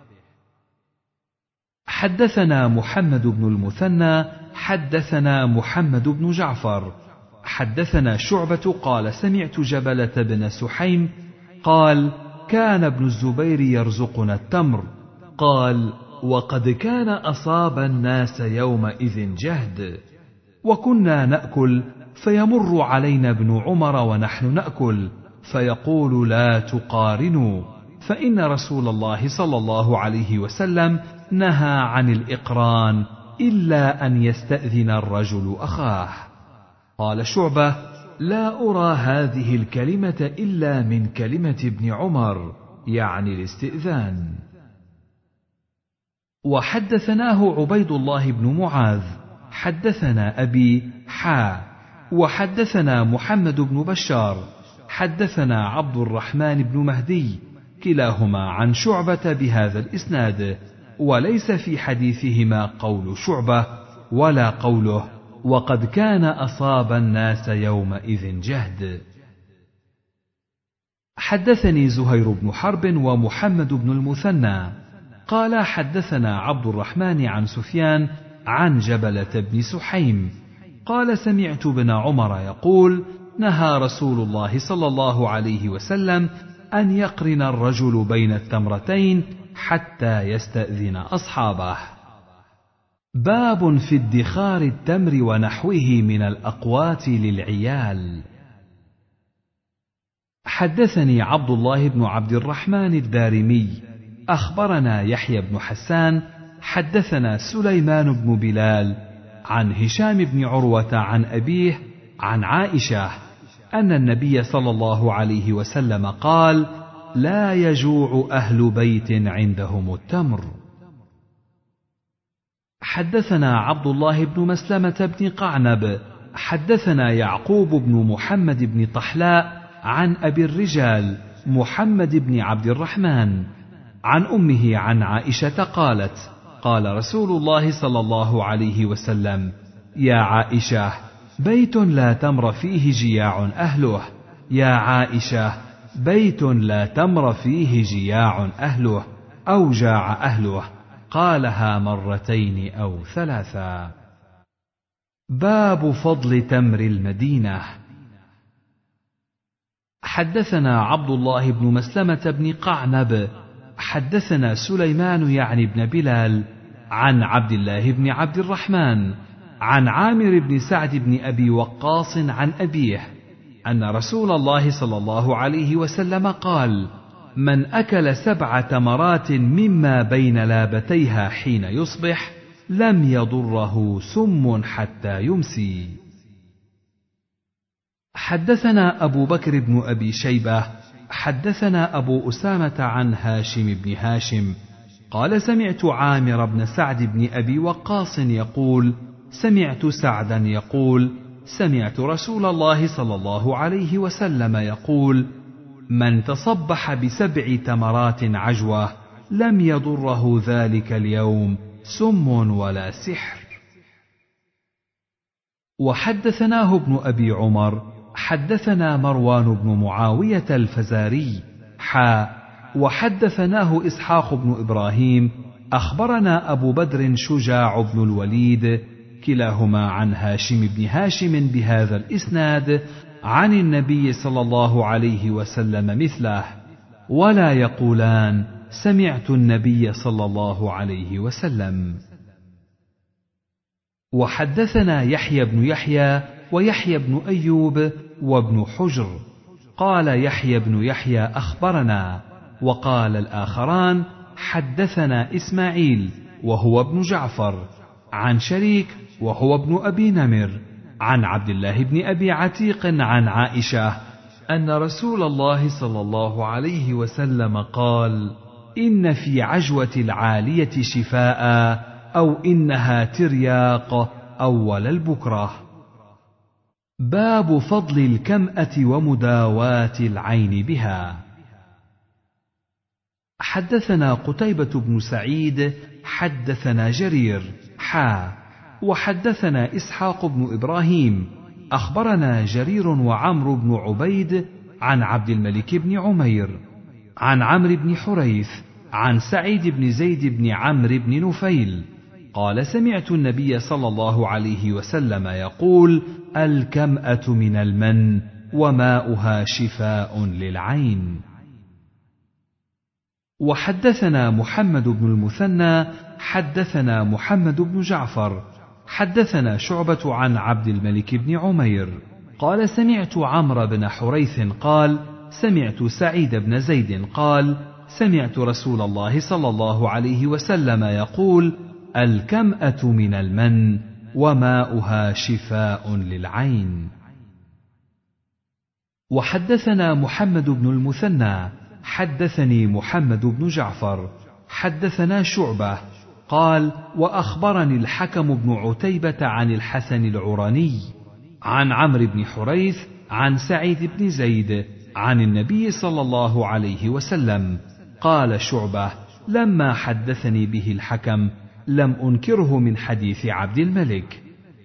Speaker 1: حدثنا محمد بن المثنى حدثنا محمد بن جعفر حدثنا شعبة قال: سمعت جبلة بن سحيم قال: كان ابن الزبير يرزقنا التمر. قال: وقد كان أصاب الناس يومئذ جهد، وكنا نأكل فيمر علينا ابن عمر ونحن نأكل فيقول: لا تقارنوا، فإن رسول الله صلى الله عليه وسلم نهى عن الإقران إلا أن يستأذن الرجل أخاه. قال شعبة: لا أرى هذه الكلمة إلا من كلمة ابن عمر، يعني الاستئذان. وحدثناه عبيد الله بن معاذ حدثنا أبي وحدثنا محمد بن بشار حدثنا عبد الرحمن بن مهدي كلاهما عن شعبة بهذا الإسناد، وليس في حديثهما قول شعبة ولا قوله: وقد كان أصاب الناس يومئذ جهد. حدثني زهير بن حرب ومحمد بن المثنى قال: حدثنا عبد الرحمن عن سفيان عن جبلة بن سحيم قال: سمعت ابن عمر يقول: نهى رسول الله صلى الله عليه وسلم أن يقرن الرجل بين التمرتين حتى يستأذن أصحابه. باب في ادخار التمر ونحوه من الأقوات للعيال. حدثني عبد الله بن عبد الرحمن الدارمي أخبرنا يحيى بن حسان حدثنا سليمان بن بلال عن هشام بن عروة عن أبيه عن عائشة أن النبي صلى الله عليه وسلم قال: لا يجوع أهل بيت عندهم التمر. حدثنا عبد الله بن مسلمة بن قعنب حدثنا يعقوب بن محمد بن طحلاء عن أبي الرجال محمد بن عبد الرحمن عن أمه عن عائشة قالت: قال رسول الله صلى الله عليه وسلم: يا عائشة، بيت لا تمر فيه جياع أهله. يا عائشة بيت لا تمر فيه جياع أهله أو جاع أهله. قالها مرتين أو ثلاثا. باب فضل تمر المدينة. حدثنا عبد الله بن مسلمة بن قعنب حدثنا سليمان يعني بن بلال عن عبد الله بن عبد الرحمن عن عامر بن سعد بن أبي وقاص عن أبيه أن رسول الله صلى الله عليه وسلم قال: من أكل 7 تمرات مما بين لابتيها حين يصبح لم يضره سم حتى يمسي. حدثنا أبو بكر بن أبي شيبة حدثنا أبو أسامة عن هاشم بن هاشم قال: سمعت عامر بن سعد بن أبي وقاص يقول: سمعت سعدا يقول: سمعت رسول الله صلى الله عليه وسلم يقول: من تصبح ب7 تمرات عجوة لم يضره ذلك اليوم سم ولا سحر. وحدثناه ابن أبي عمر حدثنا مروان بن معاوية الفزاري وحدثناه إسحاق بن إبراهيم أخبرنا أبو بدر شجاع بن الوليد كلاهما عن هاشم بن هاشم بهذا الإسناد عن النبي صلى الله عليه وسلم مثله، ولا يقولان سمعت النبي صلى الله عليه وسلم. وحدثنا يحيى بن يحيى ويحيى بن أيوب وابن حجر قال يحيى بن يحيى أخبرنا، وقال الآخران حدثنا إسماعيل وهو ابن جعفر عن شريك وهو ابن أبي نمر عن عبد الله بن أبي عتيق عن عائشة أن رسول الله صلى الله عليه وسلم قال: إن في عجوة العالية شفاء أو إنها ترياق أول البكرة. باب فضل الكمأة ومداواة العين بها. حدثنا قتيبة بن سعيد حدثنا جرير وحدثنا إسحاق بن إبراهيم أخبرنا جرير وعمرو بن عبيد عن عبد الملك بن عمير عن عمرو بن حريث عن سعيد بن زيد بن عمرو بن نفيل قال: سمعت النبي صلى الله عليه وسلم يقول: الكمأة من المن وماؤها شفاء للعين. وحدثنا محمد بن المثنى حدثنا محمد بن جعفر حدثنا شعبة عن عبد الملك بن عمير قال: سمعت عمرو بن حريث قال: سمعت سعيد بن زيد قال: سمعت رسول الله صلى الله عليه وسلم يقول: الكمأة من المن وماؤها شفاء للعين. وحدثنا محمد بن المثنى حدثني محمد بن جعفر حدثنا شعبة قال: وأخبرني الحكم بن عتيبة عن الحسن العراني عن عمرو بن حريث عن سعيد بن زيد عن النبي صلى الله عليه وسلم. قال شعبة: لما حدثني به الحكم لم أنكره من حديث عبد الملك.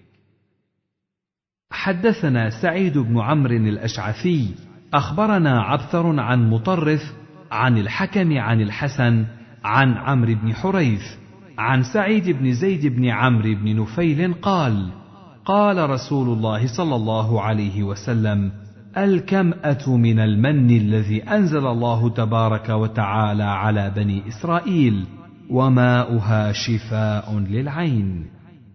Speaker 1: حدثنا سعيد بن عمرو الأشعثي أخبرنا عبثر عن مطرف عن الحكم عن الحسن عن عمرو بن حريث عن سعيد بن زيد بن عمرو بن نفيل قال: قال رسول الله صلى الله عليه وسلم: الكمأة من المن الذي أنزل الله تبارك وتعالى على بني إسرائيل وماؤها شفاء للعين.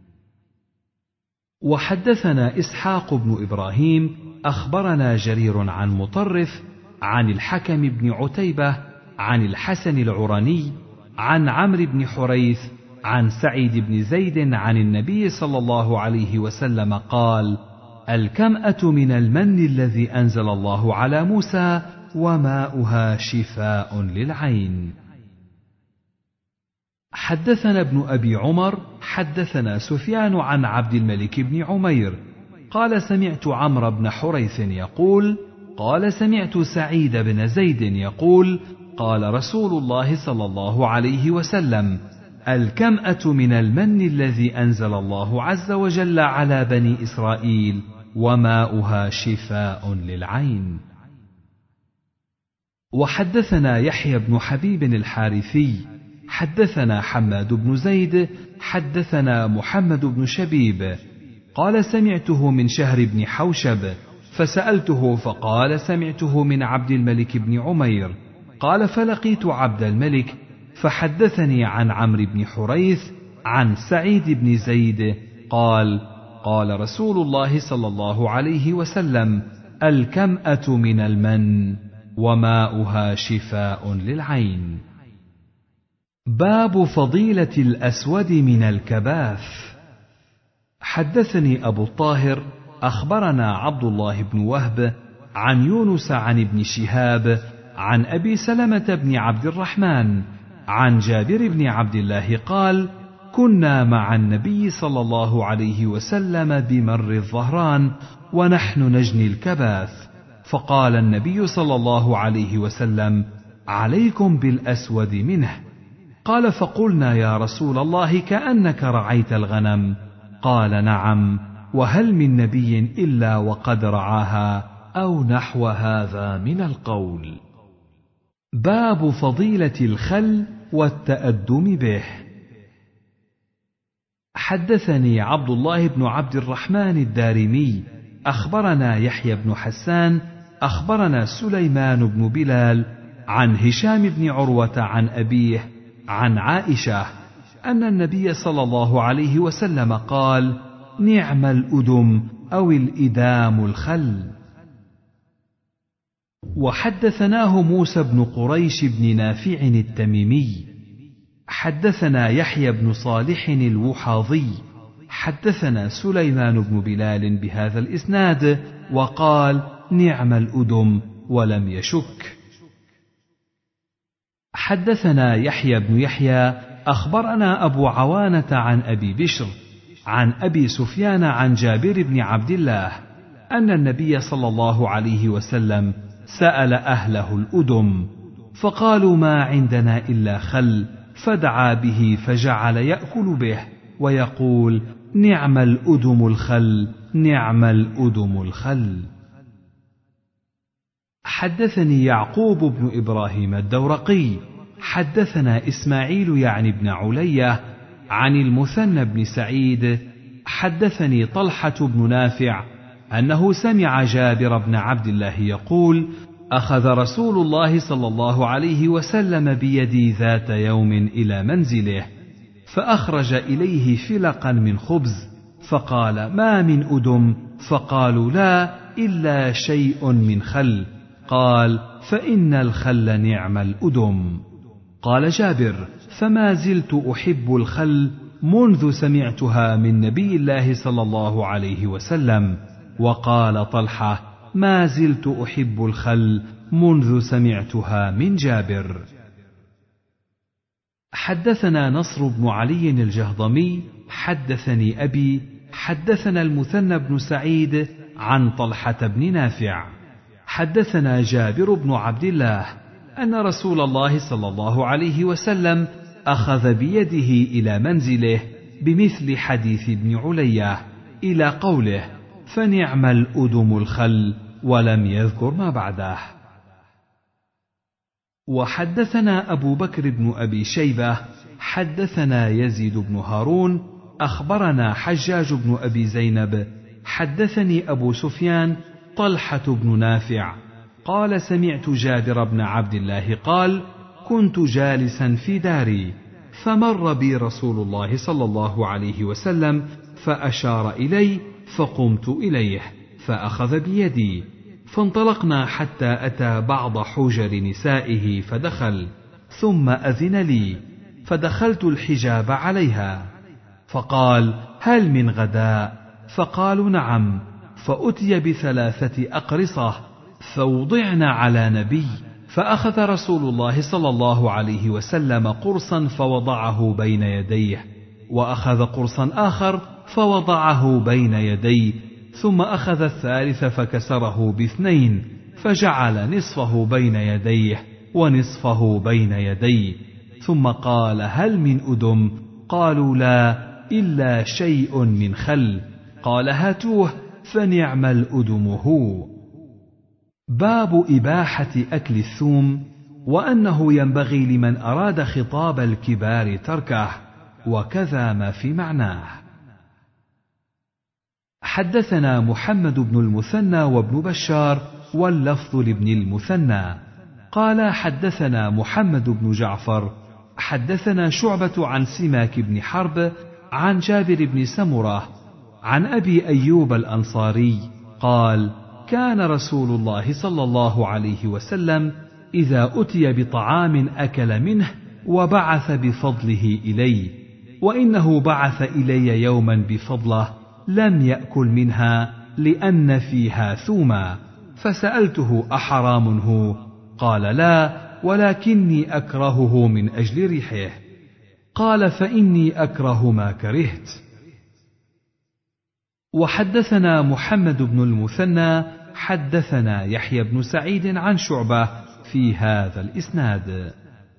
Speaker 1: وحدثنا إسحاق بن إبراهيم أخبرنا جرير عن مطرف عن الحكم بن عتيبة عن الحسن العراني عن عمرو بن حريث عن سعيد بن زيد عن النبي صلى الله عليه وسلم قال: الكمأة من المن الذي أنزل الله على موسى وماؤها شفاء للعين. حدثنا ابن أبي عمر حدثنا سفيان عن عبد الملك بن عمير قال: سمعت عمرو بن حريث يقول: قال: سمعت سعيد بن زيد يقول: قال رسول الله صلى الله عليه وسلم: الكمأة من المن الذي أنزل الله عز وجل على بني إسرائيل وماؤها شفاء للعين. وحدثنا يحيى بن حبيب الحارثي حدثنا حماد بن زيد حدثنا محمد بن شبيب قال سمعته من شهر بن حوشب فسألته فقال سمعته من عبد الملك بن عمير قال فلقيت عبد الملك فحدثني عن عمرو بن حريث عن سعيد بن زيد قال قال رسول الله صلى الله عليه وسلم الكمأة من المن وماؤها شفاء للعين. باب فضيلة الأسود من الكباث. حدثني أبو الطاهر أخبرنا عبد الله بن وهب عن يونس عن ابن شهاب عن أبي سلمة بن عبد الرحمن عن جابر بن عبد الله قال كنا مع النبي صلى الله عليه وسلم بمر الظهران ونحن نجني الكباث فقال النبي صلى الله عليه وسلم عليكم بالأسود منه. قال فقلنا يا رسول الله كأنك رعيت الغنم قال نعم وهل من نبي إلا وقد رعاها أو نحو هذا من القول. باب فضيلة الخل والتأدم به. حدثني عبد الله بن عبد الرحمن الدارمي أخبرنا يحيى بن حسان أخبرنا سليمان بن بلال عن هشام بن عروة عن أبيه عن عائشة أن النبي صلى الله عليه وسلم قال نعم الأدم أو الإدام الخل. وحدثناه موسى بن قريش بن نافع التميمي حدثنا يحيى بن صالح الوحاضي حدثنا سليمان بن بلال بهذا الإسناد وقال نعم الأدم ولم يشك. حدثنا يحيى بن يحيى أخبرنا أبو عوانة عن أبي بشر عن أبي سفيان عن جابر بن عبد الله أن النبي صلى الله عليه وسلم سأل أهله الأدم فقالوا ما عندنا إلا خل فدعا به فجعل يأكل به ويقول نعم الأدم الخل نعم الأدم الخل. حدثني يعقوب بن إبراهيم الدورقي حدثنا إسماعيل يعني بن علية عن المثنى بن سعيد حدثني طلحة بن نافع أنه سمع جابر بن عبد الله يقول أخذ رسول الله صلى الله عليه وسلم بيدي ذات يوم إلى منزله فأخرج إليه فلقا من خبز فقال ما من أدم فقالوا لا إلا شيء من خل قال فإن الخل نعم الأدم. قال جابر فما زلت أحب الخل منذ سمعتها من نبي الله صلى الله عليه وسلم. وقال طلحة ما زلت أحب الخل منذ سمعتها من جابر. حدثنا نصر بن علي الجهضمي حدثني أبي حدثنا المثنى بن سعيد عن طلحة بن نافع حدثنا جابر بن عبد الله أن رسول الله صلى الله عليه وسلم أخذ بيده إلى منزله بمثل حديث ابن علية إلى قوله فنعم الأدم الخل ولم يذكر ما بعده. وحدثنا أبو بكر بن أبي شيبة حدثنا يزيد بن هارون أخبرنا حجاج بن أبي زينب حدثني أبو سفيان طلحة بن نافع قال سمعت جابر بن عبد الله قال كنت جالسا في داري فمر بي رسول الله صلى الله عليه وسلم فأشار إلي فقمت إليه فأخذ بيدي فانطلقنا حتى أتى بعض حجر نسائه فدخل ثم أذن لي فدخلت الحجاب عليها فقال هل من غداء فقالوا نعم فأتي بثلاثة أقرصة فوضعن على نبي فأخذ رسول الله صلى الله عليه وسلم قرصا فوضعه بين يديه وأخذ قرصا آخر فوضعه بين يديه ثم أخذ الثالث فكسره باثنين فجعل نصفه بين يديه ونصفه بين يديه ثم قال: هل من أدم؟ قالوا: لا، إلا شيء من خل. قال: هاتوه، فنعم الأدم هو. باب إباحة أكل الثوم، وأنه ينبغي لمن أراد خطاب الكبار تركه، وكذا ما في معناه. حدثنا محمد بن المثنى وابن بشار، واللفظ لابن المثنى قال: حدثنا محمد بن جعفر حدثنا شعبة عن سماك بن حرب عن جابر بن سمرة عن أبي أيوب الأنصاري قال: كان رسول الله صلى الله عليه وسلم إذا أتي بطعام أكل منه وبعث بفضله إلي، وإنه بعث إلي يوما بفضله لم يأكل منها لأن فيها ثوما، فسألته: أحرام هو؟ قال: لا، ولكني أكرهه من أجل ريحه. قال: فإني أكره ما كرهت. وحدثنا محمد بن المثنى حدثنا يحيى بن سعيد عن شعبة في هذا الإسناد.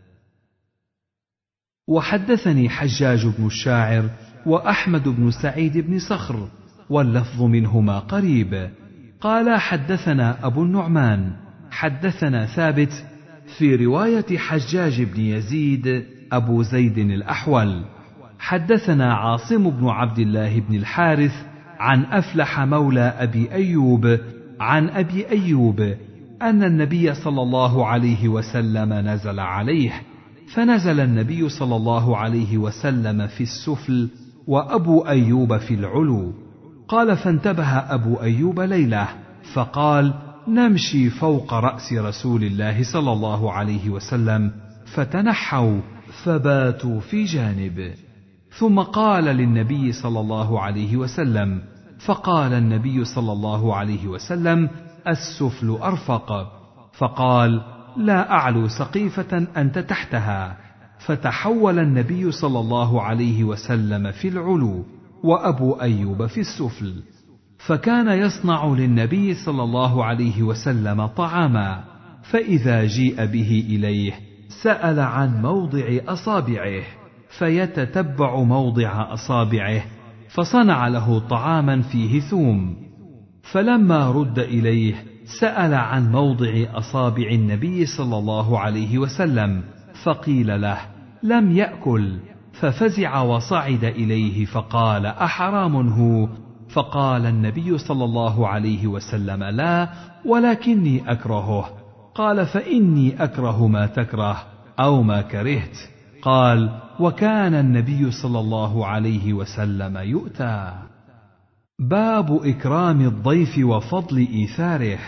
Speaker 1: وحدثني حجاج بن الشاعر وأحمد بن سعيد بن صخر، واللفظ منهما قريب. قال: حدثنا أبو النعمان حدثنا ثابت في رواية حجاج بن يزيد أبو زيد الأحول. حدثنا عاصم بن عبد الله بن الحارث عن أفلح مولى أبي أيوب عن أبي أيوب أن النبي صلى الله عليه وسلم نزل عليه، فنزل النبي صلى الله عليه وسلم في السفل وأبو أيوب في العلو. قال: فانتبه أبو أيوب ليلة فقال: نمشي فوق رأس رسول الله صلى الله عليه وسلم، فتنحوا فباتوا في جانب. ثم قال للنبي صلى الله عليه وسلم، فقال النبي صلى الله عليه وسلم: السفل أرفق. فقال: لا أعلو سقيفة أنت تحتها. فتحول النبي صلى الله عليه وسلم في العلو وأبو أيوب في السفل، فكان يصنع للنبي صلى الله عليه وسلم طعاما، فإذا جيء به إليه سأل عن موضع أصابعه فيتتبع موضع أصابعه، فصنع له طعاما فيه ثوم. فلما رد إليه سأل عن موضع أصابع النبي صلى الله عليه وسلم، فقيل له: لم يأكل. ففزع وصعد إليه فقال: أحرام هو؟ فقال النبي صلى الله عليه وسلم: لا، ولكني أكرهه. قال: فإني أكره ما تكره أو ما كرهت. قال: وكان النبي صلى الله عليه وسلم يؤتى. باب إكرام الضيف وفضل إيثاره.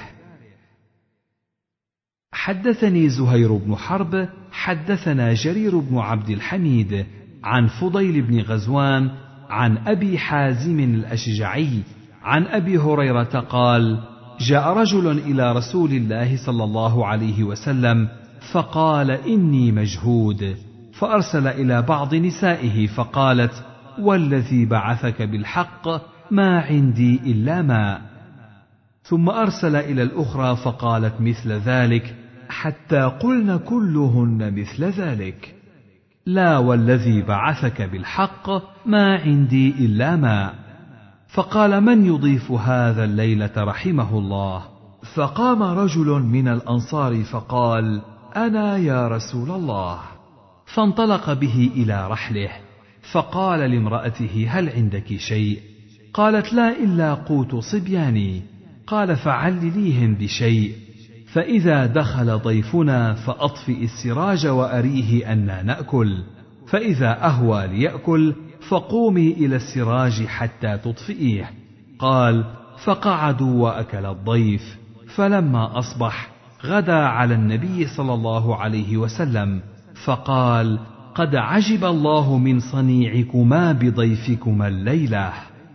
Speaker 1: حدثني زهير بن حرب حدثنا جرير بن عبد الحميد عن فضيل بن غزوان عن أبي حازم الأشجعي عن أبي هريرة قال: جاء رجل إلى رسول الله صلى الله عليه وسلم فقال: إني مجهود، فأرسل إلى بعض نسائه فقالت: والذي بعثك بالحق ما عندي إلا ماء. ثم أرسل إلى الأخرى فقالت مثل ذلك، حتى قلن كلهن مثل ذلك: لا، والذي بعثك بالحق ما عندي إلا ماء. فقال: من يضيف هذا الليلة رحمه الله؟ فقام رجل من الأنصار فقال: أنا يا رسول الله. فانطلق به إلى رحله، فقال لامرأته: هل عندك شيء؟ قالت: لا، إلا قوت صبياني. قال: فعلليهم بشيء، فإذا دخل ضيفنا فأطفئ السراج وأريه أنا نأكل، فإذا أهوى ليأكل فقومي إلى السراج حتى تطفئيه. قال: فقعدوا وأكل الضيف. فلما أصبح غدا على النبي صلى الله عليه وسلم فقال: قد عجب الله من صنيعكما بضيفكما الليلة.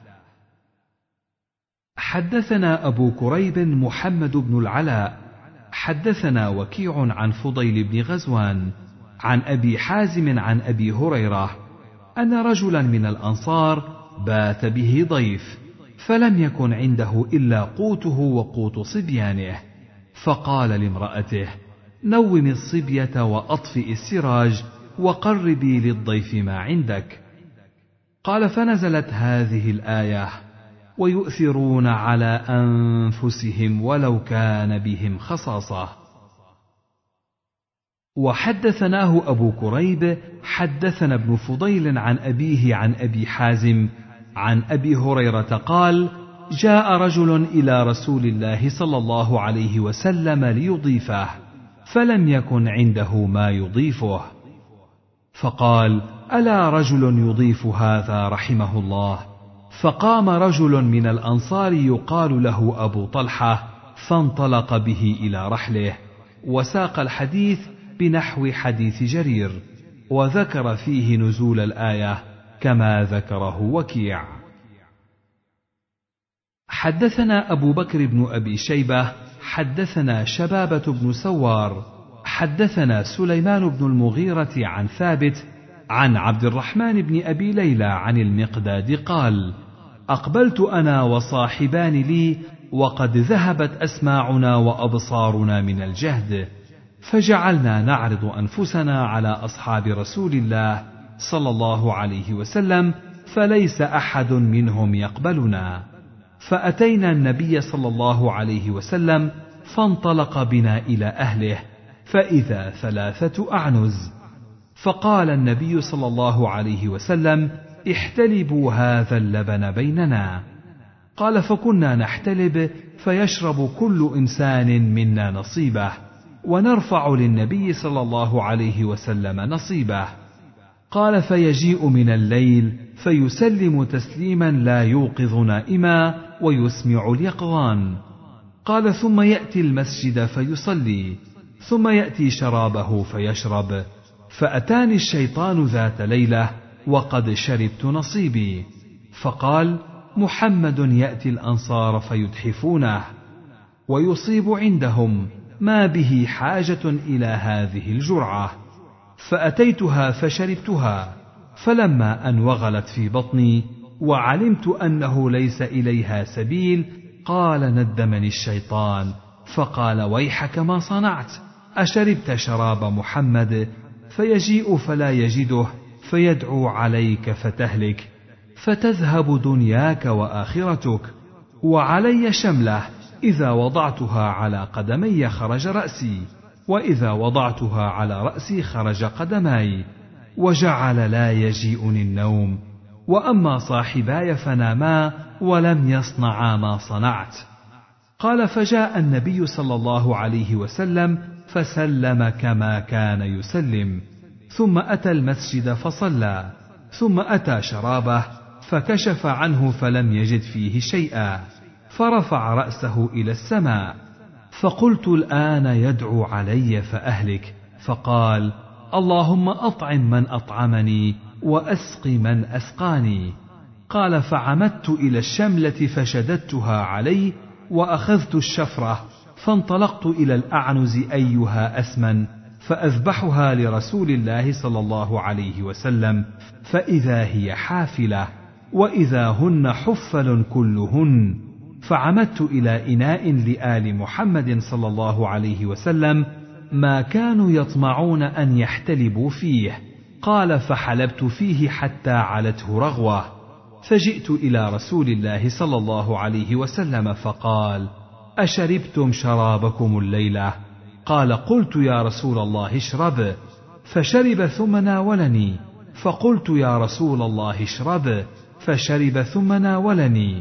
Speaker 1: حدثنا أبو كريب محمد بن العلاء حدثنا وكيع عن فضيل بن غزوان عن أبي حازم عن أبي هريرة أن رجلا من الأنصار بات به ضيف، فلم يكن عنده إلا قوته وقوت صبيانه، فقال لامرأته: نوم الصبية وأطفئ السراج، وقربي للضيف ما عندك. قال: فنزلت هذه الآية: ويؤثرون على أنفسهم ولو كان بهم خصاصة. وحدثناه أبو كريب حدثنا ابن فضيل عن أبيه عن أبي حازم عن أبي هريرة قال: جاء رجل إلى رسول الله صلى الله عليه وسلم ليضيفه، فلم يكن عنده ما يضيفه، فقال: ألا رجل يضيف هذا رحمه الله؟ فقام رجل من الأنصار يقال له أبو طلحة، فانطلق به إلى رحله، وساق الحديث بنحو حديث جرير، وذكر فيه نزول الآية كما ذكره وكيع. حدثنا أبو بكر بن أبي شيبة حدثنا شبابة بن سوار حدثنا سليمان بن المغيرة عن ثابت عن عبد الرحمن بن أبي ليلى عن المقداد قال: أقبلت أنا وصاحبان لي وقد ذهبت أسماعنا وأبصارنا من الجهد، فجعلنا نعرض أنفسنا على أصحاب رسول الله صلى الله عليه وسلم، فليس أحد منهم يقبلنا، فأتينا النبي صلى الله عليه وسلم، فانطلق بنا إلى أهله، فإذا 3 أعنز، فقال النبي صلى الله عليه وسلم: احتلبوا هذا اللبن بيننا. قال: فكنا نحتلب، فيشرب كل إنسان منا نصيبه، ونرفع للنبي صلى الله عليه وسلم نصيبه. قال: فيجيء من الليل فيسلم تسليما لا يوقظ نائما ويسمع اليقظان. قال: ثم يأتي المسجد فيصلي، ثم يأتي شرابه فيشرب. فأتاني الشيطان ذات ليلة وقد شربت نصيبي، فقال: محمد يأتي الأنصار فيدحفونه ويصيب عندهم، ما به حاجة إلى هذه الجرعة. فأتيتها فشربتها، فلما أن وغلت في بطني وعلمت أنه ليس إليها سبيل، قال: ندمني الشيطان، فقال: ويحك ما صنعت، أشربت شراب محمد؟ فيجيء فلا يجده، فيدعو عليك فتهلك، فتذهب دنياك وآخرتك. وعلي شملة، إذا وضعتها على قدمي خرج رأسي، وإذا وضعتها على رأسي خرج قدماي، وجعل لا يجيئني النوم. وأما صاحباي فناما ولم يصنعا ما صنعت. قال: فجاء النبي صلى الله عليه وسلم فسلم كما كان يسلم، ثم أتى المسجد فصلى، ثم أتى شرابه فكشف عنه فلم يجد فيه شيئا، فرفع رأسه إلى السماء، فقلت: الآن يدعو علي فأهلك. فقال: اللهم أطعم من أطعمني وأسق من أسقاني. قال: فعمدت إلى الشملة فشددتها عليه، وأخذت الشفرة، فانطلقت إلى الأعنز أيها أسمن، فأذبحها لرسول الله صلى الله عليه وسلم، فإذا هي حافلة، وإذا هن حفل كلهن. فعمدت إلى إناء لآل محمد صلى الله عليه وسلم ما كانوا يطمعون أن يحتلبوا فيه. قال: فحلبت فيه حتى علته رغوة، فجئت إلى رسول الله صلى الله عليه وسلم فقال: أشربتم شرابكم الليلة؟ قال: قلت: يا رسول الله اشرب. فشرب ثم ناولني، فقلت: يا رسول الله اشرب. فشرب ثم ناولني.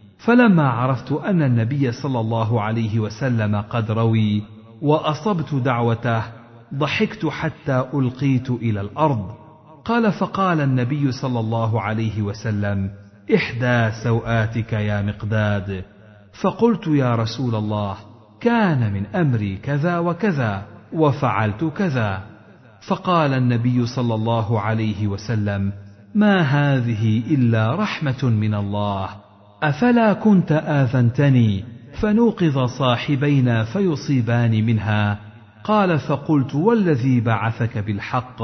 Speaker 1: فلما عرفت أن النبي صلى الله عليه وسلم قد روي وأصبت دعوته، ضحكت حتى ألقيت إلى الأرض. قال: فقال النبي صلى الله عليه وسلم: إحدى سوآتك يا مقداد. فقلت: يا رسول الله، كان من أمري كذا وكذا، وفعلت كذا. فقال النبي صلى الله عليه وسلم: ما هذه إلا رحمة من الله، أفلا كنت آذنتني فنوقظ صاحبينا فيصيبان منها؟ قال: فقلت: والذي بعثك بالحق،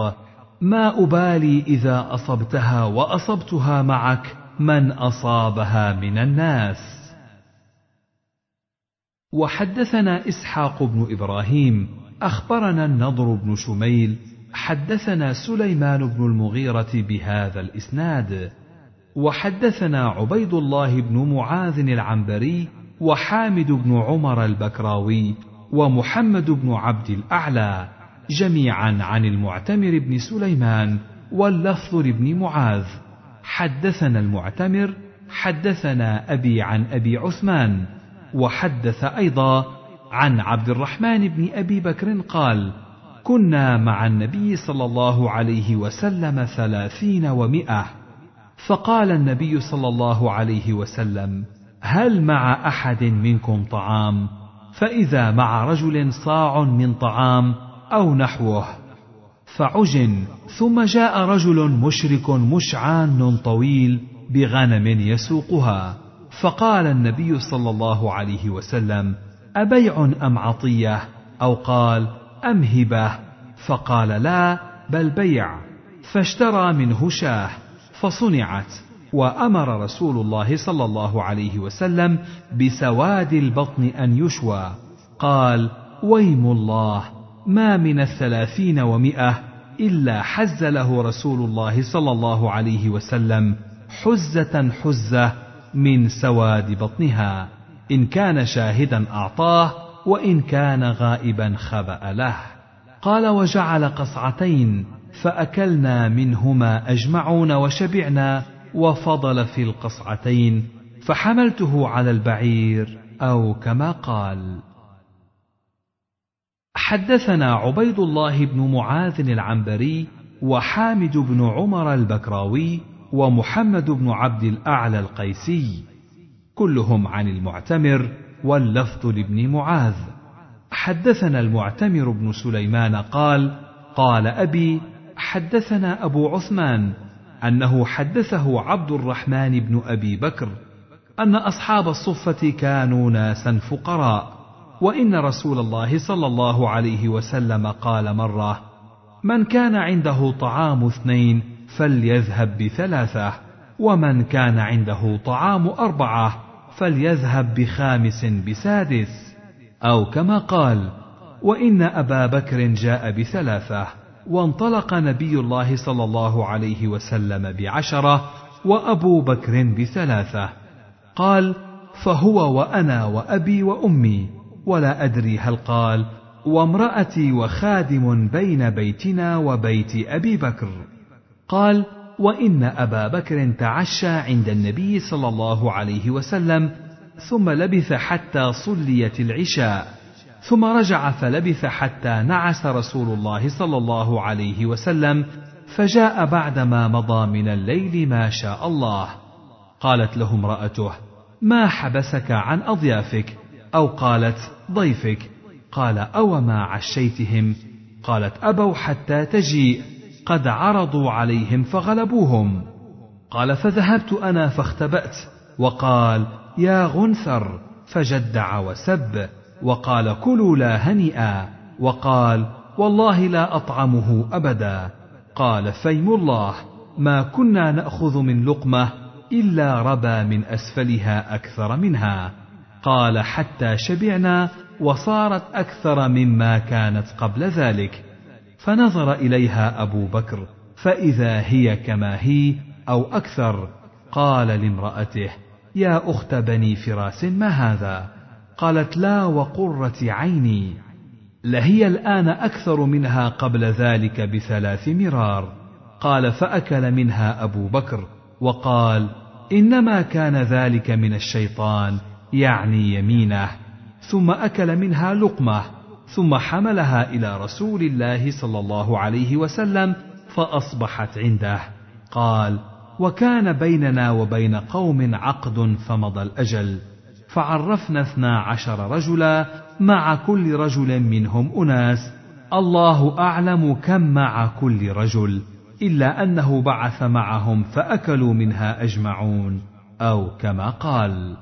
Speaker 1: ما أبالي إذا أصبتها وأصبتها معك من أصابها من الناس. وحدثنا إسحاق بن إبراهيم أخبرنا النضر بن شميل حدثنا سليمان بن المغيرة بهذا الإسناد. وحدثنا عبيد الله بن معاذ العنبري وحامد بن عمر البكراوي ومحمد بن عبد الأعلى جميعا عن المعتمر بن سليمان واللفظ لابن معاذ. حدثنا المعتمر حدثنا أبي عن أبي عثمان، وحدث أيضا عن عبد الرحمن بن أبي بكر قال: كنا مع النبي صلى الله عليه وسلم 30 و100، فقال النبي صلى الله عليه وسلم: هل مع أحد منكم طعام؟ فإذا مع رجل صاع من طعام أو نحوه، فعجن. ثم جاء رجل مشرك مشعان طويل بغنم يسوقها، فقال النبي صلى الله عليه وسلم: أبيع أم عطية؟ أو قال: أم هبة؟ فقال: لا، بل بيع. فاشترى منه شاه فصنعت، وأمر رسول الله صلى الله عليه وسلم بسواد البطن أن يشوى. قال: ويم الله، ما من 30 و100 إلا حز له رسول الله صلى الله عليه وسلم حزة حزة من سواد بطنها، إن كان شاهدا أعطاه، وإن كان غائبا خبأ له. قال: وجعل قصعتين فأكلنا منهما أجمعون وشبعنا، وفضل في القصعتين فحملته على البعير، أو كما قال. حدثنا عبيد الله بن معاذ العنبري وحامد بن عمر البكراوي ومحمد بن عبد الأعلى القيسي، كلهم عن المعتمر، واللفظ لابن معاذ. حدثنا المعتمر بن سليمان قال: قال أبي: حدثنا أبو عثمان أنه حدثه عبد الرحمن بن أبي بكر أن أصحاب الصفة كانوا ناسا فقراء، وإن رسول الله صلى الله عليه وسلم قال مرة: من كان عنده طعام 2 فليذهب ب3، ومن كان عنده طعام 4 فليذهب ب5 ب6، أو كما قال: وإن أبا بكر جاء ب3، وانطلق نبي الله صلى الله عليه وسلم ب10، وأبو بكر ب3. قال: فهو وأنا وأبي وأمي، ولا أدري هل قال: وامرأتي وخادم بين بيتنا وبيت أبي بكر. قال: وإن أبا بكر تعشى عند النبي صلى الله عليه وسلم، ثم لبث حتى صليت العشاء، ثم رجع فلبث حتى نعس رسول الله صلى الله عليه وسلم، فجاء بعدما مضى من الليل ما شاء الله. قالت له امرأته: ما حبسك عن أضيافك؟ أو قالت: ضيفك. قال: أوما عشيتهم؟ قالت: أبوا حتى تجيء، قد عرضوا عليهم فغلبوهم. قال: فذهبت أنا فاختبأت، وقال: يا غنثر، فجدع وسب، وقال: كلوا لا هنيئا، وقال: والله لا أطعمه أبدا. قال: فيم الله، ما كنا نأخذ من لقمة إلا ربى من أسفلها أكثر منها. قال: حتى شبعنا، وصارت أكثر مما كانت قبل ذلك. فنظر إليها أبو بكر فإذا هي كما هي أو أكثر. قال لامرأته: يا أخت بني فراس، ما هذا؟ قالت: لا وقرة عيني، لهي الآن أكثر منها قبل ذلك ب3 مرار. قال: فأكل منها أبو بكر، وقال: إنما كان ذلك من الشيطان، يعني يمينه. ثم أكل منها لقمة، ثم حملها إلى رسول الله صلى الله عليه وسلم، فأصبحت عنده. قال: وكان بيننا وبين قوم عقد فمضى الأجل، فعرفنا 12 رجلا، مع كل رجل منهم أناس، الله أعلم كم مع كل رجل، إلا أنه بعث معهم فأكلوا منها أجمعون، أو كما قال.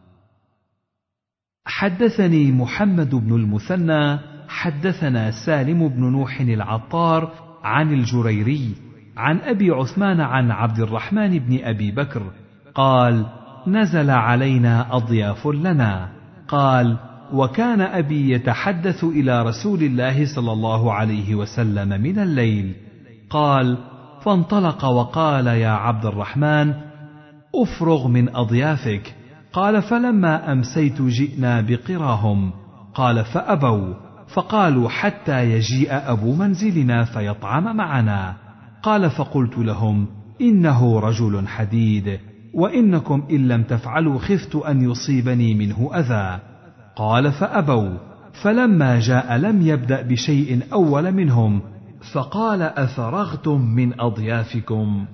Speaker 1: حدثني محمد بن المثنى حدثنا سالم بن نوح العطار عن الجريري عن أبي عثمان عن عبد الرحمن بن أبي بكر قال: نزل علينا أضياف لنا. قال: وكان أبي يتحدث إلى رسول الله صلى الله عليه وسلم من الليل. قال: فانطلق وقال: يا عبد الرحمن، أفرغ من أضيافك. قال: فلما أمسيت جئنا بقراهم. قال: فأبوا، فقالوا: حتى يجيء أبو منزلنا فيطعم معنا. قال: فقلت لهم: إنه رجل حديد، وإنكم إن لم تفعلوا خفت أن يصيبني منه أذى. قال: فأبوا، فلما جاء لم يبدأ بشيء أول منهم، فقال: أفرغتم من أضيافكم؟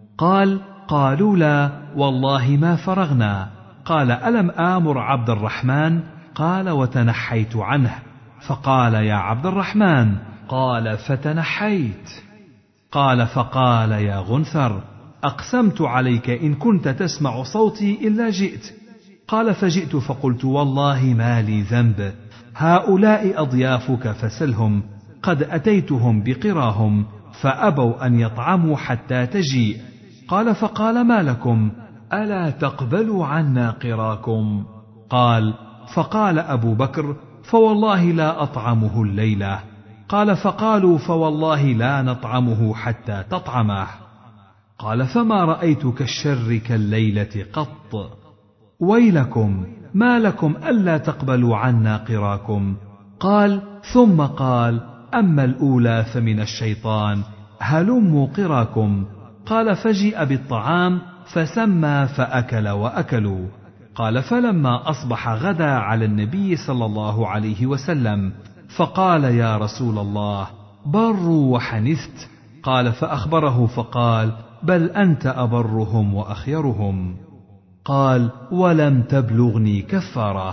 Speaker 1: قالوا: لا والله ما فرغنا. قال: ألم آمر عبد الرحمن؟ قال: وتنحيت عنه. فقال: يا عبد الرحمن. قال: فتنحيت. قال: فقال: يا غنثر، أقسمت عليك إن كنت تسمع صوتي إلا جئت. قال: فجئت فقلت: والله ما لي ذنب، هؤلاء أضيافك فسلهم، قد أتيتهم بقراهم فأبوا أن يطعموا حتى تجيء. قال: فقال: ما لكم، ألا تقبلوا عنا قراكم؟ قال: فقال أبو بكر: فوالله لا أطعمه الليلة. قال: فقالوا: فوالله لا نطعمه حتى تطعمه. قال: فما رأيت كالشر كالليلة قط. ويلكم، ما لكم ألا تقبلوا عنا قراكم؟ قال: ثم قال: أما الأولى فمن الشيطان، هلموا قراكم. قال: فجيء بالطعام فسمى فأكل وأكلوا. قال: فلما أصبح غدا على النبي صلى الله عليه وسلم، فقال: يا رسول الله، بروا وحنثت. قال: فأخبره فقال: بل أنت أبرهم وأخيرهم. قال: ولم تبلغني كفاره.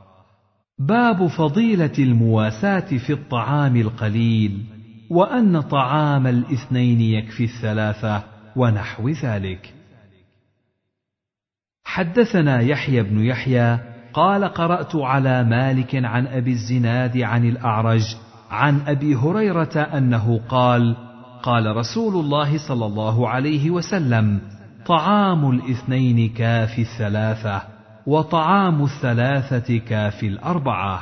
Speaker 1: باب فضيلة المواساة في الطعام القليل، وأن طعام الاثنين يكفي الثلاثة، ونحو ذلك. حدثنا يحيى بن يحيى قال: قرأت على مالك عن أبي الزناد عن الأعرج عن أبي هريرة أنه قال: قال رسول الله صلى الله عليه وسلم: طعام الاثنين كافي الثلاثة، وطعام الثلاثة كافي الأربعة.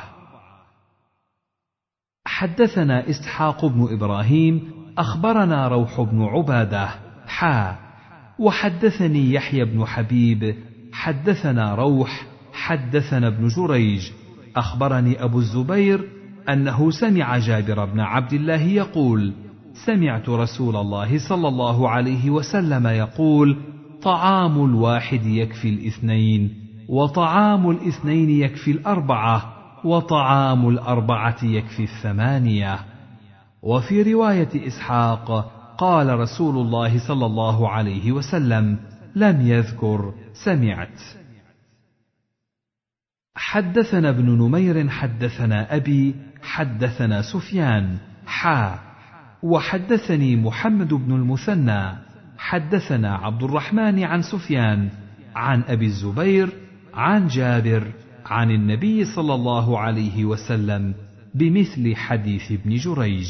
Speaker 1: حدثنا إسحاق بن إبراهيم أخبرنا روح بن عبادة وحدثني يحيى بن حبيب حدثنا روح حدثنا ابن جريج أخبرني أبو الزبير أنه سمع جابر بن عبد الله يقول: سمعت رسول الله صلى الله عليه وسلم يقول: طعام الواحد يكفي الاثنين، وطعام الاثنين يكفي الأربعة، وطعام الأربعة يكفي الثمانية. وفي رواية إسحاق قال رسول الله صلى الله عليه وسلم: لم يذكر سمعت. حدثنا ابن نمير حدثنا أبي حدثنا سفيان وحدثني محمد بن المثنى حدثنا عبد الرحمن عن سفيان عن أبي الزبير عن جابر عن النبي صلى الله عليه وسلم بمثل حديث ابن جريج.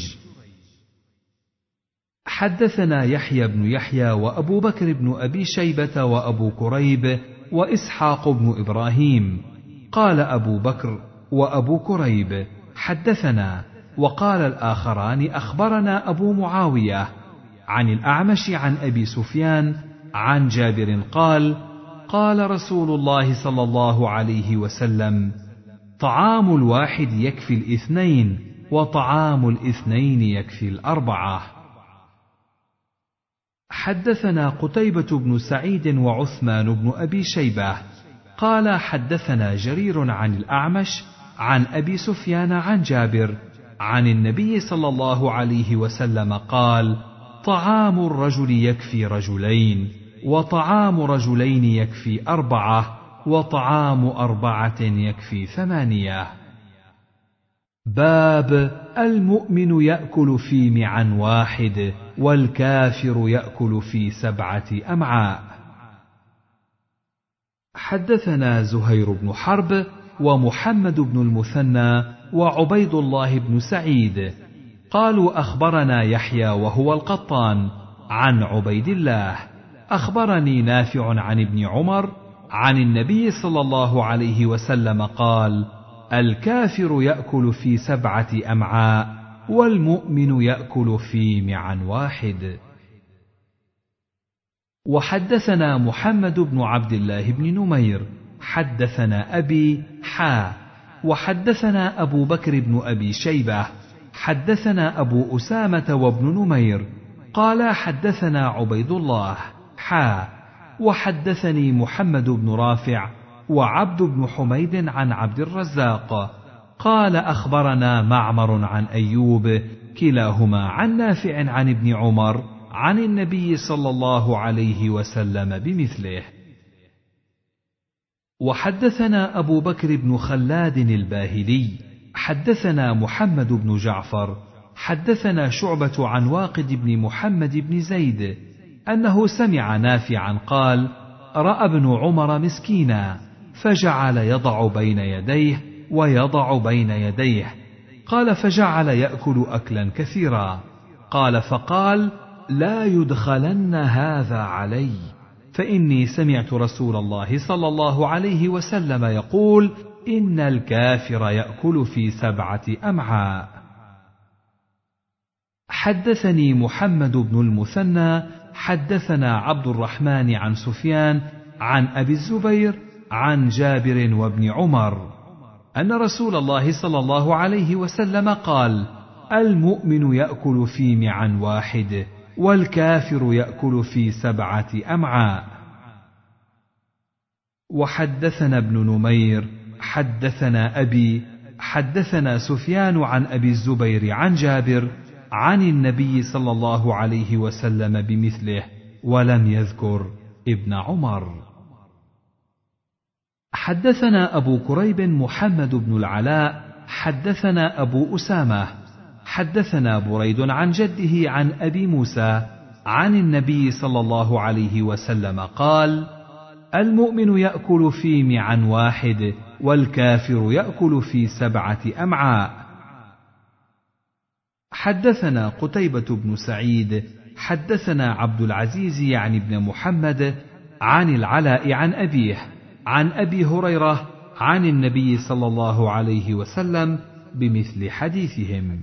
Speaker 1: حدثنا يحيى بن يحيى وأبو بكر بن أبي شيبة وأبو كريب وإسحاق بن إبراهيم. قال أبو بكر وأبو كريب: حدثنا. وقال الآخران: أخبرنا أبو معاوية عن الأعمش عن أبي سفيان عن جابر قال: قال رسول الله صلى الله عليه وسلم: طعام الواحد يكفي الاثنين، وطعام الاثنين يكفي الأربعة. حدثنا قتيبة بن سعيد وعثمان بن أبي شيبة قال: حدثنا جرير عن الأعمش عن أبي سفيان عن جابر عن النبي صلى الله عليه وسلم قال: طعام الرجل يكفي رجلين، وطعام رجلين يكفي أربعة، وطعام أربعة يكفي ثمانية. باب المؤمن يأكل في معا واحد، والكافر يأكل في 7 أمعاء. حدثنا زهير بن حرب ومحمد بن المثنى وعبيد الله بن سعيد قالوا: أخبرنا يحيى وهو القطان عن عبيد الله أخبرني نافع عن ابن عمر عن النبي صلى الله عليه وسلم قال: الكافر يأكل في 7 أمعاء والمؤمن يأكل في معا واحد. وحدثنا محمد بن عبد الله بن نمير حدثنا أبي وحدثنا أبو بكر بن أبي شيبة حدثنا أبو أسامة وابن نمير قال حدثنا عبيد الله وحدثني محمد بن رافع وعبد بن حميد عن عبد الرزاق قال أخبرنا معمر عن أيوب كلاهما عن نافع عن ابن عمر عن النبي صلى الله عليه وسلم بمثله. وحدثنا أبو بكر بن خلاد الباهلي حدثنا محمد بن جعفر حدثنا شعبة عن واقد بن محمد بن زيد أنه سمع نافعا قال: رأى ابن عمر مسكينا فجعل يضع بين يديه ويضع بين يديه، قال: فجعل يأكل أكلا كثيرا، قال: فقال: لا يدخلن هذا علي، فإني سمعت رسول الله صلى الله عليه وسلم يقول: إن الكافر يأكل في 7 أمعاء. حدثني محمد بن المثنى حدثنا عبد الرحمن عن سفيان عن أبي الزبير عن جابر وابن عمر أن رسول الله صلى الله عليه وسلم قال: المؤمن يأكل في معا واحد والكافر يأكل في 7 أمعاء. وحدثنا ابن نمير حدثنا أبي حدثنا سفيان عن أبي الزبير عن جابر عن النبي صلى الله عليه وسلم بمثله ولم يذكر ابن عمر. حدثنا أبو كريب محمد بن العلاء حدثنا أبو أسامة حدثنا بريد عن جده عن أبي موسى عن النبي صلى الله عليه وسلم قال: المؤمن يأكل في معا واحد والكافر يأكل في 7 أمعاء. حدثنا قتيبة بن سعيد حدثنا عبد العزيز يعني ابن محمد عن العلاء عن أبيه عن أبي هريرة عن النبي صلى الله عليه وسلم بمثل حديثهم.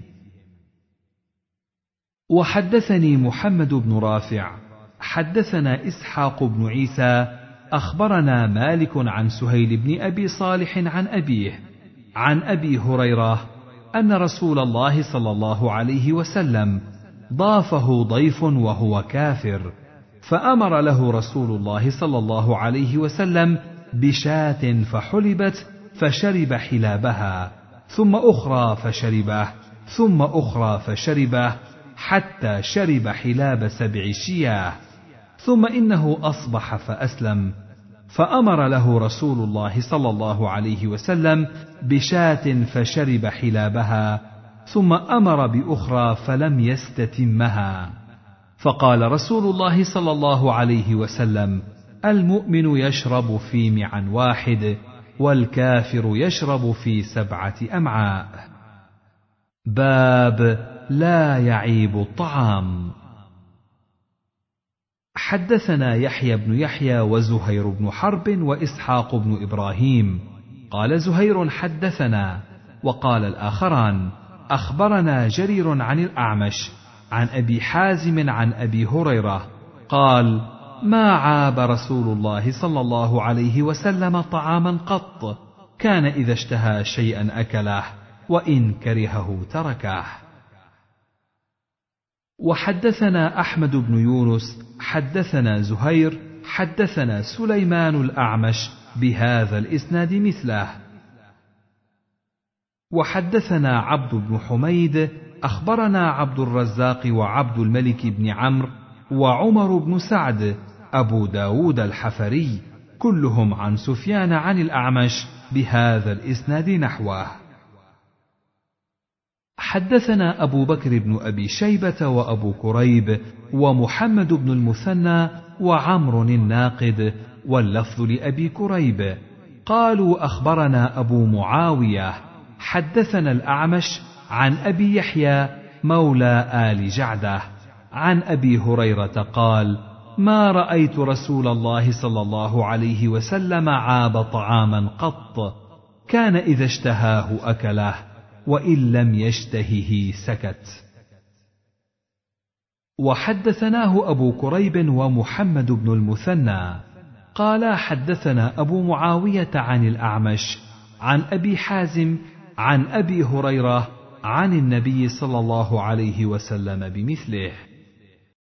Speaker 1: وحدثني محمد بن رافع حدثنا إسحاق بن عيسى أخبرنا مالك عن سهيل بن أبي صالح عن أبيه عن أبي هريرة أن رسول الله صلى الله عليه وسلم ضافه ضيف وهو كافر، فأمر له رسول الله صلى الله عليه وسلم بشاة فحلبت فشرب حلابها، ثم أخرى فشربه، ثم أخرى فشربه، حتى شرب حلاب 7 شياه، ثم إنه أصبح فأسلم، فأمر له رسول الله صلى الله عليه وسلم بشاة فشرب حلابها، ثم أمر بأخرى فلم يستتمها، فقال رسول الله صلى الله عليه وسلم: المؤمن يشرب في معا واحد والكافر يشرب في 7 أمعاء. باب لا يعيب الطعام. حدثنا يحيى بن يحيى وزهير بن حرب وإسحاق بن إبراهيم قال زهير حدثنا، وقال الآخران أخبرنا جرير عن الأعمش عن أبي حازم عن أبي هريرة قال: ما عاب رسول الله صلى الله عليه وسلم طعاما قط، كان إذا اشتهى شيئا أكله وإن كرهه تركه. وحدثنا أحمد بن يونس حدثنا زهير حدثنا سليمان الأعمش بهذا الإسناد مثله. وحدثنا عبد بن حميد أخبرنا عبد الرزاق وعبد الملك بن عمرو وعمر بن سعد أبو داود الحفري كلهم عن سفيان عن الأعمش بهذا الإسناد نحوه. حدثنا أبو بكر بن أبي شيبة وأبو كريب ومحمد بن المثنى وعمر الناقد واللفظ لأبي كريب قالوا أخبرنا أبو معاوية حدثنا الأعمش عن أبي يحيى مولى آل جعدة عن أبي هريرة قال: ما رأيت رسول الله صلى الله عليه وسلم عاب طعاما قط، كان إذا اشتهاه أكله وإن لم يشتهه سكت. وحدثناه أبو كريب ومحمد بن المثنى قال حدثنا أبو معاوية عن الأعمش عن أبي حازم عن أبي هريرة عن النبي صلى الله عليه وسلم بمثله.